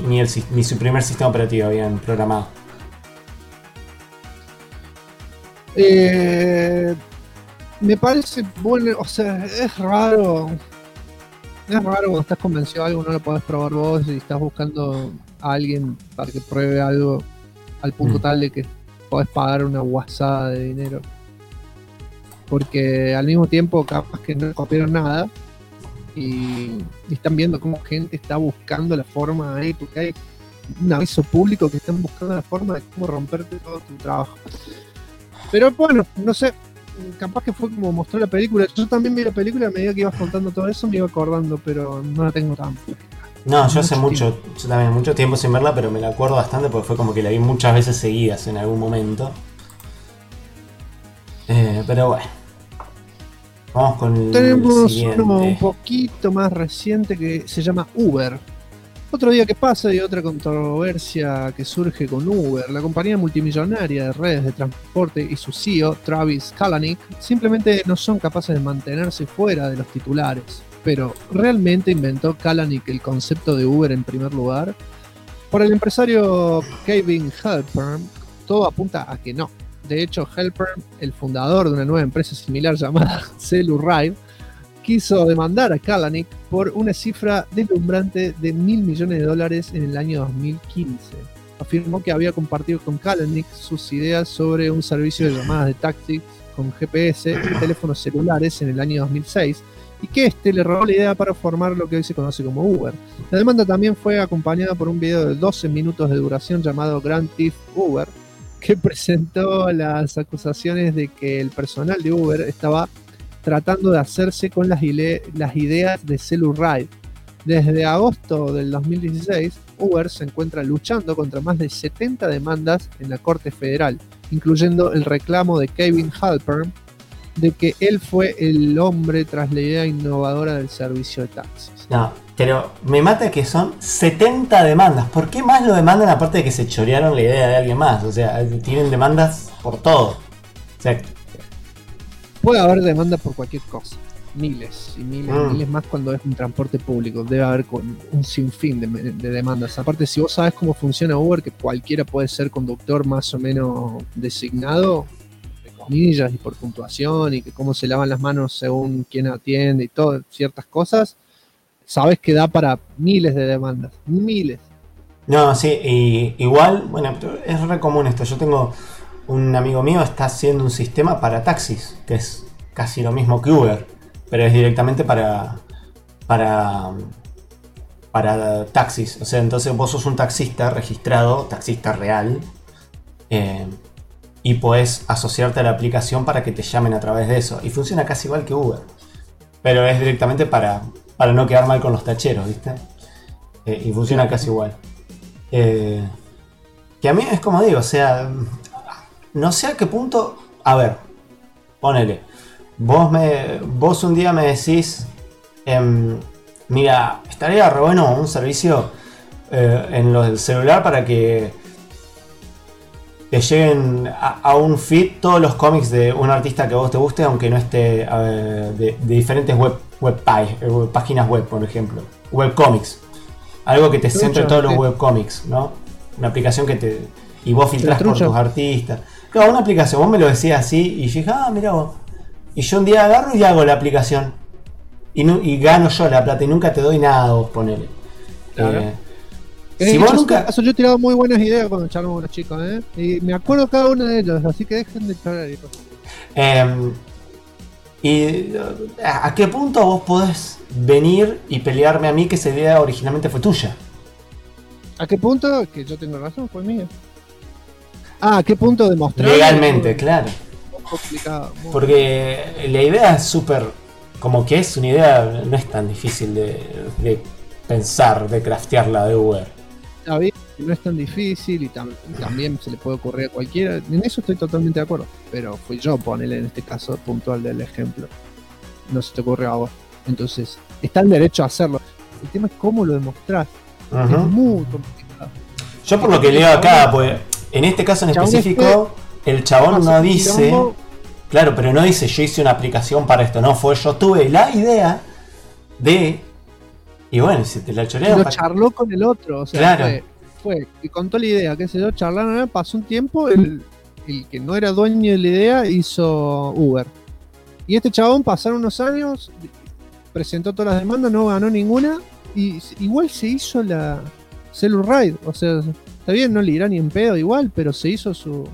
ni su primer sistema operativo habían programado. Me parece bueno, o sea, es raro. Es raro cuando estás convencido de algo, no lo podés probar vos y estás buscando a alguien para que pruebe algo al punto tal de que podés pagar una guasada de dinero. Porque al mismo tiempo capaz que no copiaron nada y están viendo cómo gente está buscando la forma ahí, porque hay un aviso público que están buscando la forma de cómo romperte todo tu trabajo. Pero bueno, no sé, capaz que fue como mostró la película. Yo también vi la película, a medida que ibas contando todo eso me iba acordando, pero no la tengo tan. No, yo hace yo también mucho tiempo sin verla, pero me la acuerdo bastante porque fue como que la vi muchas veces seguidas en algún momento. Pero bueno. Vamos con el Tenemos siguiente. uno un poquito más reciente que se llama Uber. Otro día que pasa y otra controversia que surge con Uber. La compañía multimillonaria de redes de transporte y su CEO, Travis Kalanick, simplemente no son capaces de mantenerse fuera de los titulares. Pero, ¿realmente inventó Kalanick el concepto de Uber en primer lugar? Por el empresario Kevin Halpern, todo apunta a que no. De hecho, Halpern, el fundador de una nueva empresa similar llamada Celluride, quiso demandar a Kalanick por una cifra deslumbrante de $1.000 millones en el año 2015. Afirmó que había compartido con Kalanick sus ideas sobre un servicio de llamadas de taxis con GPS y teléfonos celulares en el año 2006 y que este le robó la idea para formar lo que hoy se conoce como Uber. La demanda también fue acompañada por un video de 12 minutos de duración llamado Grand Theft Uber, que presentó las acusaciones de que el personal de Uber estaba tratando de hacerse con las ideas de Celluride. Desde agosto del 2016, Uber se encuentra luchando contra más de 70 demandas en la Corte Federal, incluyendo el reclamo de Kevin Halpern de que él fue el hombre tras la idea innovadora del servicio de taxis. No, pero me mata que son 70 demandas. ¿Por qué más lo demandan aparte de que se chorearon la idea de alguien más? O sea, tienen demandas por todo. O sea, puede haber demanda por cualquier cosa. Miles y miles y miles más cuando es un transporte público. Debe haber un sinfín de demandas. Aparte, si vos sabes cómo funciona Uber, que cualquiera puede ser conductor más o menos designado, de comillas y por puntuación, y que cómo se lavan las manos según quién atiende y todas ciertas cosas, sabes que da para miles de demandas. Miles. No, sí, y igual, bueno, es re común esto. Yo tengo un amigo mío, está haciendo un sistema para taxis, que es casi lo mismo que Uber, pero es directamente para taxis. O sea, entonces vos sos un taxista registrado, taxista real, y podés asociarte a la aplicación para que te llamen a través de eso. Y funciona casi igual que Uber, pero es directamente para no quedar mal con los tacheros, ¿viste? Y funciona casi igual. Que a mí es como digo, o sea, no sé a qué punto. A ver, ponele. Vos un día me decís, mira, estaría re bueno un servicio en lo del celular para que te lleguen a un feed todos los cómics de un artista que a vos te guste, aunque no esté de diferentes páginas web, por ejemplo. Webcomics. Algo que te centre todos los webcomics, ¿no? Una aplicación que te. Y vos filtrás por tus artistas. Claro, una aplicación, vos me lo decías así y yo dije, mirá vos. Y yo un día agarro y hago la aplicación. Y gano yo la plata y nunca te doy nada, vos ponele. Claro. Si vos nunca. Yo he tirado muy buenas ideas cuando charlamos con los chicos, y me acuerdo cada uno de ellos, así que dejen de charlar. ¿Y a qué punto vos podés venir y pelearme a mí que esa idea originalmente fue tuya? ¿A qué punto? Que yo tengo razón, fue mía. ¿A qué punto demostrar? Legalmente, claro. Complicado. Porque la idea es súper. Como que es una idea, no es tan difícil de pensar, de craftearla de Uber. Está bien, no es tan difícil y también se le puede ocurrir a cualquiera. En eso estoy totalmente de acuerdo. Pero fui yo, ponele en este caso puntual del ejemplo. No se te ocurrió a vos. Entonces, está en derecho a hacerlo. El tema es cómo lo demostrás. Es muy complicado. Yo por lo que leo acá, pues en este caso en específico, el chabón no dice. Claro, pero no dice yo hice una aplicación para esto. No, fue yo tuve la idea de. Y bueno, si te la chorearon. Lo charló con el otro, o sea, claro. fue y contó la idea, qué sé yo, charlaron, pasó un tiempo, él el que no era dueño de la idea hizo Uber. Y este chabón pasaron unos años, presentó todas las demandas, no ganó ninguna, y igual se hizo la Celluride. O sea, está bien, no le irá ni en pedo igual, pero se hizo su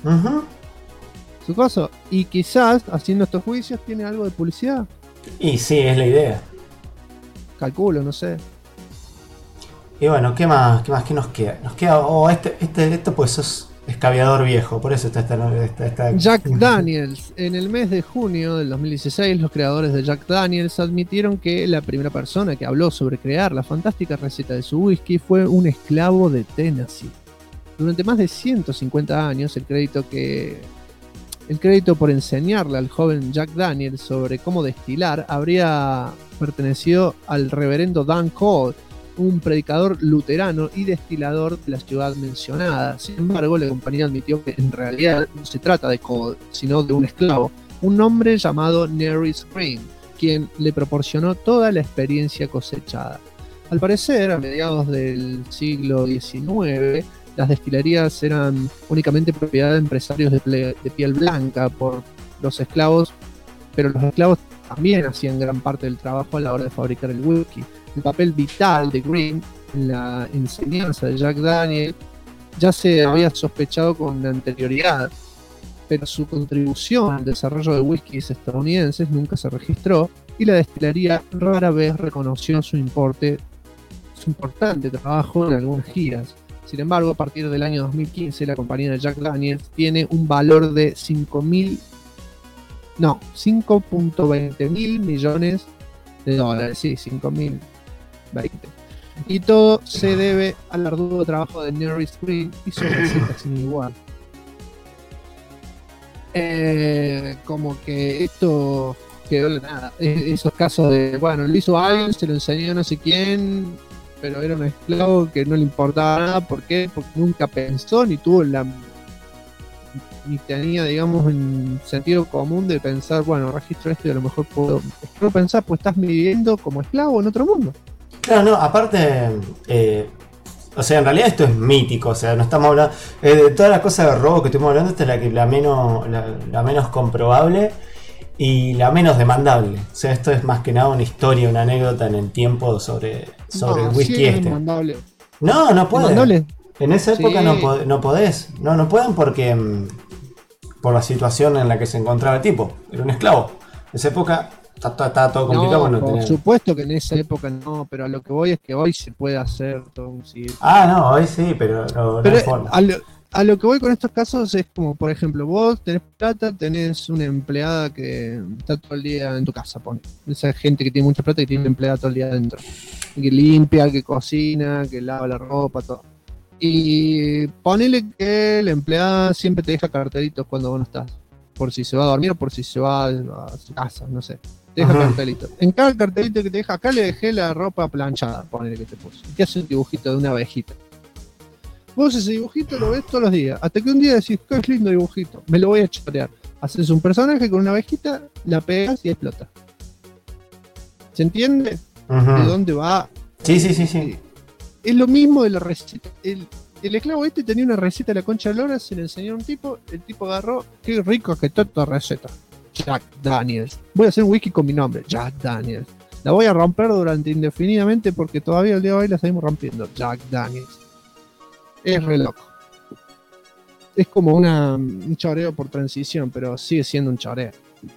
cosa. Y quizás, haciendo estos juicios, tiene algo de publicidad. Y sí, es la idea. Calculo, no sé. Y bueno, ¿qué más que nos queda? Nos queda, esto pues es escabiador viejo, por eso está Jack Daniels. En el mes de junio del 2016, los creadores de Jack Daniels admitieron que la primera persona que habló sobre crear la fantástica receta de su whisky fue un esclavo de Tennessee. Durante más de 150 años, el crédito por enseñarle al joven Jack Daniels sobre cómo destilar habría pertenecido al reverendo Dan Cole, un predicador luterano y destilador de la ciudad mencionada. Sin embargo, la compañía admitió que en realidad no se trata de Cole, sino de un esclavo, un hombre llamado Nerys Green, quien le proporcionó toda la experiencia cosechada. Al parecer, a mediados del siglo XIX, las destilerías eran únicamente propiedad de empresarios de piel blanca por los esclavos, pero los esclavos también hacían gran parte del trabajo a la hora de fabricar el whisky. El papel vital de Green en la enseñanza de Jack Daniel ya se había sospechado con anterioridad, pero su contribución al desarrollo de whiskies estadounidenses nunca se registró y la destilería rara vez reconoció su importante trabajo en algunas giras. Sin embargo, a partir del año 2015, la compañía de Jack Daniels tiene un valor de 5.20 mil millones de dólares. Sí, 5.020. Y todo se debe al arduo trabajo de Nerys Green y su receta sin igual. Como que esto quedó de nada. Esos casos de, bueno, lo hizo alguien, se lo enseñó a no sé quién, pero era un esclavo que no le importaba nada. ¿Por qué? Porque nunca pensó ni tuvo ni tenía, digamos, un sentido común de pensar, bueno, registro esto y a lo mejor puedo pensar, pues estás viviendo como esclavo en otro mundo. Claro, no, aparte, o sea, en realidad esto es mítico, o sea, no estamos hablando de todas las cosas de robo que estuvimos hablando, esta es la menos comprobable y la menos demandable. O sea, esto es más que nada una historia, una anécdota en el tiempo sobre el whisky este. No puede. En esa época no podés. No pueden porque por la situación en la que se encontraba el tipo. Era un esclavo. En esa época está todo complicado. Por supuesto que en esa época no, pero a lo que voy es que hoy se puede hacer todo un circo. No, hoy sí, pero no hay forma. A lo que voy con estos casos es como, por ejemplo, vos tenés plata, tenés una empleada que está todo el día en tu casa, esa gente que tiene mucha plata y tiene una empleada todo el día adentro, que limpia, que cocina, que lava la ropa, todo. Y ponele que la empleada siempre te deja cartelitos cuando vos no estás, por si se va a dormir o por si se va a su casa, no sé. Te deja cartelitos. En cada cartelito que te deja, acá le dejé la ropa planchada, ponele que te puso. Y te hace un dibujito de una abejita. Vos ese dibujito lo ves todos los días, hasta que un día decís, qué lindo dibujito, me lo voy a chorear. Haces un personaje con una abejita, la pegas y explota. ¿Se entiende? ¿De dónde va? Sí. Es lo mismo de la receta. El esclavo este tenía una receta de la concha de lora, se le enseñó a un tipo, el tipo agarró, qué rico que está esta receta. Jack Daniels. Voy a hacer un whisky con mi nombre, Jack Daniels. La voy a romper durante indefinidamente porque todavía el día de hoy la seguimos rompiendo, Jack Daniels. Es re loco. Es como un choreo por transición, pero sigue siendo un choreo.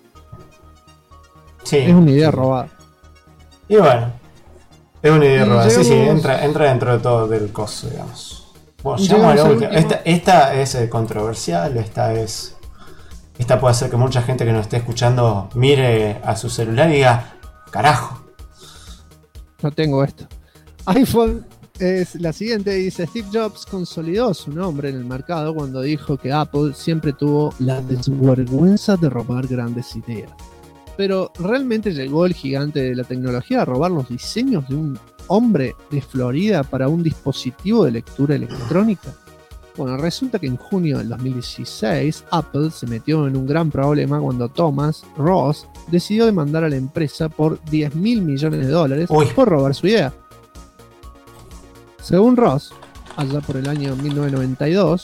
Sí. Es una idea robada. Y bueno, es una idea robada. Sí, entra dentro de todo del coso, digamos. Bueno, llegamos a la última. Esta es controversial, esta puede hacer que mucha gente que nos esté escuchando mire a su celular y diga, carajo. No tengo esto. iPhone es la siguiente, dice: Steve Jobs consolidó su nombre en el mercado cuando dijo que Apple siempre tuvo la desvergüenza de robar grandes ideas. Pero ¿realmente llegó el gigante de la tecnología a robar los diseños de un hombre de Florida para un dispositivo de lectura electrónica? Bueno, resulta que en junio del 2016 Apple se metió en un gran problema cuando Thomas Ross decidió demandar a la empresa por $10.000 millones por robar su idea. Según Ross, allá por el año 1992,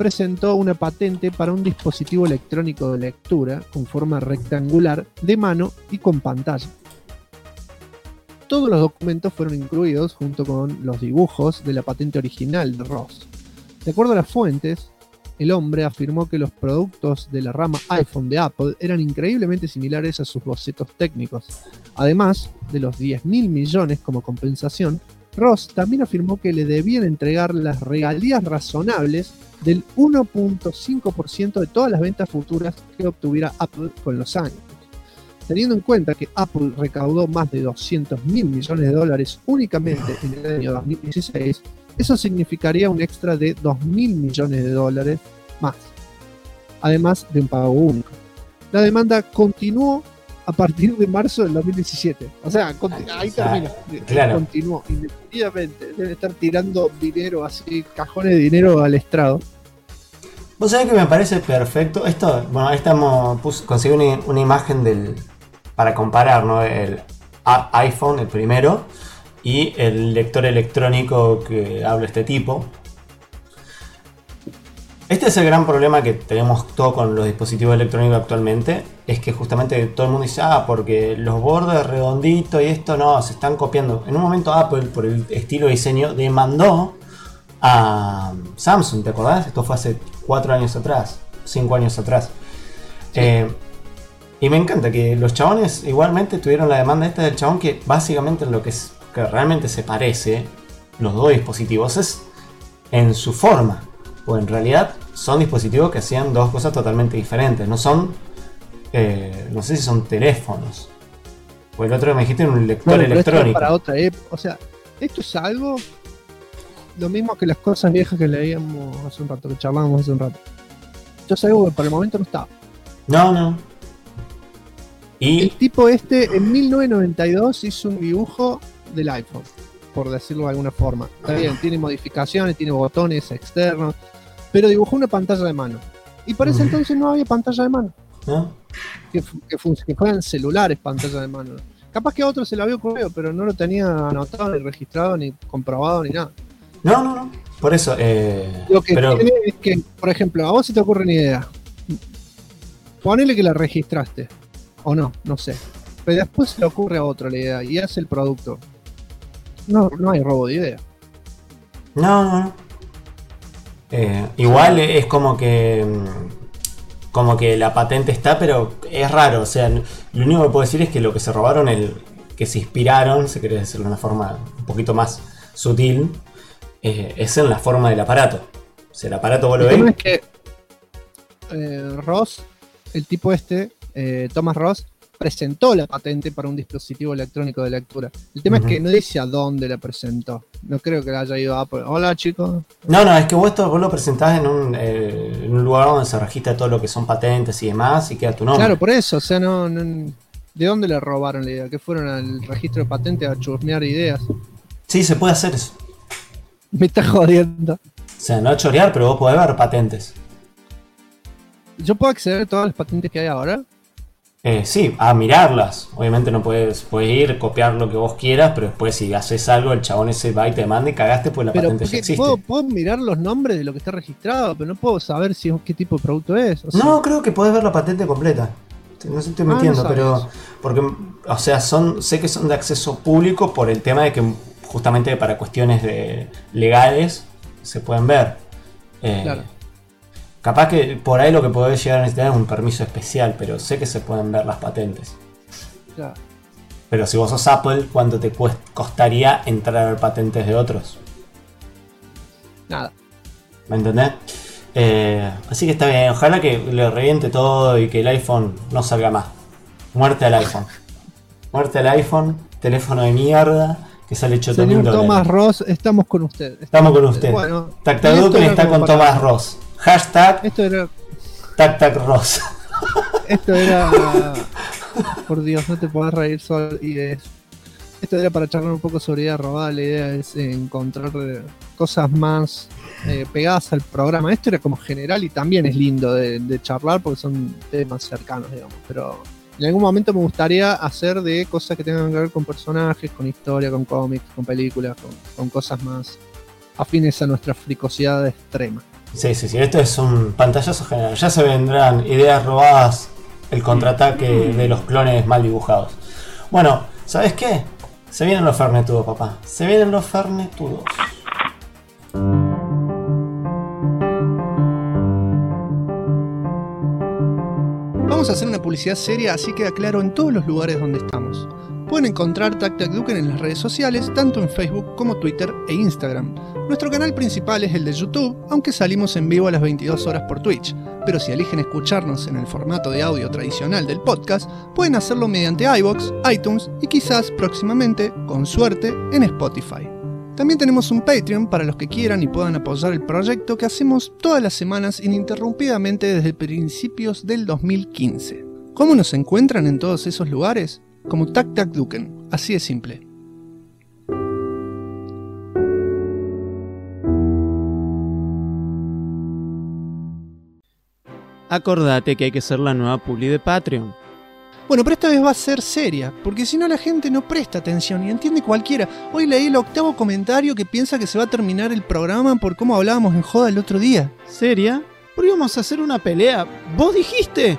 presentó una patente para un dispositivo electrónico de lectura con forma rectangular, de mano y con pantalla. Todos los documentos fueron incluidos junto con los dibujos de la patente original de Ross. De acuerdo a las fuentes, el hombre afirmó que los productos de la rama iPhone de Apple eran increíblemente similares a sus bocetos técnicos. Además de los 10.000 millones como compensación, Ross también afirmó que le debían entregar las regalías razonables del 1.5% de todas las ventas futuras que obtuviera Apple con los años. Teniendo en cuenta que Apple recaudó más de 200.000 millones de dólares únicamente en el año 2016, eso significaría un extra de 2.000 millones de dólares más, además de un pago único. La demanda continuó a partir de marzo del 2017. O sea, ahí termina. Claro. Continuó indefinidamente. Debe estar tirando dinero así, cajones de dinero al estrado. Vos sabés que me parece perfecto. Esto, bueno, ahí conseguí una imagen para comparar, ¿no? El iPhone, el primero, y el lector electrónico que habla este tipo. Este es el gran problema que tenemos todo con los dispositivos electrónicos actualmente. Es que justamente todo el mundo dice, porque los bordes redonditos y esto no, se están copiando. En un momento Apple, por el estilo de diseño, demandó a Samsung, ¿te acordás? Esto fue hace 4 años atrás, 5 años atrás. Sí. Y me encanta que los chabones igualmente tuvieron la demanda esta del chabón, que básicamente lo que realmente se parece, los dos dispositivos, es en su forma. O en realidad son dispositivos que hacían dos cosas totalmente diferentes. No son, no sé si son teléfonos. O el otro que me dijiste, un lector electrónico. Esto es para otra época. O sea, esto es algo, lo mismo que las cosas viejas que leíamos hace un rato, que charlábamos hace un rato. Esto es algo que para el momento no estaba. No. Y el tipo en 1992 hizo un dibujo del iPhone, por decirlo de alguna forma. Está bien, tiene modificaciones, tiene botones externos, pero dibujó una pantalla de mano. Y por ese entonces no había pantalla de mano. ¿No? Que fueran celulares pantalla de mano. Capaz que a otro se lo había ocurrido, pero no lo tenía anotado, ni registrado, ni comprobado, ni nada. No. Por eso. Lo que tiene es que, por ejemplo, a vos se te ocurre una idea. Ponele que la registraste. O no sé. Pero después se le ocurre a otro la idea y hace el producto. No hay robo de idea. No. Igual es como que la patente está, pero es raro. O sea, lo único que puedo decir es que lo que se robaron, que se inspiraron, si querés decirlo de una forma un poquito más sutil, es en la forma del aparato. O sea, el aparato vos lo ves. El tema es que Ross, el tipo Thomas Ross, presentó la patente para un dispositivo electrónico de lectura. El tema es que no dice a dónde la presentó. No creo que la haya ido a Apple. Hola, chicos. No, es que vos lo presentás en un lugar donde se registra todo lo que son patentes y demás y queda tu nombre. Claro, por eso. O sea, no ¿de dónde le robaron la idea? ¿Que fueron al registro de patentes a chusmear ideas? Sí, se puede hacer eso. Me está jodiendo. O sea, no a chorear, pero vos podés ver patentes. ¿Yo puedo acceder a todas las patentes que hay ahora? Sí, a mirarlas. Obviamente no puedes ir, copiar lo que vos quieras, pero después si haces algo, el chabón ese va y te manda y cagaste, pues la patente ya existe. Puedo mirar los nombres de lo que está registrado, pero no puedo saber qué tipo de producto es. O sea, no, creo que podés ver la patente completa. No sé si estoy mintiendo, pero eso. Porque, o sea, sé que son de acceso público por el tema de que justamente para cuestiones legales se pueden ver. Claro. Capaz que por ahí lo que podés llegar a necesitar es un permiso especial, pero sé que se pueden ver las patentes. Claro. Pero si vos sos Apple, ¿cuánto te costaría entrar a ver patentes de otros? Nada. ¿Me entendés? Así que está bien, ojalá que le reviente todo y que el iPhone no salga más. Muerte al iPhone. Muerte al iPhone, teléfono de mierda, que sale $8.000. Señor Thomas Ross, estamos con usted. Estamos con usted. Bueno, Tactaduken está con Thomas Ross. Hashtag esto era TacTacRoss. Esto era por Dios, no te podés reír solo y esto era para charlar un poco sobre idea robada. La idea es encontrar cosas más pegadas al programa. Esto era como general y también es lindo de charlar porque son temas cercanos, digamos, pero en algún momento me gustaría hacer de cosas que tengan que ver con personajes, con historia, con cómics, con películas, con cosas más afines a nuestra fricosidad extrema. Sí. Esto es un pantallazo general. Ya se vendrán ideas robadas, el contraataque de los clones mal dibujados. Bueno, ¿sabes qué? Se vienen los fernetudos, papá. Se vienen los fernetudos. Vamos a hacer una publicidad seria, así queda claro en todos los lugares donde estamos. Pueden encontrar Tac Tac Duken en las redes sociales, tanto en Facebook como Twitter e Instagram. Nuestro canal principal es el de YouTube, aunque salimos en vivo a las 22 horas por Twitch. Pero si eligen escucharnos en el formato de audio tradicional del podcast, pueden hacerlo mediante iVoox, iTunes y quizás próximamente, con suerte, en Spotify. También tenemos un Patreon para los que quieran y puedan apoyar el proyecto que hacemos todas las semanas ininterrumpidamente desde principios del 2015. ¿Cómo nos encuentran en todos esos lugares? Como Tac Tac Duken, así de simple. Acordate que hay que ser la nueva publi de Patreon. Bueno, pero esta vez va a ser seria, porque si no la gente no presta atención y entiende cualquiera. Hoy leí el 8º comentario que piensa que se va a terminar el programa por cómo hablábamos en joda el otro día. ¿Seria? ¿Por qué íbamos a hacer una pelea? ¿Vos dijiste?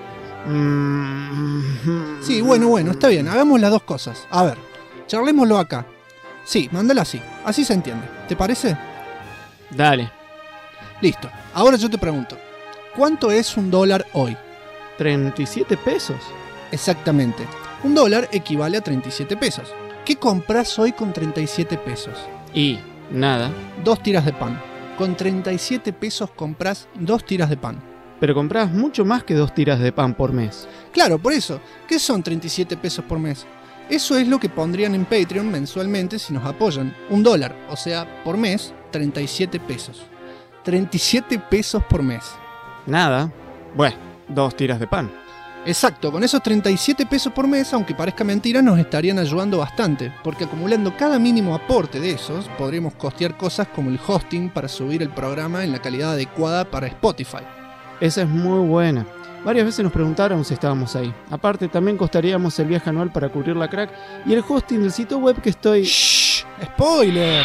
Sí, bueno, está bien, hagamos las dos cosas. A ver, charlémoslo acá. Sí, mándala así se entiende. ¿Te parece? Dale. Listo, ahora yo te pregunto, ¿cuánto es $1 hoy? 37 pesos. Exactamente, $1 equivale a 37 pesos. ¿Qué compras hoy con 37 pesos? Y nada. 2 tiras de pan. Con 37 pesos compras 2 tiras de pan. Pero compras mucho más que 2 tiras de pan por mes. Claro, por eso. ¿Qué son 37 pesos por mes? Eso es lo que pondrían en Patreon mensualmente si nos apoyan. $1, o sea, por mes, 37 pesos. 37 pesos por mes. Nada. Bueno, 2 tiras de pan. Exacto, con esos 37 pesos por mes, aunque parezca mentira, nos estarían ayudando bastante, porque acumulando cada mínimo aporte de esos, podríamos costear cosas como el hosting para subir el programa en la calidad adecuada para Spotify. Esa es muy buena. Varias veces nos preguntaron si estábamos ahí. Aparte, también costaríamos el viaje anual para cubrir la crack y el hosting del sitio web que estoy... ¡Shh! ¡Spoiler!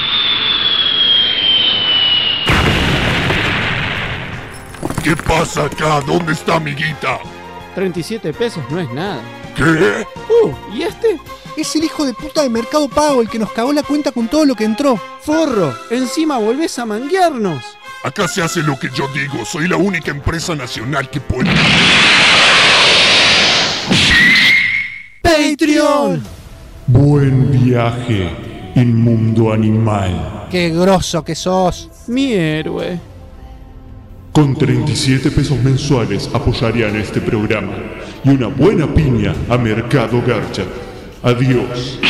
¿Qué pasa acá? ¿Dónde está amiguita? 37 pesos no es nada. ¿Qué? ¿Y este? Es el hijo de puta de Mercado Pago, el que nos cagó la cuenta con todo lo que entró. ¡Forro! ¡Encima volvés a manguearnos! Acá se hace lo que yo digo. Soy la única empresa nacional que puede... ¡Patreon! Buen viaje, inmundo animal. ¡Qué grosso que sos! Mi héroe. Con 37 pesos mensuales apoyarían este programa y una buena piña a Mercado Garcha. Adiós.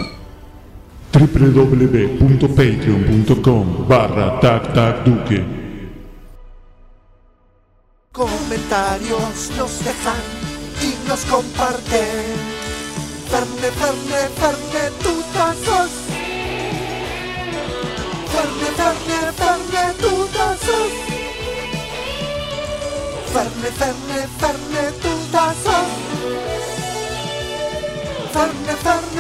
www.patreon.com/tactacduque. Comentarios nos dejan y nos comparten. Ferne, tutazos. Ferne, tutazos. Ferne, tutazos. Ferne,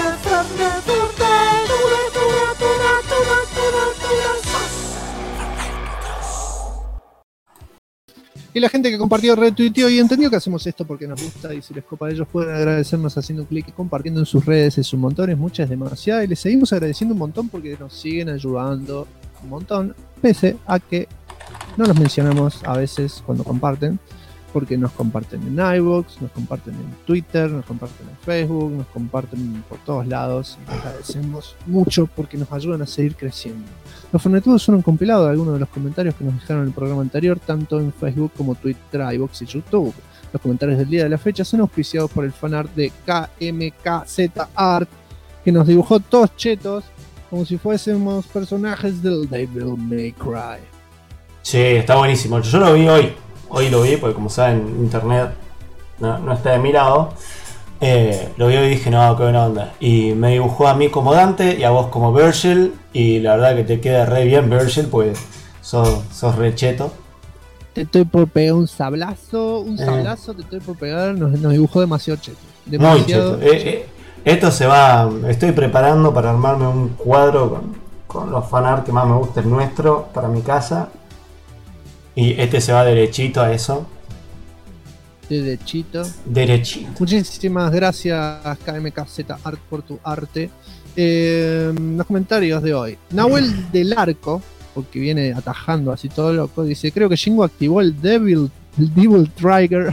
Y la gente que compartió, retuiteó y entendió que hacemos esto porque nos gusta, y si les copa a ellos pueden agradecernos haciendo un clic y compartiendo en sus redes. Es un montón, es mucha, es demasiada, y les seguimos agradeciendo un montón porque nos siguen ayudando un montón, pese a que no los mencionamos a veces cuando comparten, porque nos comparten en iVoox, nos comparten en Twitter, nos comparten en Facebook, nos comparten por todos lados, y les agradecemos mucho porque nos ayudan a seguir creciendo. Los Fernetudos son un compilado de algunos de los comentarios que nos dejaron en el programa anterior, tanto en Facebook como Twitter, iVoox y YouTube. Los comentarios del día de la fecha son auspiciados por el fanart de KMKZ Art, que nos dibujó todos chetos, como si fuésemos personajes del Devil May Cry. Sí, está buenísimo. Yo lo vi hoy. Hoy lo vi, porque como saben, internet no está de mi lado. Lo vi hoy y dije, no, qué buena onda. Y me dibujó a mí como Dante y a vos como Virgil. Y la verdad que te queda re bien, Virgil, pues sos re cheto. Te estoy por pegar un sablazo, te estoy por pegar. Nos dibujó demasiado cheto. Demasiado muy cheto. Esto se va. Estoy preparando para armarme un cuadro con los fanart que más me gusta, el nuestro, para mi casa. Y este se va derechito a eso. Derechito. Muchísimas gracias KMKZ Art por tu arte. Los comentarios de hoy. Nahuel del Arco, porque viene atajando así todo loco, dice: creo que Shingo activó el Devil Trigger.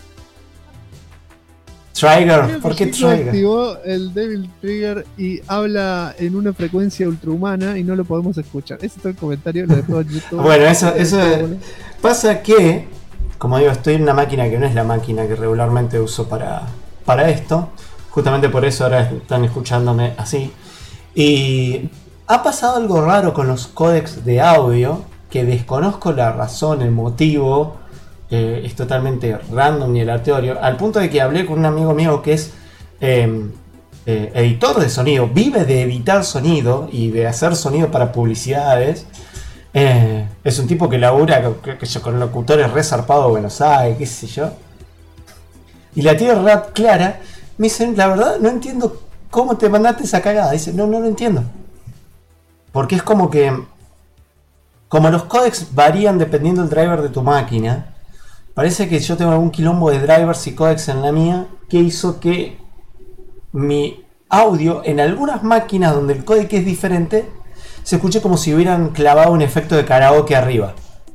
Trigger, ¿por qué Trigger? Activó el Devil Trigger y habla en una frecuencia ultrahumana y no lo podemos escuchar. Ese es el comentario, lo dejó en YouTube. Bueno, eso pasa que, como digo, estoy en una máquina que no es la máquina que regularmente uso para esto. Justamente por eso ahora están escuchándome así. Y ha pasado algo raro con los códecs de audio, que desconozco la razón, el motivo. Es totalmente random y aleatorio, al punto de que hablé con un amigo mío que es editor de sonido, vive de editar sonido y de hacer sonido para publicidades. Es un tipo que labura con locutores re zarpados de Buenos Aires, qué sé yo, y la tiene rap clara. Me dicen: la verdad no entiendo cómo te mandaste esa cagada. Dice: no lo entiendo, porque es como los codecs varían dependiendo del driver de tu máquina. Parece que yo tengo algún quilombo de drivers y codecs en la mía que hizo que mi audio en algunas máquinas donde el codec es diferente se escuche como si hubieran clavado un efecto de karaoke arriba.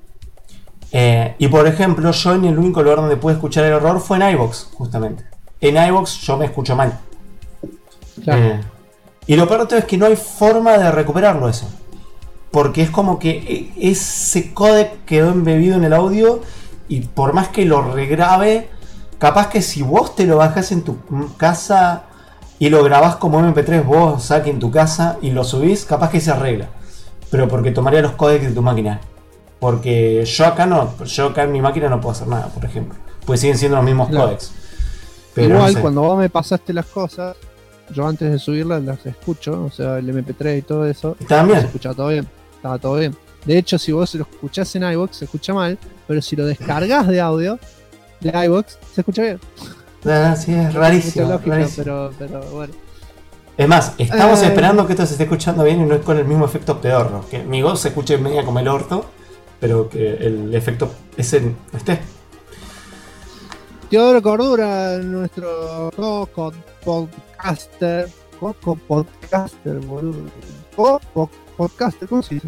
Y por ejemplo, yo en el único lugar donde pude escuchar el error fue en iVoox, justamente. En iVoox yo me escucho mal. Claro. Y lo peor de todo es que no hay forma de recuperarlo eso. Porque es como que ese codec quedó embebido en el audio. Y por más que lo regrabe, capaz que si vos te lo bajás en tu casa y lo grabás como MP3 vos aquí en tu casa y lo subís, capaz que se arregla. Pero porque tomaría los códecs de tu máquina. Porque yo acá en mi máquina no puedo hacer nada, por ejemplo. Pues siguen siendo los mismos códecs. Pero igual, no sé, cuando vos me pasaste las cosas, yo antes de subirlas las escucho, o sea, el MP3 y todo eso. ¿Está bien? Se escuchaba todo bien. Estaba todo bien. De hecho, si vos lo escuchás en iVoox, se escucha mal, pero si lo descargas de audio de iVoox, se escucha bien. Sí, es rarísimo. Lógica, rarísimo. Pero bueno. Es más, estamos esperando que esto se esté escuchando bien y no es con el mismo efecto pedorro. Que mi voz se escuche media como el orto, pero que el efecto ese no esté. Teodoro Cordura, nuestro podcaster, boludo. Podcaster, ¿cómo se dice?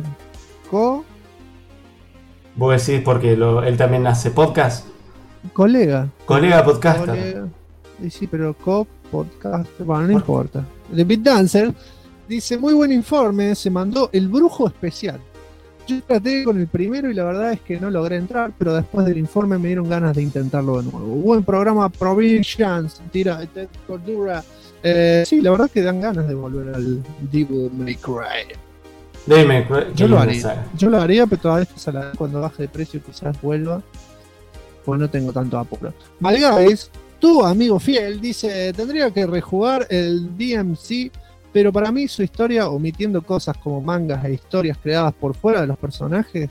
Vos decís porque él también hace podcast. Colega podcaster. Colega. Sí, pero podcaster, bueno, no importa. The Beat Dancer dice: muy buen informe, se mandó el brujo especial. Yo traté con el primero y la verdad es que no logré entrar, pero después del informe me dieron ganas de intentarlo de nuevo. Buen programa, Provisions, Cordura. Sí, la verdad es que dan ganas de volver al Devil May Cry. Yo lo haría, pero todavía cuando baje de precio quizás vuelva, pues no tengo tanto apuro. Malgays, tu amigo fiel, dice: tendría que rejugar el DMC, pero para mí su historia, omitiendo cosas como mangas e historias creadas por fuera de los personajes,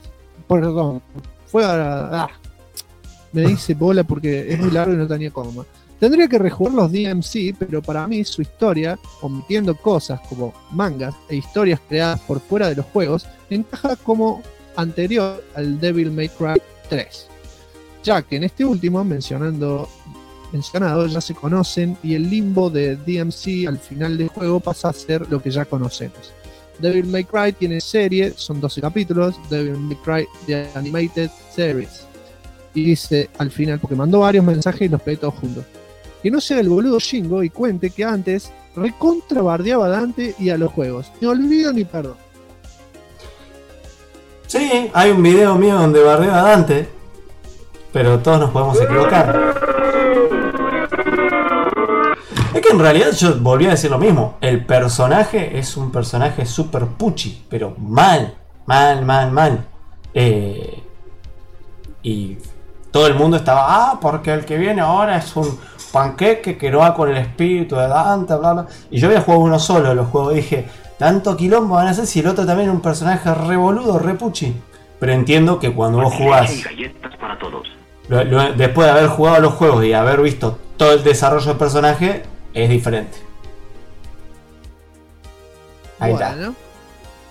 me dice bola porque es muy largo y no tenía coma. Tendría que rejugar los DMC, pero para mí su historia, omitiendo cosas como mangas e historias creadas por fuera de los juegos, encaja como anterior al Devil May Cry 3, ya que en este último, mencionado ya se conocen y el limbo de DMC al final del juego pasa a ser lo que ya conocemos. Devil May Cry tiene serie, son 12 capítulos, Devil May Cry The Animated Series. Y dice al final, porque mandó varios mensajes y los pegué todos juntos: que no sea el boludo Shingo y cuente que antes recontra bardeaba a Dante y a los juegos. Ni olvido ni perdón. Sí, hay un video mío donde bardeo a Dante, pero todos nos podemos equivocar. Es que en realidad yo volví a decir lo mismo. El personaje es un personaje super puchi, pero mal. Y todo el mundo estaba, porque el que viene ahora es un panqueque que no va con el espíritu de Dante, bla bla. Y yo había jugado uno solo de los juegos y dije, tanto quilombo van a hacer si el otro también es un personaje re boludo, re puchi. Pero entiendo que cuando vos jugás, después de haber jugado los juegos y haber visto todo el desarrollo del personaje, es diferente. Ahí está.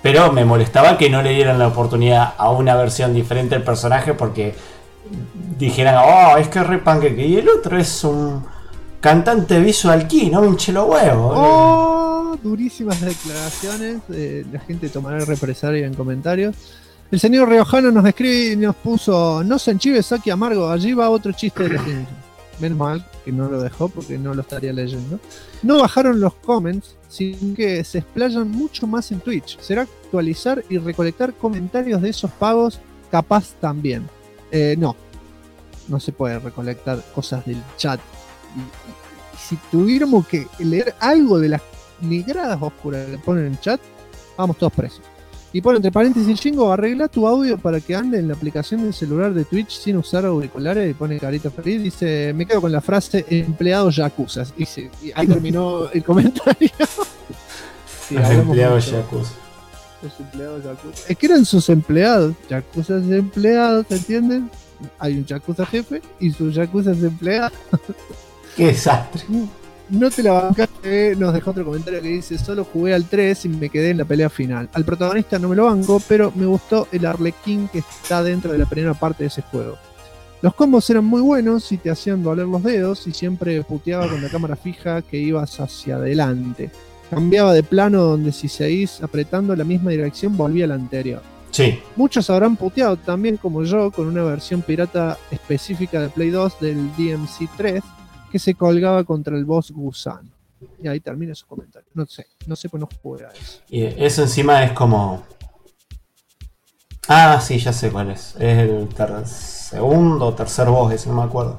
Pero me molestaba que no le dieran la oportunidad a una versión diferente del personaje porque dijeran, oh, es que es re panqueque. Y el otro es un cantante visual key, no me hinché los huevos. Oh, durísimas declaraciones. La gente tomará represalia en comentarios. El señor Riojano nos escribe y nos puso: no se enchive Saki amargo, allí va otro chiste de la gente. Menos mal que no lo dejó porque no lo estaría leyendo. No bajaron los comments, sin que se explayan mucho más en Twitch. Será actualizar y recolectar comentarios de esos pagos, capaz también. No se puede recolectar cosas del chat. Y si tuviéramos que leer algo de las negradas oscuras que ponen en chat, vamos todos presos. Y pone entre paréntesis: Chingo, arregla tu audio para que ande en la aplicación del celular de Twitch sin usar auriculares. Y pone carita feliz. Dice: me quedo con la frase empleados yakuza. Y ahí terminó el comentario. Sí, los empleados yakuza. Los empleados yakuza. Es que eran sus empleados. Yakuza es empleados, ¿se entienden? Hay un yakuza jefe y su yakuza es empleado. Qué desastre. No te la bancaste, nos dejó otro comentario que dice: solo jugué al 3 y me quedé en la pelea final. Al protagonista no me lo banco, pero me gustó el Arlequín que está dentro de la primera parte de ese juego. Los combos eran muy buenos y te hacían doler los dedos, y siempre puteaba con la cámara fija que ibas hacia adelante. Cambiaba de plano donde si seguís apretando la misma dirección volvía a la anterior. Sí. Muchos habrán puteado también como yo con una versión pirata específica de Play 2 del DMC3 que se colgaba contra el boss gusano. Y ahí termina su comentario. No sé, pues no juega eso. Y eso encima es como... Ah, sí, ya sé cuál es. Es el segundo o tercer boss, ese no me acuerdo.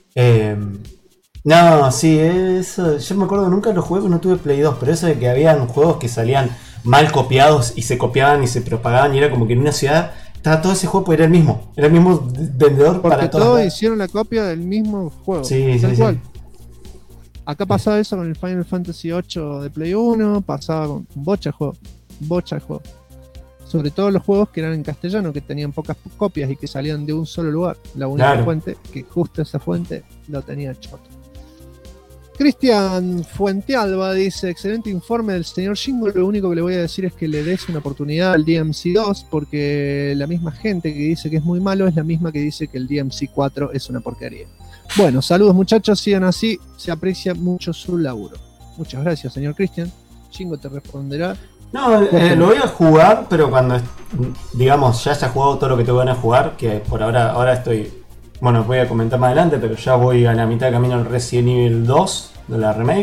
No, sí, eso... Yo me acuerdo que nunca lo jugué porque no tuve Play 2, pero eso de que habían juegos que salían mal copiados y se copiaban y se propagaban y era como que en una ciudad... Estaba todo ese juego porque era el mismo vendedor porque para todos hicieron la copia del mismo juego. Sí, tal sí, cual. sí. Acá pasaba eso con el Final Fantasy VIII de Play 1, pasaba con bocha de juego. Sobre todo los juegos que eran en castellano, que tenían pocas copias y que salían de un solo lugar. La única fuente, que justo esa fuente lo tenía choto. Cristian Fuentealba dice: excelente informe del señor Shingo. Lo único que le voy a decir es que le des una oportunidad al DMC2, porque la misma gente que dice que es muy malo es la misma que dice que el DMC4 es una porquería. Bueno, saludos muchachos, sigan así, se aprecia mucho su laburo. Muchas gracias, señor Cristian. Shingo te responderá. No, lo voy a jugar, pero cuando, digamos, ya haya jugado todo lo que te van a jugar, que por ahora estoy... Bueno, voy a comentar más adelante, pero ya voy a la mitad de camino al Resident Evil 2 de la remake.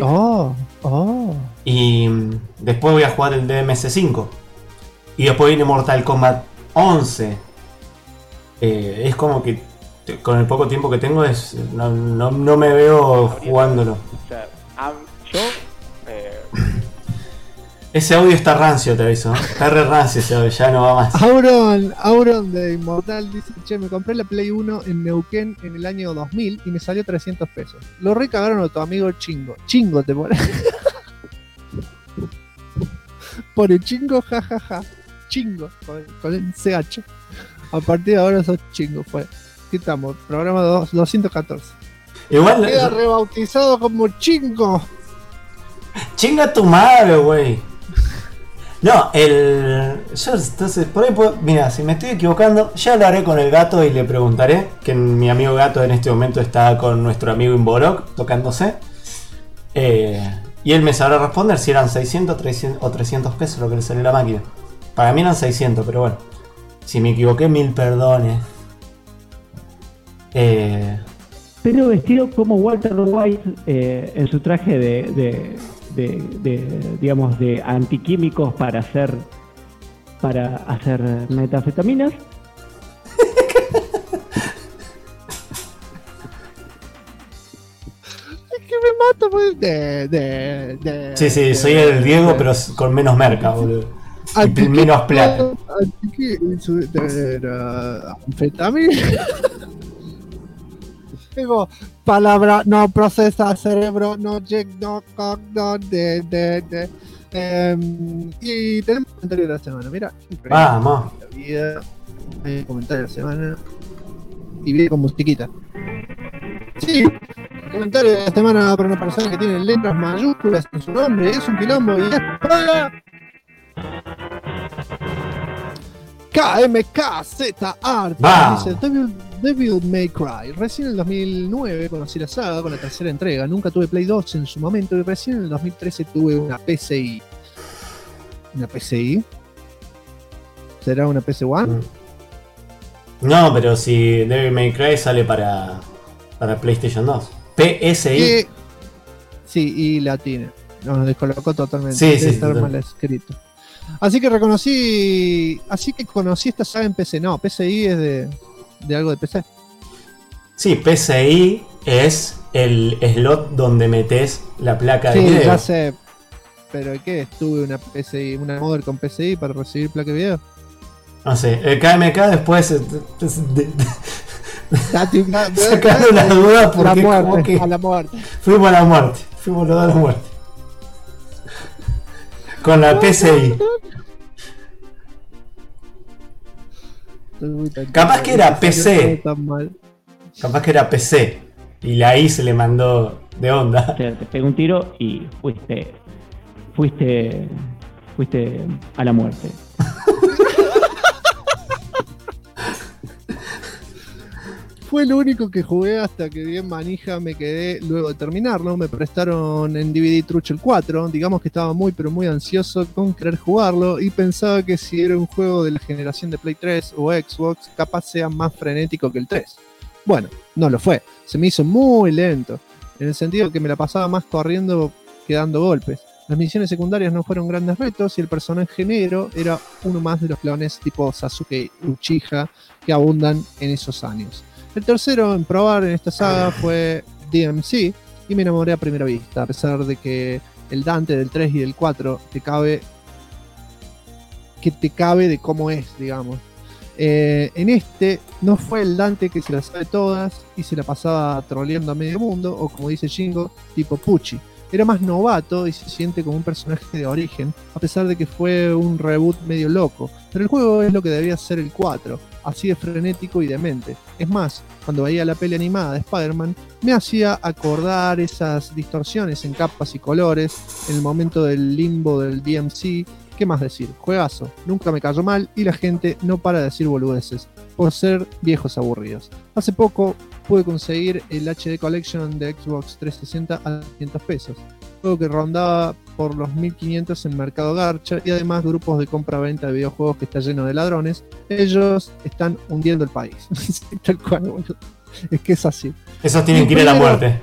Y después voy a jugar el DMC5. Y después viene Mortal Kombat 11. Es como que con el poco tiempo que tengo no me veo jugándolo. O sea, yo... Ese audio está rancio, te aviso. Está re rancio ese audio, ya no va más. Auron de Inmortal dice: che, me compré la Play 1 en Neuquén en el año 2000 y me salió 300 pesos. Lo recagaron a tu amigo Chingo. Chingo te pone. Por el Chingo, jajaja. Chingo, con el CH. A partir de ahora sos Chingo, fue. ¿Qué estamos? Programa 214. Igual queda rebautizado como Chingo. Chinga tu madre, güey. No, yo entonces, por ahí mira, si me estoy equivocando, ya hablaré con el gato y le preguntaré, que mi amigo gato en este momento está con nuestro amigo Inborok tocándose. Y él me sabrá responder si eran 600 o 300 pesos lo que le salió la máquina. Para mí eran 600, pero bueno. Si me equivoqué, mil perdones. Pero vestido como Walter White en su traje de digamos, de antiquímicos para hacer metanfetaminas. Es que me mato, pues. Sí, soy el Diego, pero con menos merca, boludo. Y menos plata. Anfetamina. Digo, palabra no procesa cerebro, no check, no cock, no y tenemos comentario de la semana, mira. Vamos. Hay comentario de la semana. Y viene con musiquita. Sí, comentario de la semana para una persona que tiene letras mayúsculas en su nombre. Es un quilombo y es para... KMKZ Art Va. dice Devil May Cry. Recién en el 2009 conocí la saga con la tercera entrega. Nunca tuve Play 2 en su momento y recién en el 2013 tuve una PCI. ¿Una PCI? ¿Será una PC One? No, pero si Devil May Cry sale para PlayStation 2. PSI. Sí, y la tiene. Nos descolocó totalmente. Sí, Debe sí, estar total. mal escrito. Así que conocí esta saga en PC. No, PCI es de algo de PC. Sí, PCI es el slot donde metes la placa de Sí, video. ya sé. Pero ¿qué? Tuve una PCI, una modder con PCI para recibir placa de video. No sé, el KMK después sacando las dudas porque como que A la muerte. fuimos a la muerte. Fuimos los dos a la muerte. Con la PCI. Capaz que era PC. Capaz que era PC. Y la I se le mandó de onda. Te pegó un tiro y fuiste a la muerte. Fue el único que jugué hasta que bien manija me quedé luego de terminarlo. Me prestaron en DVD trucho el 4. Digamos que estaba muy pero muy ansioso con querer jugarlo y pensaba que si era un juego de la generación de Play 3 o Xbox, capaz sea más frenético que el 3. Bueno, no lo fue. Se me hizo muy lento, en el sentido que me la pasaba más corriendo que dando golpes. Las misiones secundarias no fueron grandes retos y el personaje negro era uno más de los clones tipo Sasuke y Uchiha que abundan en esos años. El tercero en probar en esta saga fue DMC y me enamoré a primera vista, a pesar de que el Dante del 3 y del 4 te cabe de cómo es, digamos. En este no fue el Dante que se la sabe todas y se la pasaba troleando a medio mundo, o como dice Shingo, tipo Pucci. Era más novato y se siente como un personaje de origen, a pesar de que fue un reboot medio loco. Pero el juego es lo que debía ser el 4, así de frenético y demente. Es más, cuando veía la peli animada de Spider-Man, me hacía acordar esas distorsiones en capas y colores, en el momento del limbo del DMC. ¿Qué más decir? Juegazo, nunca me cayó mal y la gente no para de decir boludeces, por ser viejos aburridos. Hace poco pude conseguir el HD Collection de Xbox 360 a 500 pesos, juego que rondaba por los 1500 en Mercado Garcha y además grupos de compra-venta de videojuegos que está lleno de ladrones. Ellos están hundiendo el país. Tal cual, boludo. Es que es así. Esos tienen que ir a la muerte.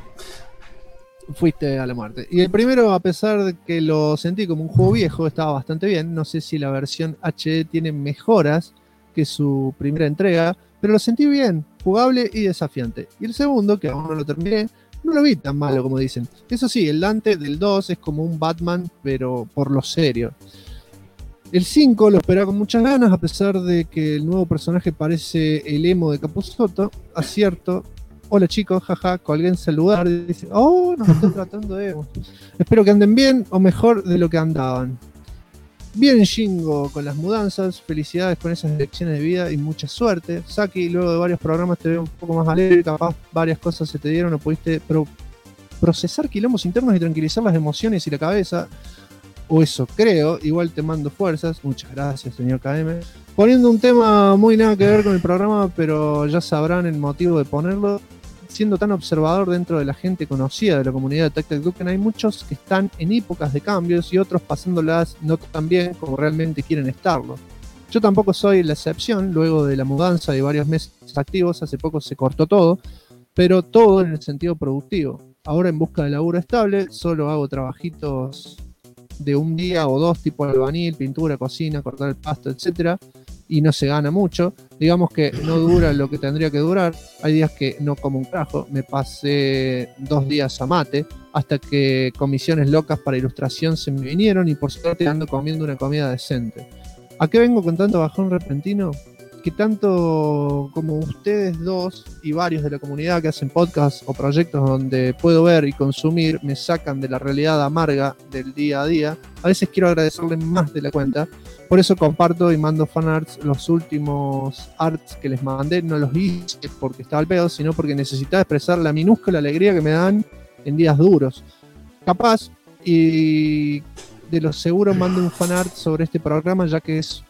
Fuiste a la muerte. Y el primero, a pesar de que lo sentí como un juego viejo, estaba bastante bien. No sé si la versión HD tiene mejoras que su primera entrega, pero lo sentí bien, jugable y desafiante. Y el segundo, que aún no lo terminé, no lo vi tan malo como dicen. Eso sí, el Dante del 2 es como un Batman, pero por lo serio. El 5 lo esperaba con muchas ganas, a pesar de que el nuevo personaje parece el emo de Capusotto. Acierto. Hola chicos, jaja, colgué en saludar. Dice, oh, nos estoy tratando de emo. Espero que anden bien o mejor de lo que andaban. Bien Shingo con las mudanzas, felicidades con esas lecciones de vida y mucha suerte. Saki, luego de varios programas te veo un poco más alegre, capaz varias cosas se te dieron o pudiste procesar quilombos internos y tranquilizar las emociones y la cabeza. O eso creo, igual te mando fuerzas. Muchas gracias, señor KM. Poniendo un tema muy nada que ver con el programa, pero ya sabrán el motivo de ponerlo. Siendo tan observador dentro de la gente conocida de la comunidad de Tactic Duken, hay muchos que están en épocas de cambios y otros pasándolas no tan bien como realmente quieren estarlo. Yo tampoco soy la excepción, luego de la mudanza de varios meses activos, hace poco se cortó todo, pero todo en el sentido productivo. Ahora en busca de laburo estable, solo hago trabajitos de un día o dos, tipo albañil, pintura, cocina, cortar el pasto, etcétera, y no se gana mucho. Digamos que no dura lo que tendría que durar. Hay días que no como un carajo. Me pasé 2 días a mate hasta que comisiones locas para ilustración se me vinieron y por suerte ando comiendo una comida decente. ¿A qué vengo con tanto bajón repentino? Que tanto como ustedes dos y varios de la comunidad que hacen podcasts o proyectos donde puedo ver y consumir me sacan de la realidad amarga del día a día, a veces quiero agradecerles más de la cuenta. Por eso comparto y mando fanarts. Los últimos arts que les mandé no los hice porque estaba al pedo, sino porque necesitaba expresar la minúscula alegría que me dan en días duros. Capaz, y de lo seguro mando un fanart sobre este programa, ya que es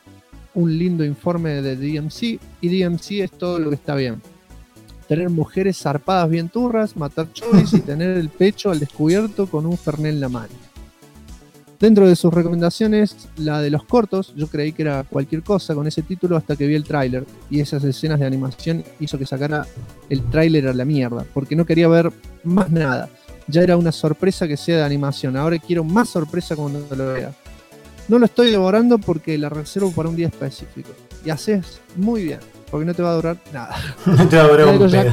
un lindo informe de DMC, y DMC es todo lo que está bien. Tener mujeres zarpadas bien turras, matar chovis y tener el pecho al descubierto con un fernet en la mano. Dentro de sus recomendaciones, la de los cortos, yo creí que era cualquier cosa con ese título hasta que vi el tráiler, y esas escenas de animación hizo que sacara el tráiler a la mierda, porque no quería ver más nada. Ya era una sorpresa que sea de animación, ahora quiero más sorpresa cuando lo vea. No lo estoy devorando porque la reservo para un día específico, y haces muy bien, porque no te va a durar nada. No te va a durar un pedo.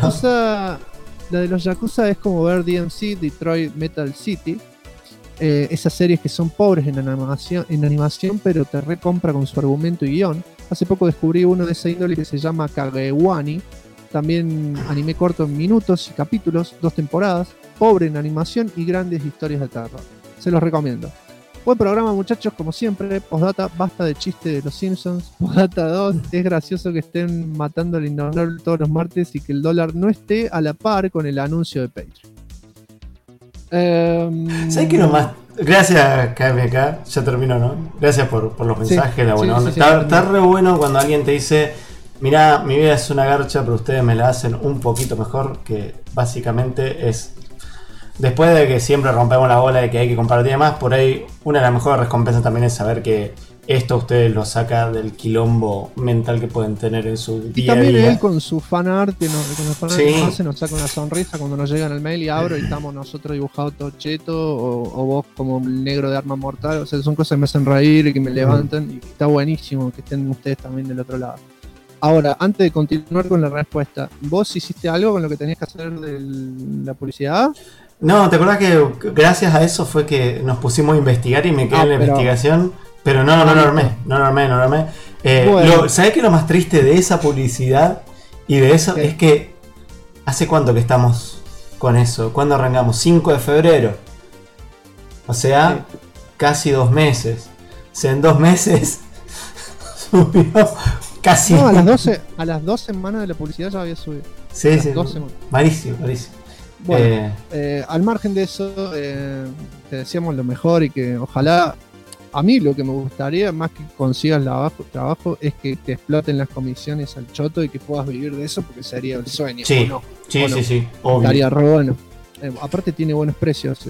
La de los Yakuza es como ver DMC, Detroit Metal City. Esas series que son pobres en animación, pero te recompra con su argumento y guión. Hace poco descubrí uno de esa índole que se llama Kagewani. También anime corto en minutos y capítulos, 2 temporadas, pobre en animación y grandes historias de terror. Se los recomiendo. Buen programa, muchachos, como siempre. Postdata, basta de chiste de los Simpsons. Postdata 2, es gracioso que estén matando al innombrable todos los martes y que el dólar no esté a la par con el anuncio de Patreon. ¿Sabes qué nomás? Gracias, KMK. Ya termino, ¿no? Gracias por los mensajes, la buena onda. Está re bueno cuando alguien te dice: mirá, mi vida es una garcha, pero ustedes me la hacen un poquito mejor. Que básicamente es, después de que siempre rompemos la bola de que hay que compartir más, por ahí una de las mejores recompensas también es saber que esto ustedes lo saca del quilombo mental que pueden tener en su día a día. Y también él con su fanart, con el fanart que hace, nos saca una sonrisa cuando nos llegan el mail y abro y estamos nosotros dibujados todo cheto, o vos como el negro de Arma Mortal. O sea, son cosas que me hacen reír y que me levantan, y está buenísimo que estén ustedes también del otro lado. Ahora, antes de continuar con la respuesta, ¿vos hiciste algo con lo que tenías que hacer de la publicidad? No, ¿te acordás que gracias a eso fue que nos pusimos a investigar y me quedé en la investigación? Pero no lo armé. Bueno. ¿Sabés qué es lo más triste de esa publicidad y de eso? ¿Qué? Es que ¿hace cuánto que estamos con eso? ¿Cuándo arrancamos? 5 de febrero. O sea, casi 2 meses. O sea, en 2 meses subió casi... No, a las 2 semanas de la publicidad ya había subido. Sí. 2 semanas. Malísimo. Bueno, al margen de eso, te decíamos lo mejor y que ojalá... A mí lo que me gustaría, más que consigas trabajo, es que te exploten las comisiones al choto y que puedas vivir de eso, porque sería el sueño. Sí, sí, obvio. Estaría re bueno. Aparte tiene buenos precios.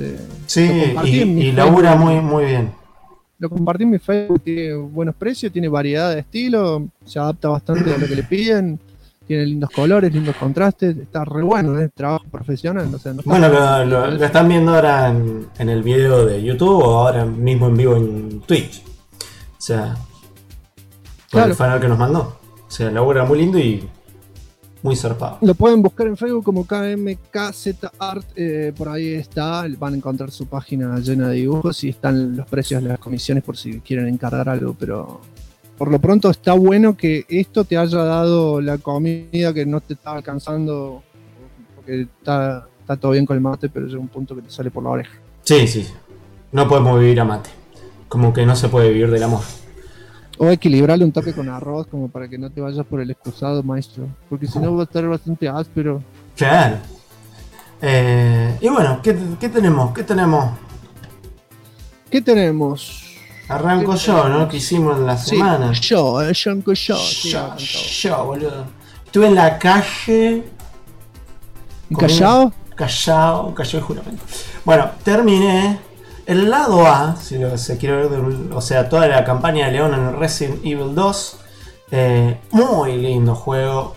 Y labura muy bien. Lo compartí en mi Facebook, tiene buenos precios, tiene variedad de estilo, se adapta bastante a lo que le piden, tiene lindos colores, lindos contrastes, está re bueno, trabajo profesional. O sea, no bueno, lo están viendo ahora en el video de YouTube o ahora mismo en vivo en Twitch. O sea, por el fanart que nos mandó. O sea, labura muy lindo y muy zarpado. Lo pueden buscar en Facebook como KMKZArt, por ahí está, van a encontrar su página llena de dibujos y están los precios de las comisiones por si quieren encargar algo, pero... Por lo pronto está bueno que esto te haya dado la comida que no te estaba alcanzando, porque está todo bien con el mate, pero llega un punto que te sale por la oreja. Sí. No podemos vivir a mate. Como que no se puede vivir del amor. O equilibrarle un toque con arroz, como para que no te vayas por el excusado, maestro. Porque si no va a estar bastante áspero. Claro. Y bueno, ¿qué tenemos? ¿Qué tenemos? Arranco yo, ¿no? Que hicimos en la semana. Yo. Yo, boludo. Estuve en la calle. ¿Callao? Callao de juramento. Bueno, terminé el lado A, si se quiere ver, o sea, toda la campaña de León en el Resident Evil 2. Muy lindo juego.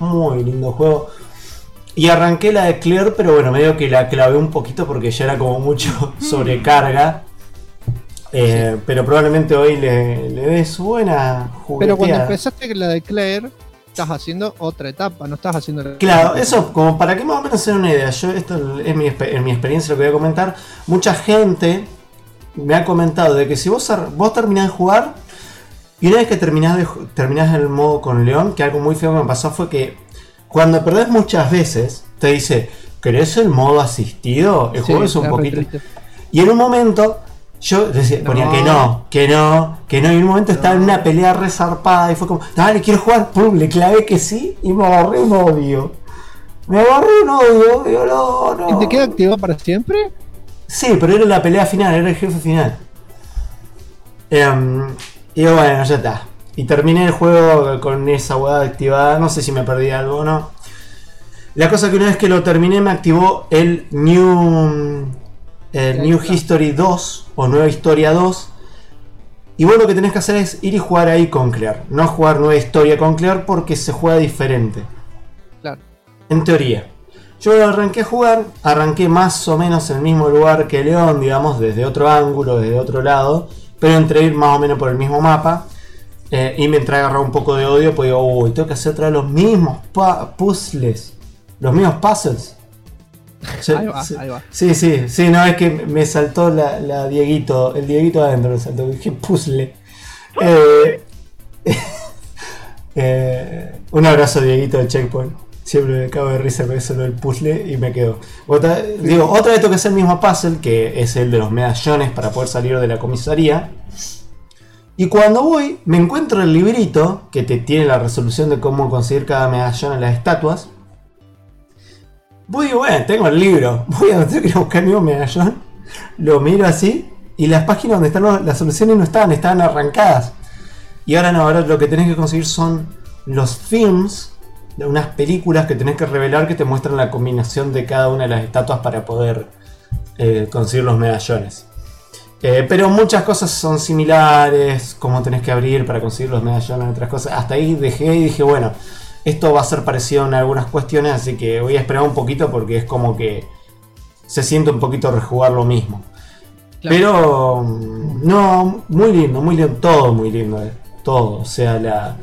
Y arranqué la de Claire, pero bueno, medio que la clavé un poquito porque ya era como mucho sobrecarga. Pero probablemente hoy le dé su buena jugueteada. Pero cuando empezaste la de Claire, estás haciendo otra etapa, no estás haciendo la... Claro, eso como para que más o menos se den una idea. Yo, esto es en mi experiencia lo que voy a comentar. Mucha gente me ha comentado de que si vos terminás de jugar y una vez que terminás el modo con León, que algo muy feo que me pasó fue que cuando perdés muchas veces te dice, ¿querés el modo asistido? El juego es un poquito... Y en un momento... Yo decía, ponía que no, y en un momento estaba en una pelea resarpada y fue como, dale, quiero jugar, pum, le clavé que sí y me agarré un odio. Digo, no. ¿Y te queda activado para siempre? Sí, pero era la pelea final, era el jefe final. Y bueno, ya está. Y terminé el juego con esa hueá activada. No sé si me perdí algo o no. La cosa que una vez que lo terminé me activó el New History 2 o Nueva Historia 2. Y vos lo que tenés que hacer es ir y jugar ahí con Claire. No jugar Nueva Historia con Claire porque se juega diferente. Claro. En teoría. Yo lo arranqué a jugar, arranqué más o menos en el mismo lugar que León, digamos, desde otro ángulo, desde otro lado, pero entré ir más o menos por el mismo mapa, y me entré a agarrar un poco de odio, pues digo, uy, tengo que hacer otra vez los mismos puzzles, los mismos puzzles. Ahí va. Sí, no, es que me saltó el Dieguito adentro, me saltó, dije puzzle. Un abrazo Dieguito de Checkpoint. Siempre me cago de risa con eso del puzzle y me quedo. Otra vez tengo que hacer el mismo puzzle, que es el de los medallones para poder salir de la comisaría. Y cuando voy, me encuentro el librito que te tiene la resolución de cómo conseguir cada medallón en las estatuas. Voy y digo, bueno, tengo el libro, voy a donde tengo que ir a buscar el mismo medallón. Lo miro así y las páginas donde están las soluciones no estaban arrancadas. Y ahora no, ahora lo que tenés que conseguir son los films de unas películas que tenés que revelar que te muestran la combinación de cada una de las estatuas para poder conseguir los medallones. Pero muchas cosas son similares, como tenés que abrir para conseguir los medallones, otras cosas. Hasta ahí dejé y dije, bueno, esto va a ser parecido en algunas cuestiones, así que voy a esperar un poquito porque es como que se siente un poquito rejugar lo mismo. Claro. Pero no, muy lindo, todo muy lindo, todo, o sea,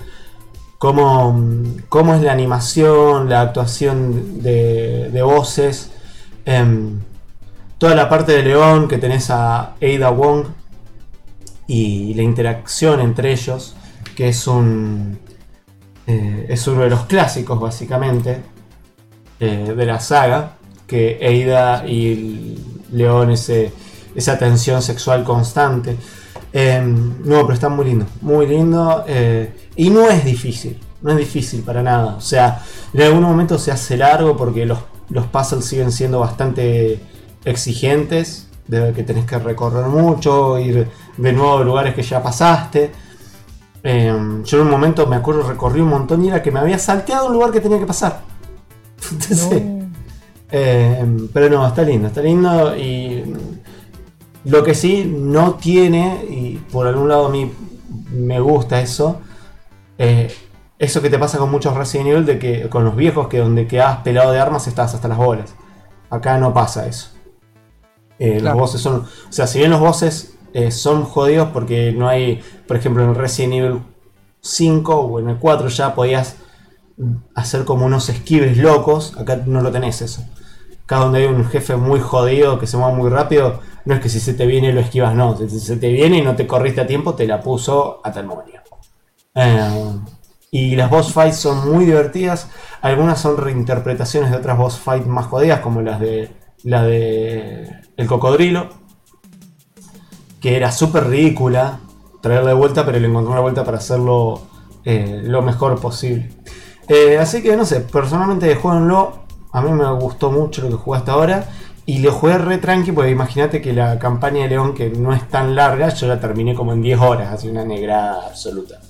cómo es la animación, la actuación de voces, toda la parte de León que tenés a Ada Wong y la interacción entre ellos, que es uno de los clásicos básicamente de la saga, que Ada y León, esa tensión sexual constante. No, pero está muy lindo, y no es difícil para nada. O sea, en algún momento se hace largo porque los puzzles siguen siendo bastante exigentes, de que tenés que recorrer mucho, ir de nuevo a lugares que ya pasaste. Yo en un momento me acuerdo recorrí un montón y era que me había salteado un lugar que tenía que pasar. Entonces, pero no, está lindo y lo que sí no tiene, y por algún lado a mí me gusta eso que te pasa con muchos Resident Evil, de que con los viejos, que donde quedabas pelado de armas estás hasta las bolas. Acá no pasa eso. Claro. Los bosses son, o sea, si bien los bosses son jodidos porque no hay, por ejemplo en Resident Evil 5 o en el 4 ya podías hacer como unos esquives locos, acá no lo tenés eso. Acá donde hay un jefe muy jodido que se mueve muy rápido, no es que si se te viene lo esquivas, no, si se te viene y no te corriste a tiempo te la puso a tal demonio. Y las boss fights son muy divertidas, algunas son reinterpretaciones de otras boss fights más jodidas, como la de el cocodrilo, que era súper ridícula traerla de vuelta, pero le encontré una vuelta para hacerlo lo mejor posible. Así que no sé, personalmente jueguenlo, a mí me gustó mucho lo que jugué hasta ahora. Y lo jugué re tranqui, porque imagínate que la campaña de León, que no es tan larga, yo la terminé como en 10 horas, así una negrada absoluta.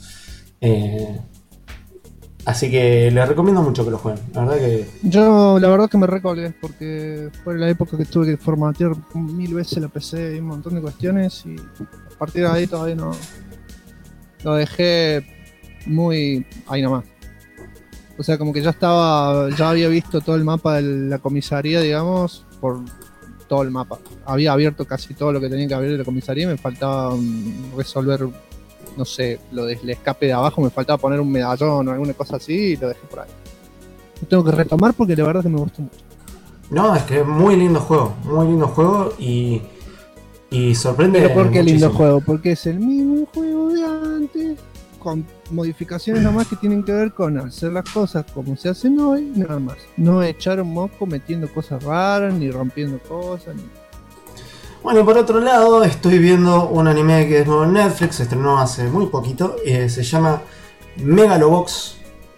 Así que les recomiendo mucho que lo jueguen. La verdad que... Yo la verdad que me recolgué, porque fue la época que tuve que formatear 1000 veces la PC y un montón de cuestiones, y a partir de ahí todavía no... Lo dejé muy... ahí nomás. O sea, como que ya había visto todo el mapa de la comisaría, digamos, por todo el mapa. Había abierto casi todo lo que tenía que abrir de la comisaría y me faltaba resolver, no sé, lo del escape de abajo, me faltaba poner un medallón o alguna cosa así y lo dejé por ahí. Lo tengo que retomar porque la verdad es que me gustó mucho. No, es que es muy lindo juego y sorprende. Pero ¿por qué muchísimo. Lindo juego? Porque es el mismo juego de antes, con modificaciones nada más que tienen que ver con hacer las cosas como se hacen hoy, nada más. No echar un moco metiendo cosas raras, ni rompiendo cosas, ni... Bueno, y por otro lado, estoy viendo un anime que es nuevo en Netflix, se estrenó hace muy poquito, se llama Megalobox.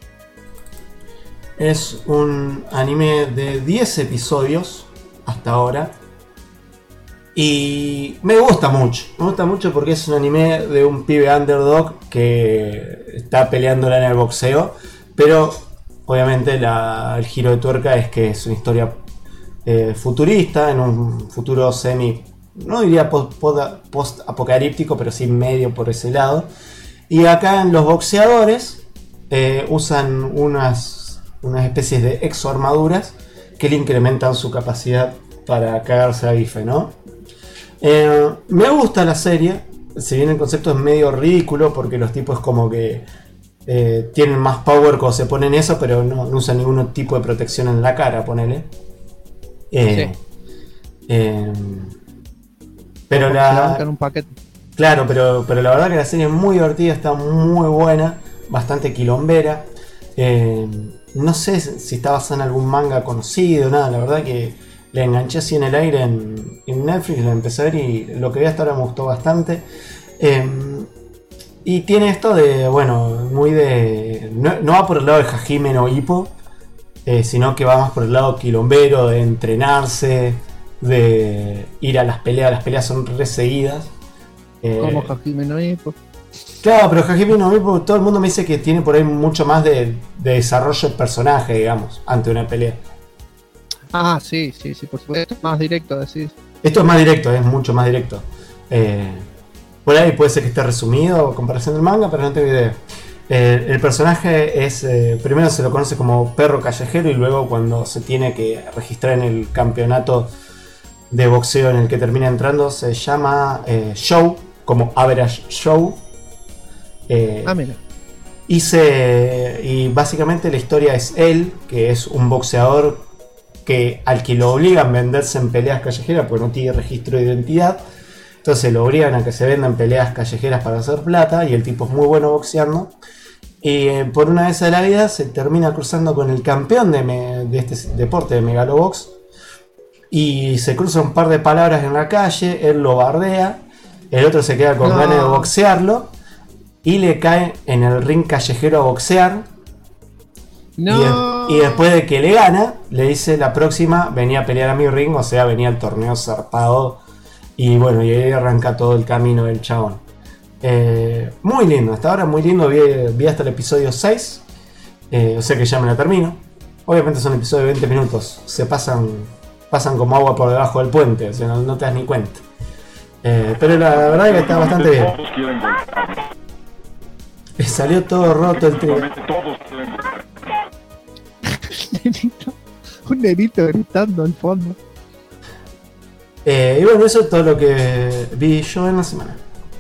Es un anime de 10 episodios hasta ahora. Y me gusta mucho porque es un anime de un pibe underdog que está peleándola en el boxeo, pero obviamente el giro de tuerca es que es una historia futurista, en un futuro no diría post-apocalíptico, pero sí medio por ese lado. Y acá los boxeadores usan unas especies de exoarmaduras que le incrementan su capacidad para cagarse a bife, ¿no? Me gusta la serie, si bien el concepto es medio ridículo porque los tipos como que tienen más power cuando se ponen eso, pero no usan ningún tipo de protección en la cara, ponele. Pero un paquete. Claro, pero la verdad que la serie es muy divertida, está muy buena, bastante quilombera. No sé si está basada en algún manga conocido, nada, la verdad que la enganché así en el aire en Netflix, la empecé a ver y lo que vi hasta ahora me gustó bastante. Y tiene esto de, bueno, muy de... No va por el lado de Hajime no Ippo, sino que va más por el lado quilombero, de entrenarse, de ir a las peleas son re seguidas. Como Hajime no Ippo. Claro, pero Hajime no Ippo, todo el mundo me dice que tiene por ahí mucho más de desarrollo de personaje, digamos, ante una pelea. Ah, sí, por supuesto. Más directo, decís. Esto es más directo, es mucho más directo. Por ahí puede ser que esté resumido a comparación del manga, pero no tengo idea. El personaje es, primero se lo conoce como perro callejero y luego cuando se tiene que registrar en el campeonato de boxeo en el que termina entrando se llama Show, como Average Show. Mira. Y básicamente la historia es él, que es un boxeador al que lo obligan a venderse en peleas callejeras porque no tiene registro de identidad. Entonces lo obligan a que se vendan peleas callejeras para hacer plata y el tipo es muy bueno boxeando. Y por una vez de la vida se termina cruzando con el campeón de este deporte de Megalobox. Y se cruzan un par de palabras en la calle, él lo bardea, el otro se queda con ganas de boxearlo y le cae en el ring callejero a boxear. Y después de que le gana, le dice la próxima venía a pelear a mi ring, o sea, venía al torneo zarpado. Y bueno, y ahí arranca todo el camino del chabón. Muy lindo, hasta ahora muy lindo, vi hasta el episodio 6, o sea que ya me la termino. Obviamente son episodios de 20 minutos, se pasan como agua por debajo del puente, o sea, no te das ni cuenta. Pero la verdad es que está bastante bien. Salió todo roto el trigger. Un nenito gritando al fondo. Y bueno, eso es todo lo que vi yo en la semana.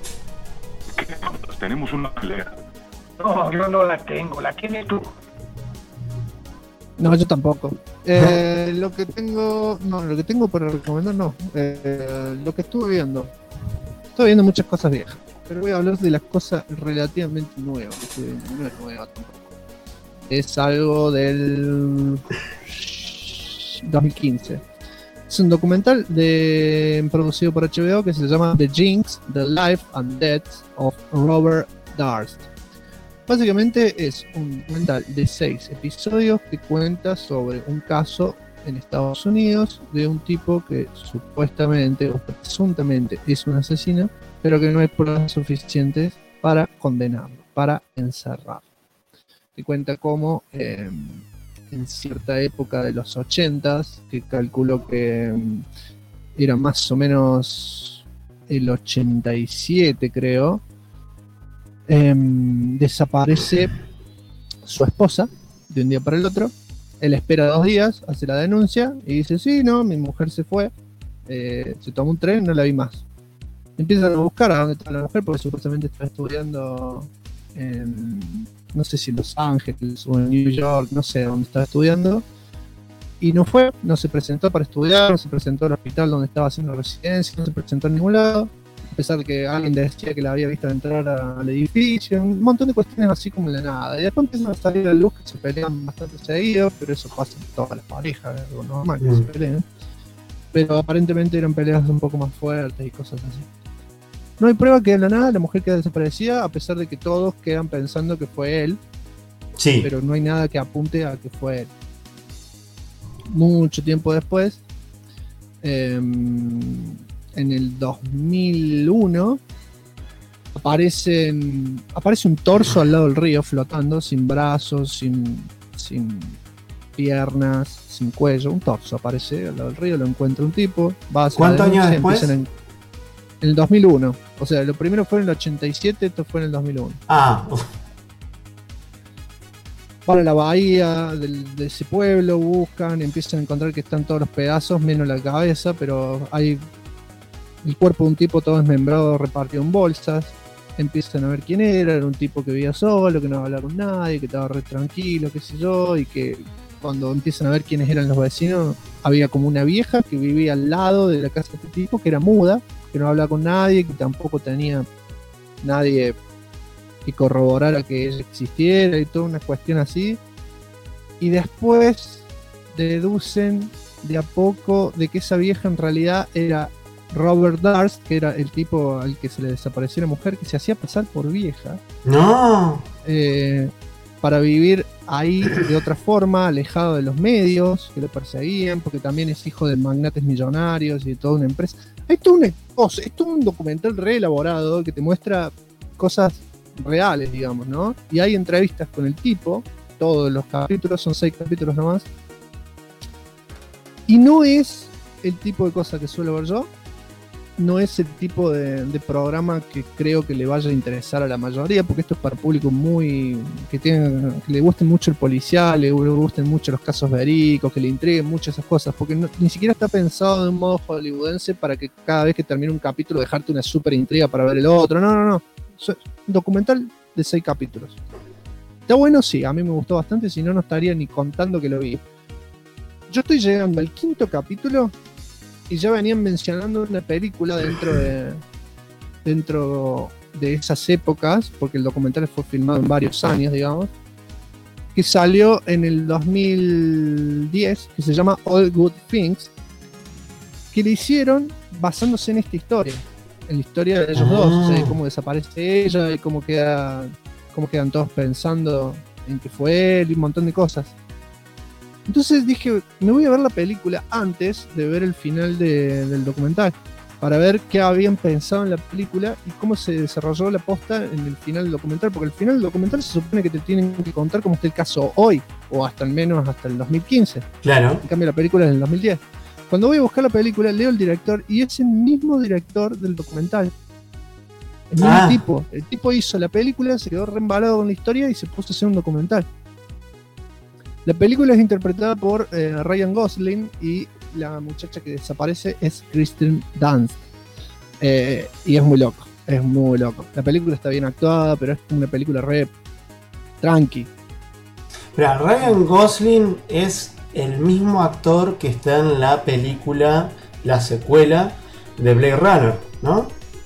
Tenemos una pelea. No, yo no la tengo, ¿la tienes tú? No, yo tampoco. Lo que tengo para recomendar, no. Lo que estuve viendo muchas cosas viejas, pero voy a hablar de las cosas relativamente nuevas. No es nueva tampoco. Es algo del 2015. Es un documental producido por HBO que se llama The Jinx, The Life and Death of Robert Durst. Básicamente es un documental de 6 episodios que cuenta sobre un caso en Estados Unidos de un tipo que supuestamente o presuntamente es un asesino, pero que no hay pruebas suficientes para condenarlo, para encerrarlo. Que cuenta cómo en cierta época de los 80s, que calculo que era más o menos el 87 creo, desaparece su esposa de un día para el otro. Él espera 2 días, hace la denuncia y dice, sí, no, mi mujer se fue, se tomó un tren, no la vi más. Empiezan a buscar a dónde está la mujer porque supuestamente está estudiando en, no sé si en Los Ángeles o en New York, no sé dónde estaba estudiando, y no fue, no se presentó para estudiar, no se presentó al hospital donde estaba haciendo residencia, no se presentó en ningún lado, a pesar de que alguien decía que la había visto entrar al edificio, un montón de cuestiones así como de la nada. Y después empiezan a salir a la luz que se pelean bastante seguidos, pero eso pasa en todas las parejas, es algo normal que se peleen. Pero aparentemente eran peleas un poco más fuertes y cosas así. No hay prueba que de la nada la mujer queda desaparecida, a pesar de que todos quedan pensando que fue él. Sí. Pero no hay nada que apunte a que fue él. Mucho tiempo después, en el 2001, aparece un torso al lado del río flotando, sin brazos, sin piernas, sin cuello. Un torso aparece al lado del río, lo encuentra un tipo. ¿Cuántos años después? En el 2001. O sea, lo primero fue en el 87, esto fue en el 2001. Para la bahía de ese pueblo, buscan, empiezan a encontrar que están todos los pedazos, menos la cabeza, pero hay el cuerpo de un tipo todo desmembrado, repartido en bolsas. Empiezan a ver quién era un tipo que vivía solo, que no hablaba con nadie, que estaba re tranquilo, qué sé yo, y que cuando empiezan a ver quiénes eran los vecinos, había como una vieja que vivía al lado de la casa de este tipo, que era muda, que no hablaba con nadie, que tampoco tenía nadie que corroborara que ella existiera y toda una cuestión así. Y después deducen de a poco de que esa vieja en realidad era Robert Durst, que era el tipo al que se le desapareció la mujer, que se hacía pasar por vieja. ¡No! Para vivir ahí de otra forma, alejado de los medios que lo perseguían, porque también es hijo de magnates millonarios y de toda una empresa. Hay toda una cosa, es todo un documental re elaborado que te muestra cosas reales, digamos, ¿no? Y hay entrevistas con el tipo, todos los capítulos, son 6 capítulos nomás. Y no es el tipo de cosa que suelo ver yo. No es el tipo de programa que creo que le vaya a interesar a la mayoría, porque esto es para público que le guste mucho el policial, le gusten mucho los casos verídicos, que le intriguen mucho esas cosas, porque ni siquiera está pensado de un modo hollywoodense para que cada vez que termine un capítulo dejarte una súper intriga para ver el otro. No. Es un documental de 6 capítulos. ¿Está bueno? Sí, a mí me gustó bastante, si no, no estaría ni contando que lo vi. Yo estoy llegando al 5º capítulo y ya venían mencionando una película dentro de esas épocas, porque el documental fue filmado en varios años, digamos, que salió en el 2010, que se llama All Good Things, que le hicieron basándose en esta historia, en la historia de ellos dos, o sea, cómo desaparece ella y cómo quedan todos pensando en que fue él y un montón de cosas. Entonces dije, me voy a ver la película antes de ver el final del documental, para ver qué habían pensado en la película y cómo se desarrolló la posta en el final del documental, porque el final del documental se supone que te tienen que contar cómo está el caso hoy, o hasta al menos hasta el 2015. Claro. En cambio la película es del 2010. Cuando voy a buscar la película, leo el director y es el mismo director del documental. El mismo tipo. El tipo hizo la película, se quedó reembalado con la historia y se puso a hacer un documental. La película es interpretada por Ryan Gosling y la muchacha que desaparece es Kristen Dunst. Y es muy loco, es muy loco. La película está bien actuada, pero es una película re tranqui. Pero Ryan Gosling es el mismo actor que está en la película, la secuela de Blade Runner, ¿no?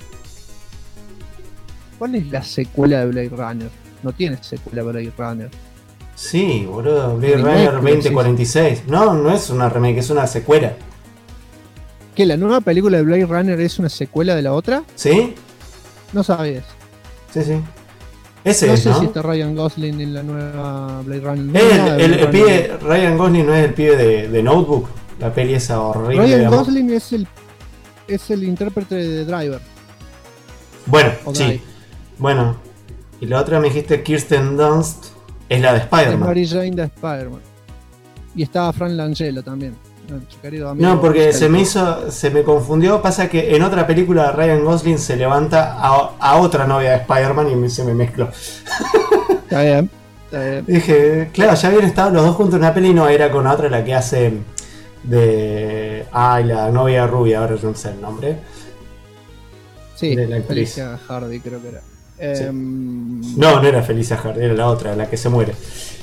¿Cuál es la secuela de Blade Runner? No tiene secuela Blade Runner. Sí, boludo, Blade Runner 2046. No es una remake, es una secuela. ¿Qué, la nueva película de Blade Runner es una secuela de la otra? ¿Sí? No sabías. Sí. Ese no es, sé ¿no? si está Ryan Gosling en la nueva Blade Runner. El pibe, Ryan Gosling no es el pibe de Notebook, la peli esa horrible. Ryan Gosling es el intérprete de Driver. Bueno, o sí. Drive. Bueno, y la otra me dijiste Kirsten Dunst, es la de Spider-Man. Es Mary Jane de Spider-Man. Y estaba Frank Langella también. Querido amigo, no, porque se me confundió. Pasa que en otra película Ryan Gosling se levanta a otra novia de Spider-Man y se me mezcló. Está bien. Dije, claro, ya habían estado los dos juntos en una peli y no era con otra la que hace de... la novia rubia, ahora no sé el nombre. Sí, de la actriz. Felicia Hardy creo que era. Sí. No era Felicia Hardy, era la otra, la que se muere.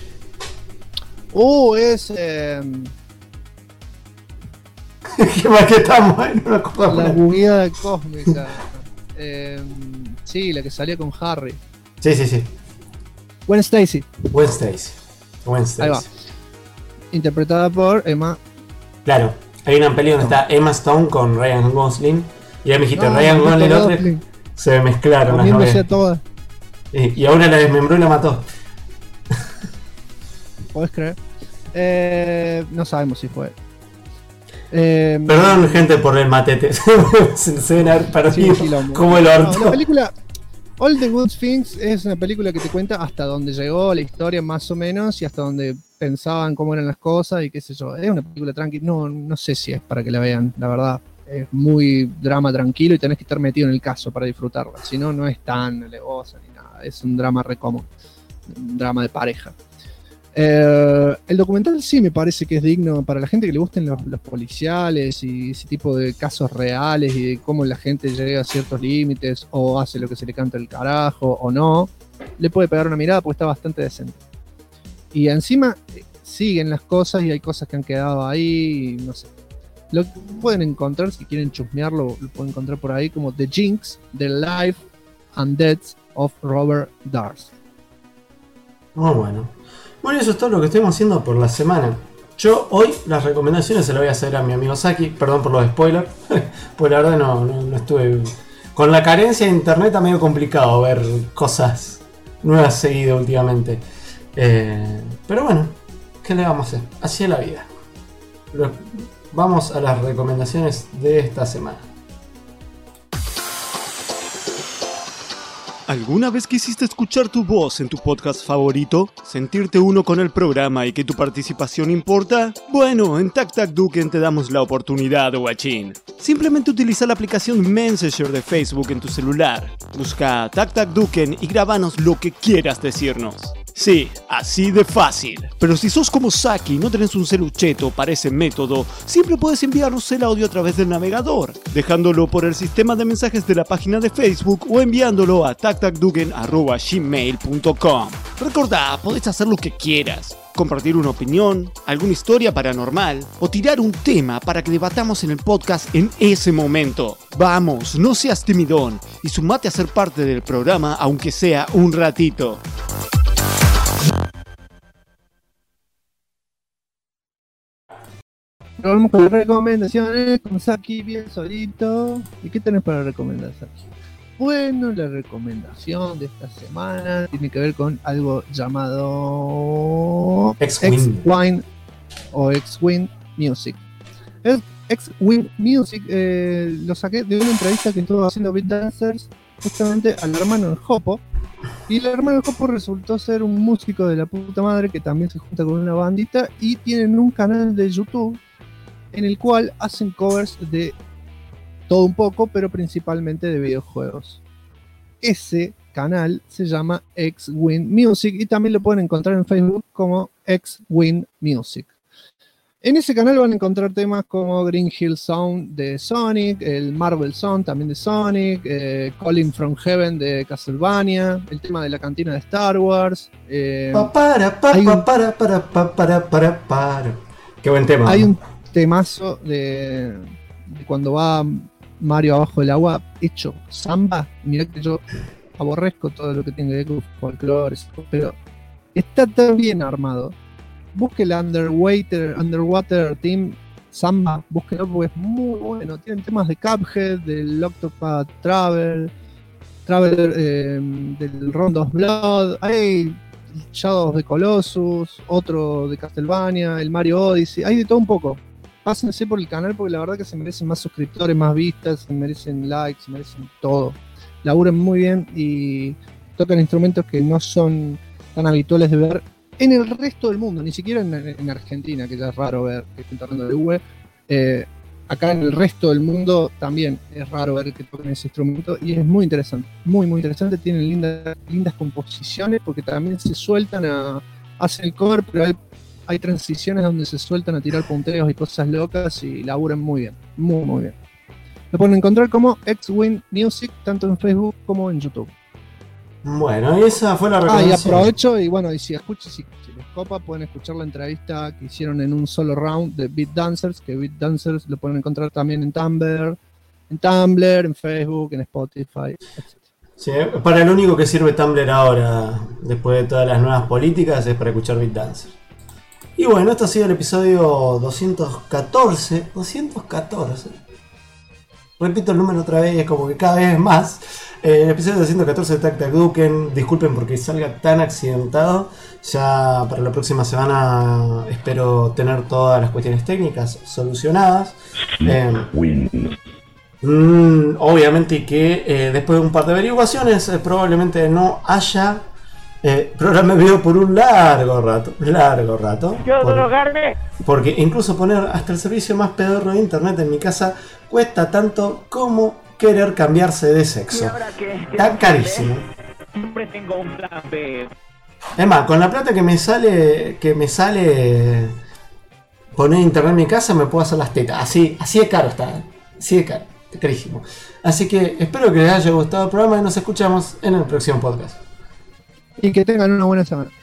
Es... ¿Qué más que estamos? No me acuerdo. La bugueada cósmica. Sí, la que salía con Harry. Sí. Gwen Stacy. Ahí va. Interpretada por Emma. Claro, hay una peli donde está Emma Stone con Ryan Gosling. Y ya me dijiste, Ryan Gosling y el otro se mezclaron las novelas. Todas. Y ahora la desmembró y la mató. ¿Podés creer? No sabemos si fue. Perdón, gente, por el matete. se ven a ver perdido como el orto. No, la película All the Good Things es una película que te cuenta hasta dónde llegó la historia más o menos y hasta dónde pensaban cómo eran las cosas y qué sé yo. Es una película tranquila, no sé si es para que la vean, la verdad. Es muy drama tranquilo y tenés que estar metido en el caso para disfrutarla. Si no, no es tan alevosa ni nada. Es un drama recómodo, un drama de pareja. El documental sí me parece que es digno para la gente que le gusten los policiales y ese tipo de casos reales y de cómo la gente llega a ciertos límites o hace lo que se le canta el carajo o no. Le puede pegar una mirada porque está bastante decente. Y encima siguen las cosas y hay cosas que han quedado ahí y no sé. Lo pueden encontrar, si quieren chusmearlo, lo pueden encontrar por ahí como The Jinx, The Life and Death of Robert Darcy. Muy bueno. Bueno, eso es todo lo que estuvimos haciendo por la semana. Yo hoy las recomendaciones se las voy a hacer a mi amigo Saki. Perdón por los spoilers. Pues la verdad no estuve... Con la carencia de internet está medio complicado ver cosas nuevas seguidas últimamente. Pero bueno, ¿qué le vamos a hacer? Así es la vida. Vamos a las recomendaciones de esta semana. ¿Alguna vez quisiste escuchar tu voz en tu podcast favorito? ¿Sentirte uno con el programa y que tu participación importa? Bueno, en TacTacDuken te damos la oportunidad, guachín. Simplemente utiliza la aplicación Messenger de Facebook en tu celular. Busca TacTacDuken y grábanos lo que quieras decirnos. Sí, así de fácil. Pero si sos como Saki y no tenés un celucheto para ese método, siempre puedes enviarnos el audio a través del navegador, dejándolo por el sistema de mensajes de la página de Facebook o enviándolo a tactacduken@gmail.com. Recordá, podés hacer lo que quieras. Compartir una opinión, alguna historia paranormal o tirar un tema para que debatamos en el podcast en ese momento. Vamos, no seas timidón y sumate a ser parte del programa aunque sea un ratito. Vamos con las recomendaciones, con Saki bien solito. ¿Y qué tenés para recomendar, Saki? Bueno, la recomendación de esta semana tiene que ver con algo llamado X-Wing o X-Wing Music. X-Wing Music lo saqué de una entrevista que estuvo haciendo Beat Dancers justamente al hermano del Hopo. Y el hermano del Hopo resultó ser un músico de la puta madre que también se junta con una bandita y tienen un canal de YouTube en el cual hacen covers de todo un poco, pero principalmente de videojuegos. Ese canal se llama X-Wing Music y también lo pueden encontrar en Facebook como X-Wing Music. En ese canal van a encontrar temas como Green Hill Zone de Sonic, el Marvel Zone también de Sonic, Calling from Heaven de Castlevania, el tema de la cantina de Star Wars. Qué buen tema. Hay un temazo de cuando va Mario abajo del agua hecho samba. Mirá que yo aborrezco todo lo que tiene que ver con folclore, pero está tan bien armado. Busque el Underwater Team Samba, búsquenlo porque es muy bueno. Tienen temas de Cuphead, del Octopath Traveler, del Round of Blood, hay Shadow of the Colossus, otro de Castlevania, el Mario Odyssey, hay de todo un poco. Pásense por el canal porque la verdad que se merecen más suscriptores, más vistas, se merecen likes, se merecen todo. Laburan muy bien y tocan instrumentos que no son tan habituales de ver en el resto del mundo, ni siquiera en Argentina, que ya es raro ver que estén tocando de Uwe. Acá en el resto del mundo también es raro ver que toquen ese instrumento y es muy interesante, muy interesante. Tienen lindas composiciones porque también se sueltan hacen el cover, pero hay transiciones donde se sueltan a tirar punteos y cosas locas y laburan muy bien, muy bien. Lo pueden encontrar como X-Wing Music tanto en Facebook como en YouTube. Bueno, esa fue la recomendación. Y aprovecho y bueno, y si les copa, pueden escuchar la entrevista que hicieron en un solo round de Beat Dancers, que Beat Dancers lo pueden encontrar también en Tumblr, en Facebook, en Spotify, etc. Sí, para lo único que sirve Tumblr ahora, después de todas las nuevas políticas, es para escuchar Beat Dancers. Y bueno, esto ha sido el episodio 214. repito el número otra vez, como que cada vez más. El episodio 214 de Tac Tac Duken, disculpen porque salga tan accidentado. Ya para la próxima semana espero tener todas las cuestiones técnicas solucionadas. Obviamente que después de un par de averiguaciones probablemente no haya programa de video por un largo rato. ¿Quiero drogarme? Porque incluso poner hasta el servicio más pedorro de internet en mi casa cuesta tanto como querer cambiarse de sexo. Está carísimo. Siempre tengo un plan B. Es más, con la plata que me sale poner internet en mi casa me puedo hacer las tetas. Así de caro está. Así de caro. Está carísimo. Así que espero que les haya gustado el programa y nos escuchamos en el próximo podcast. Y que tengan una buena semana.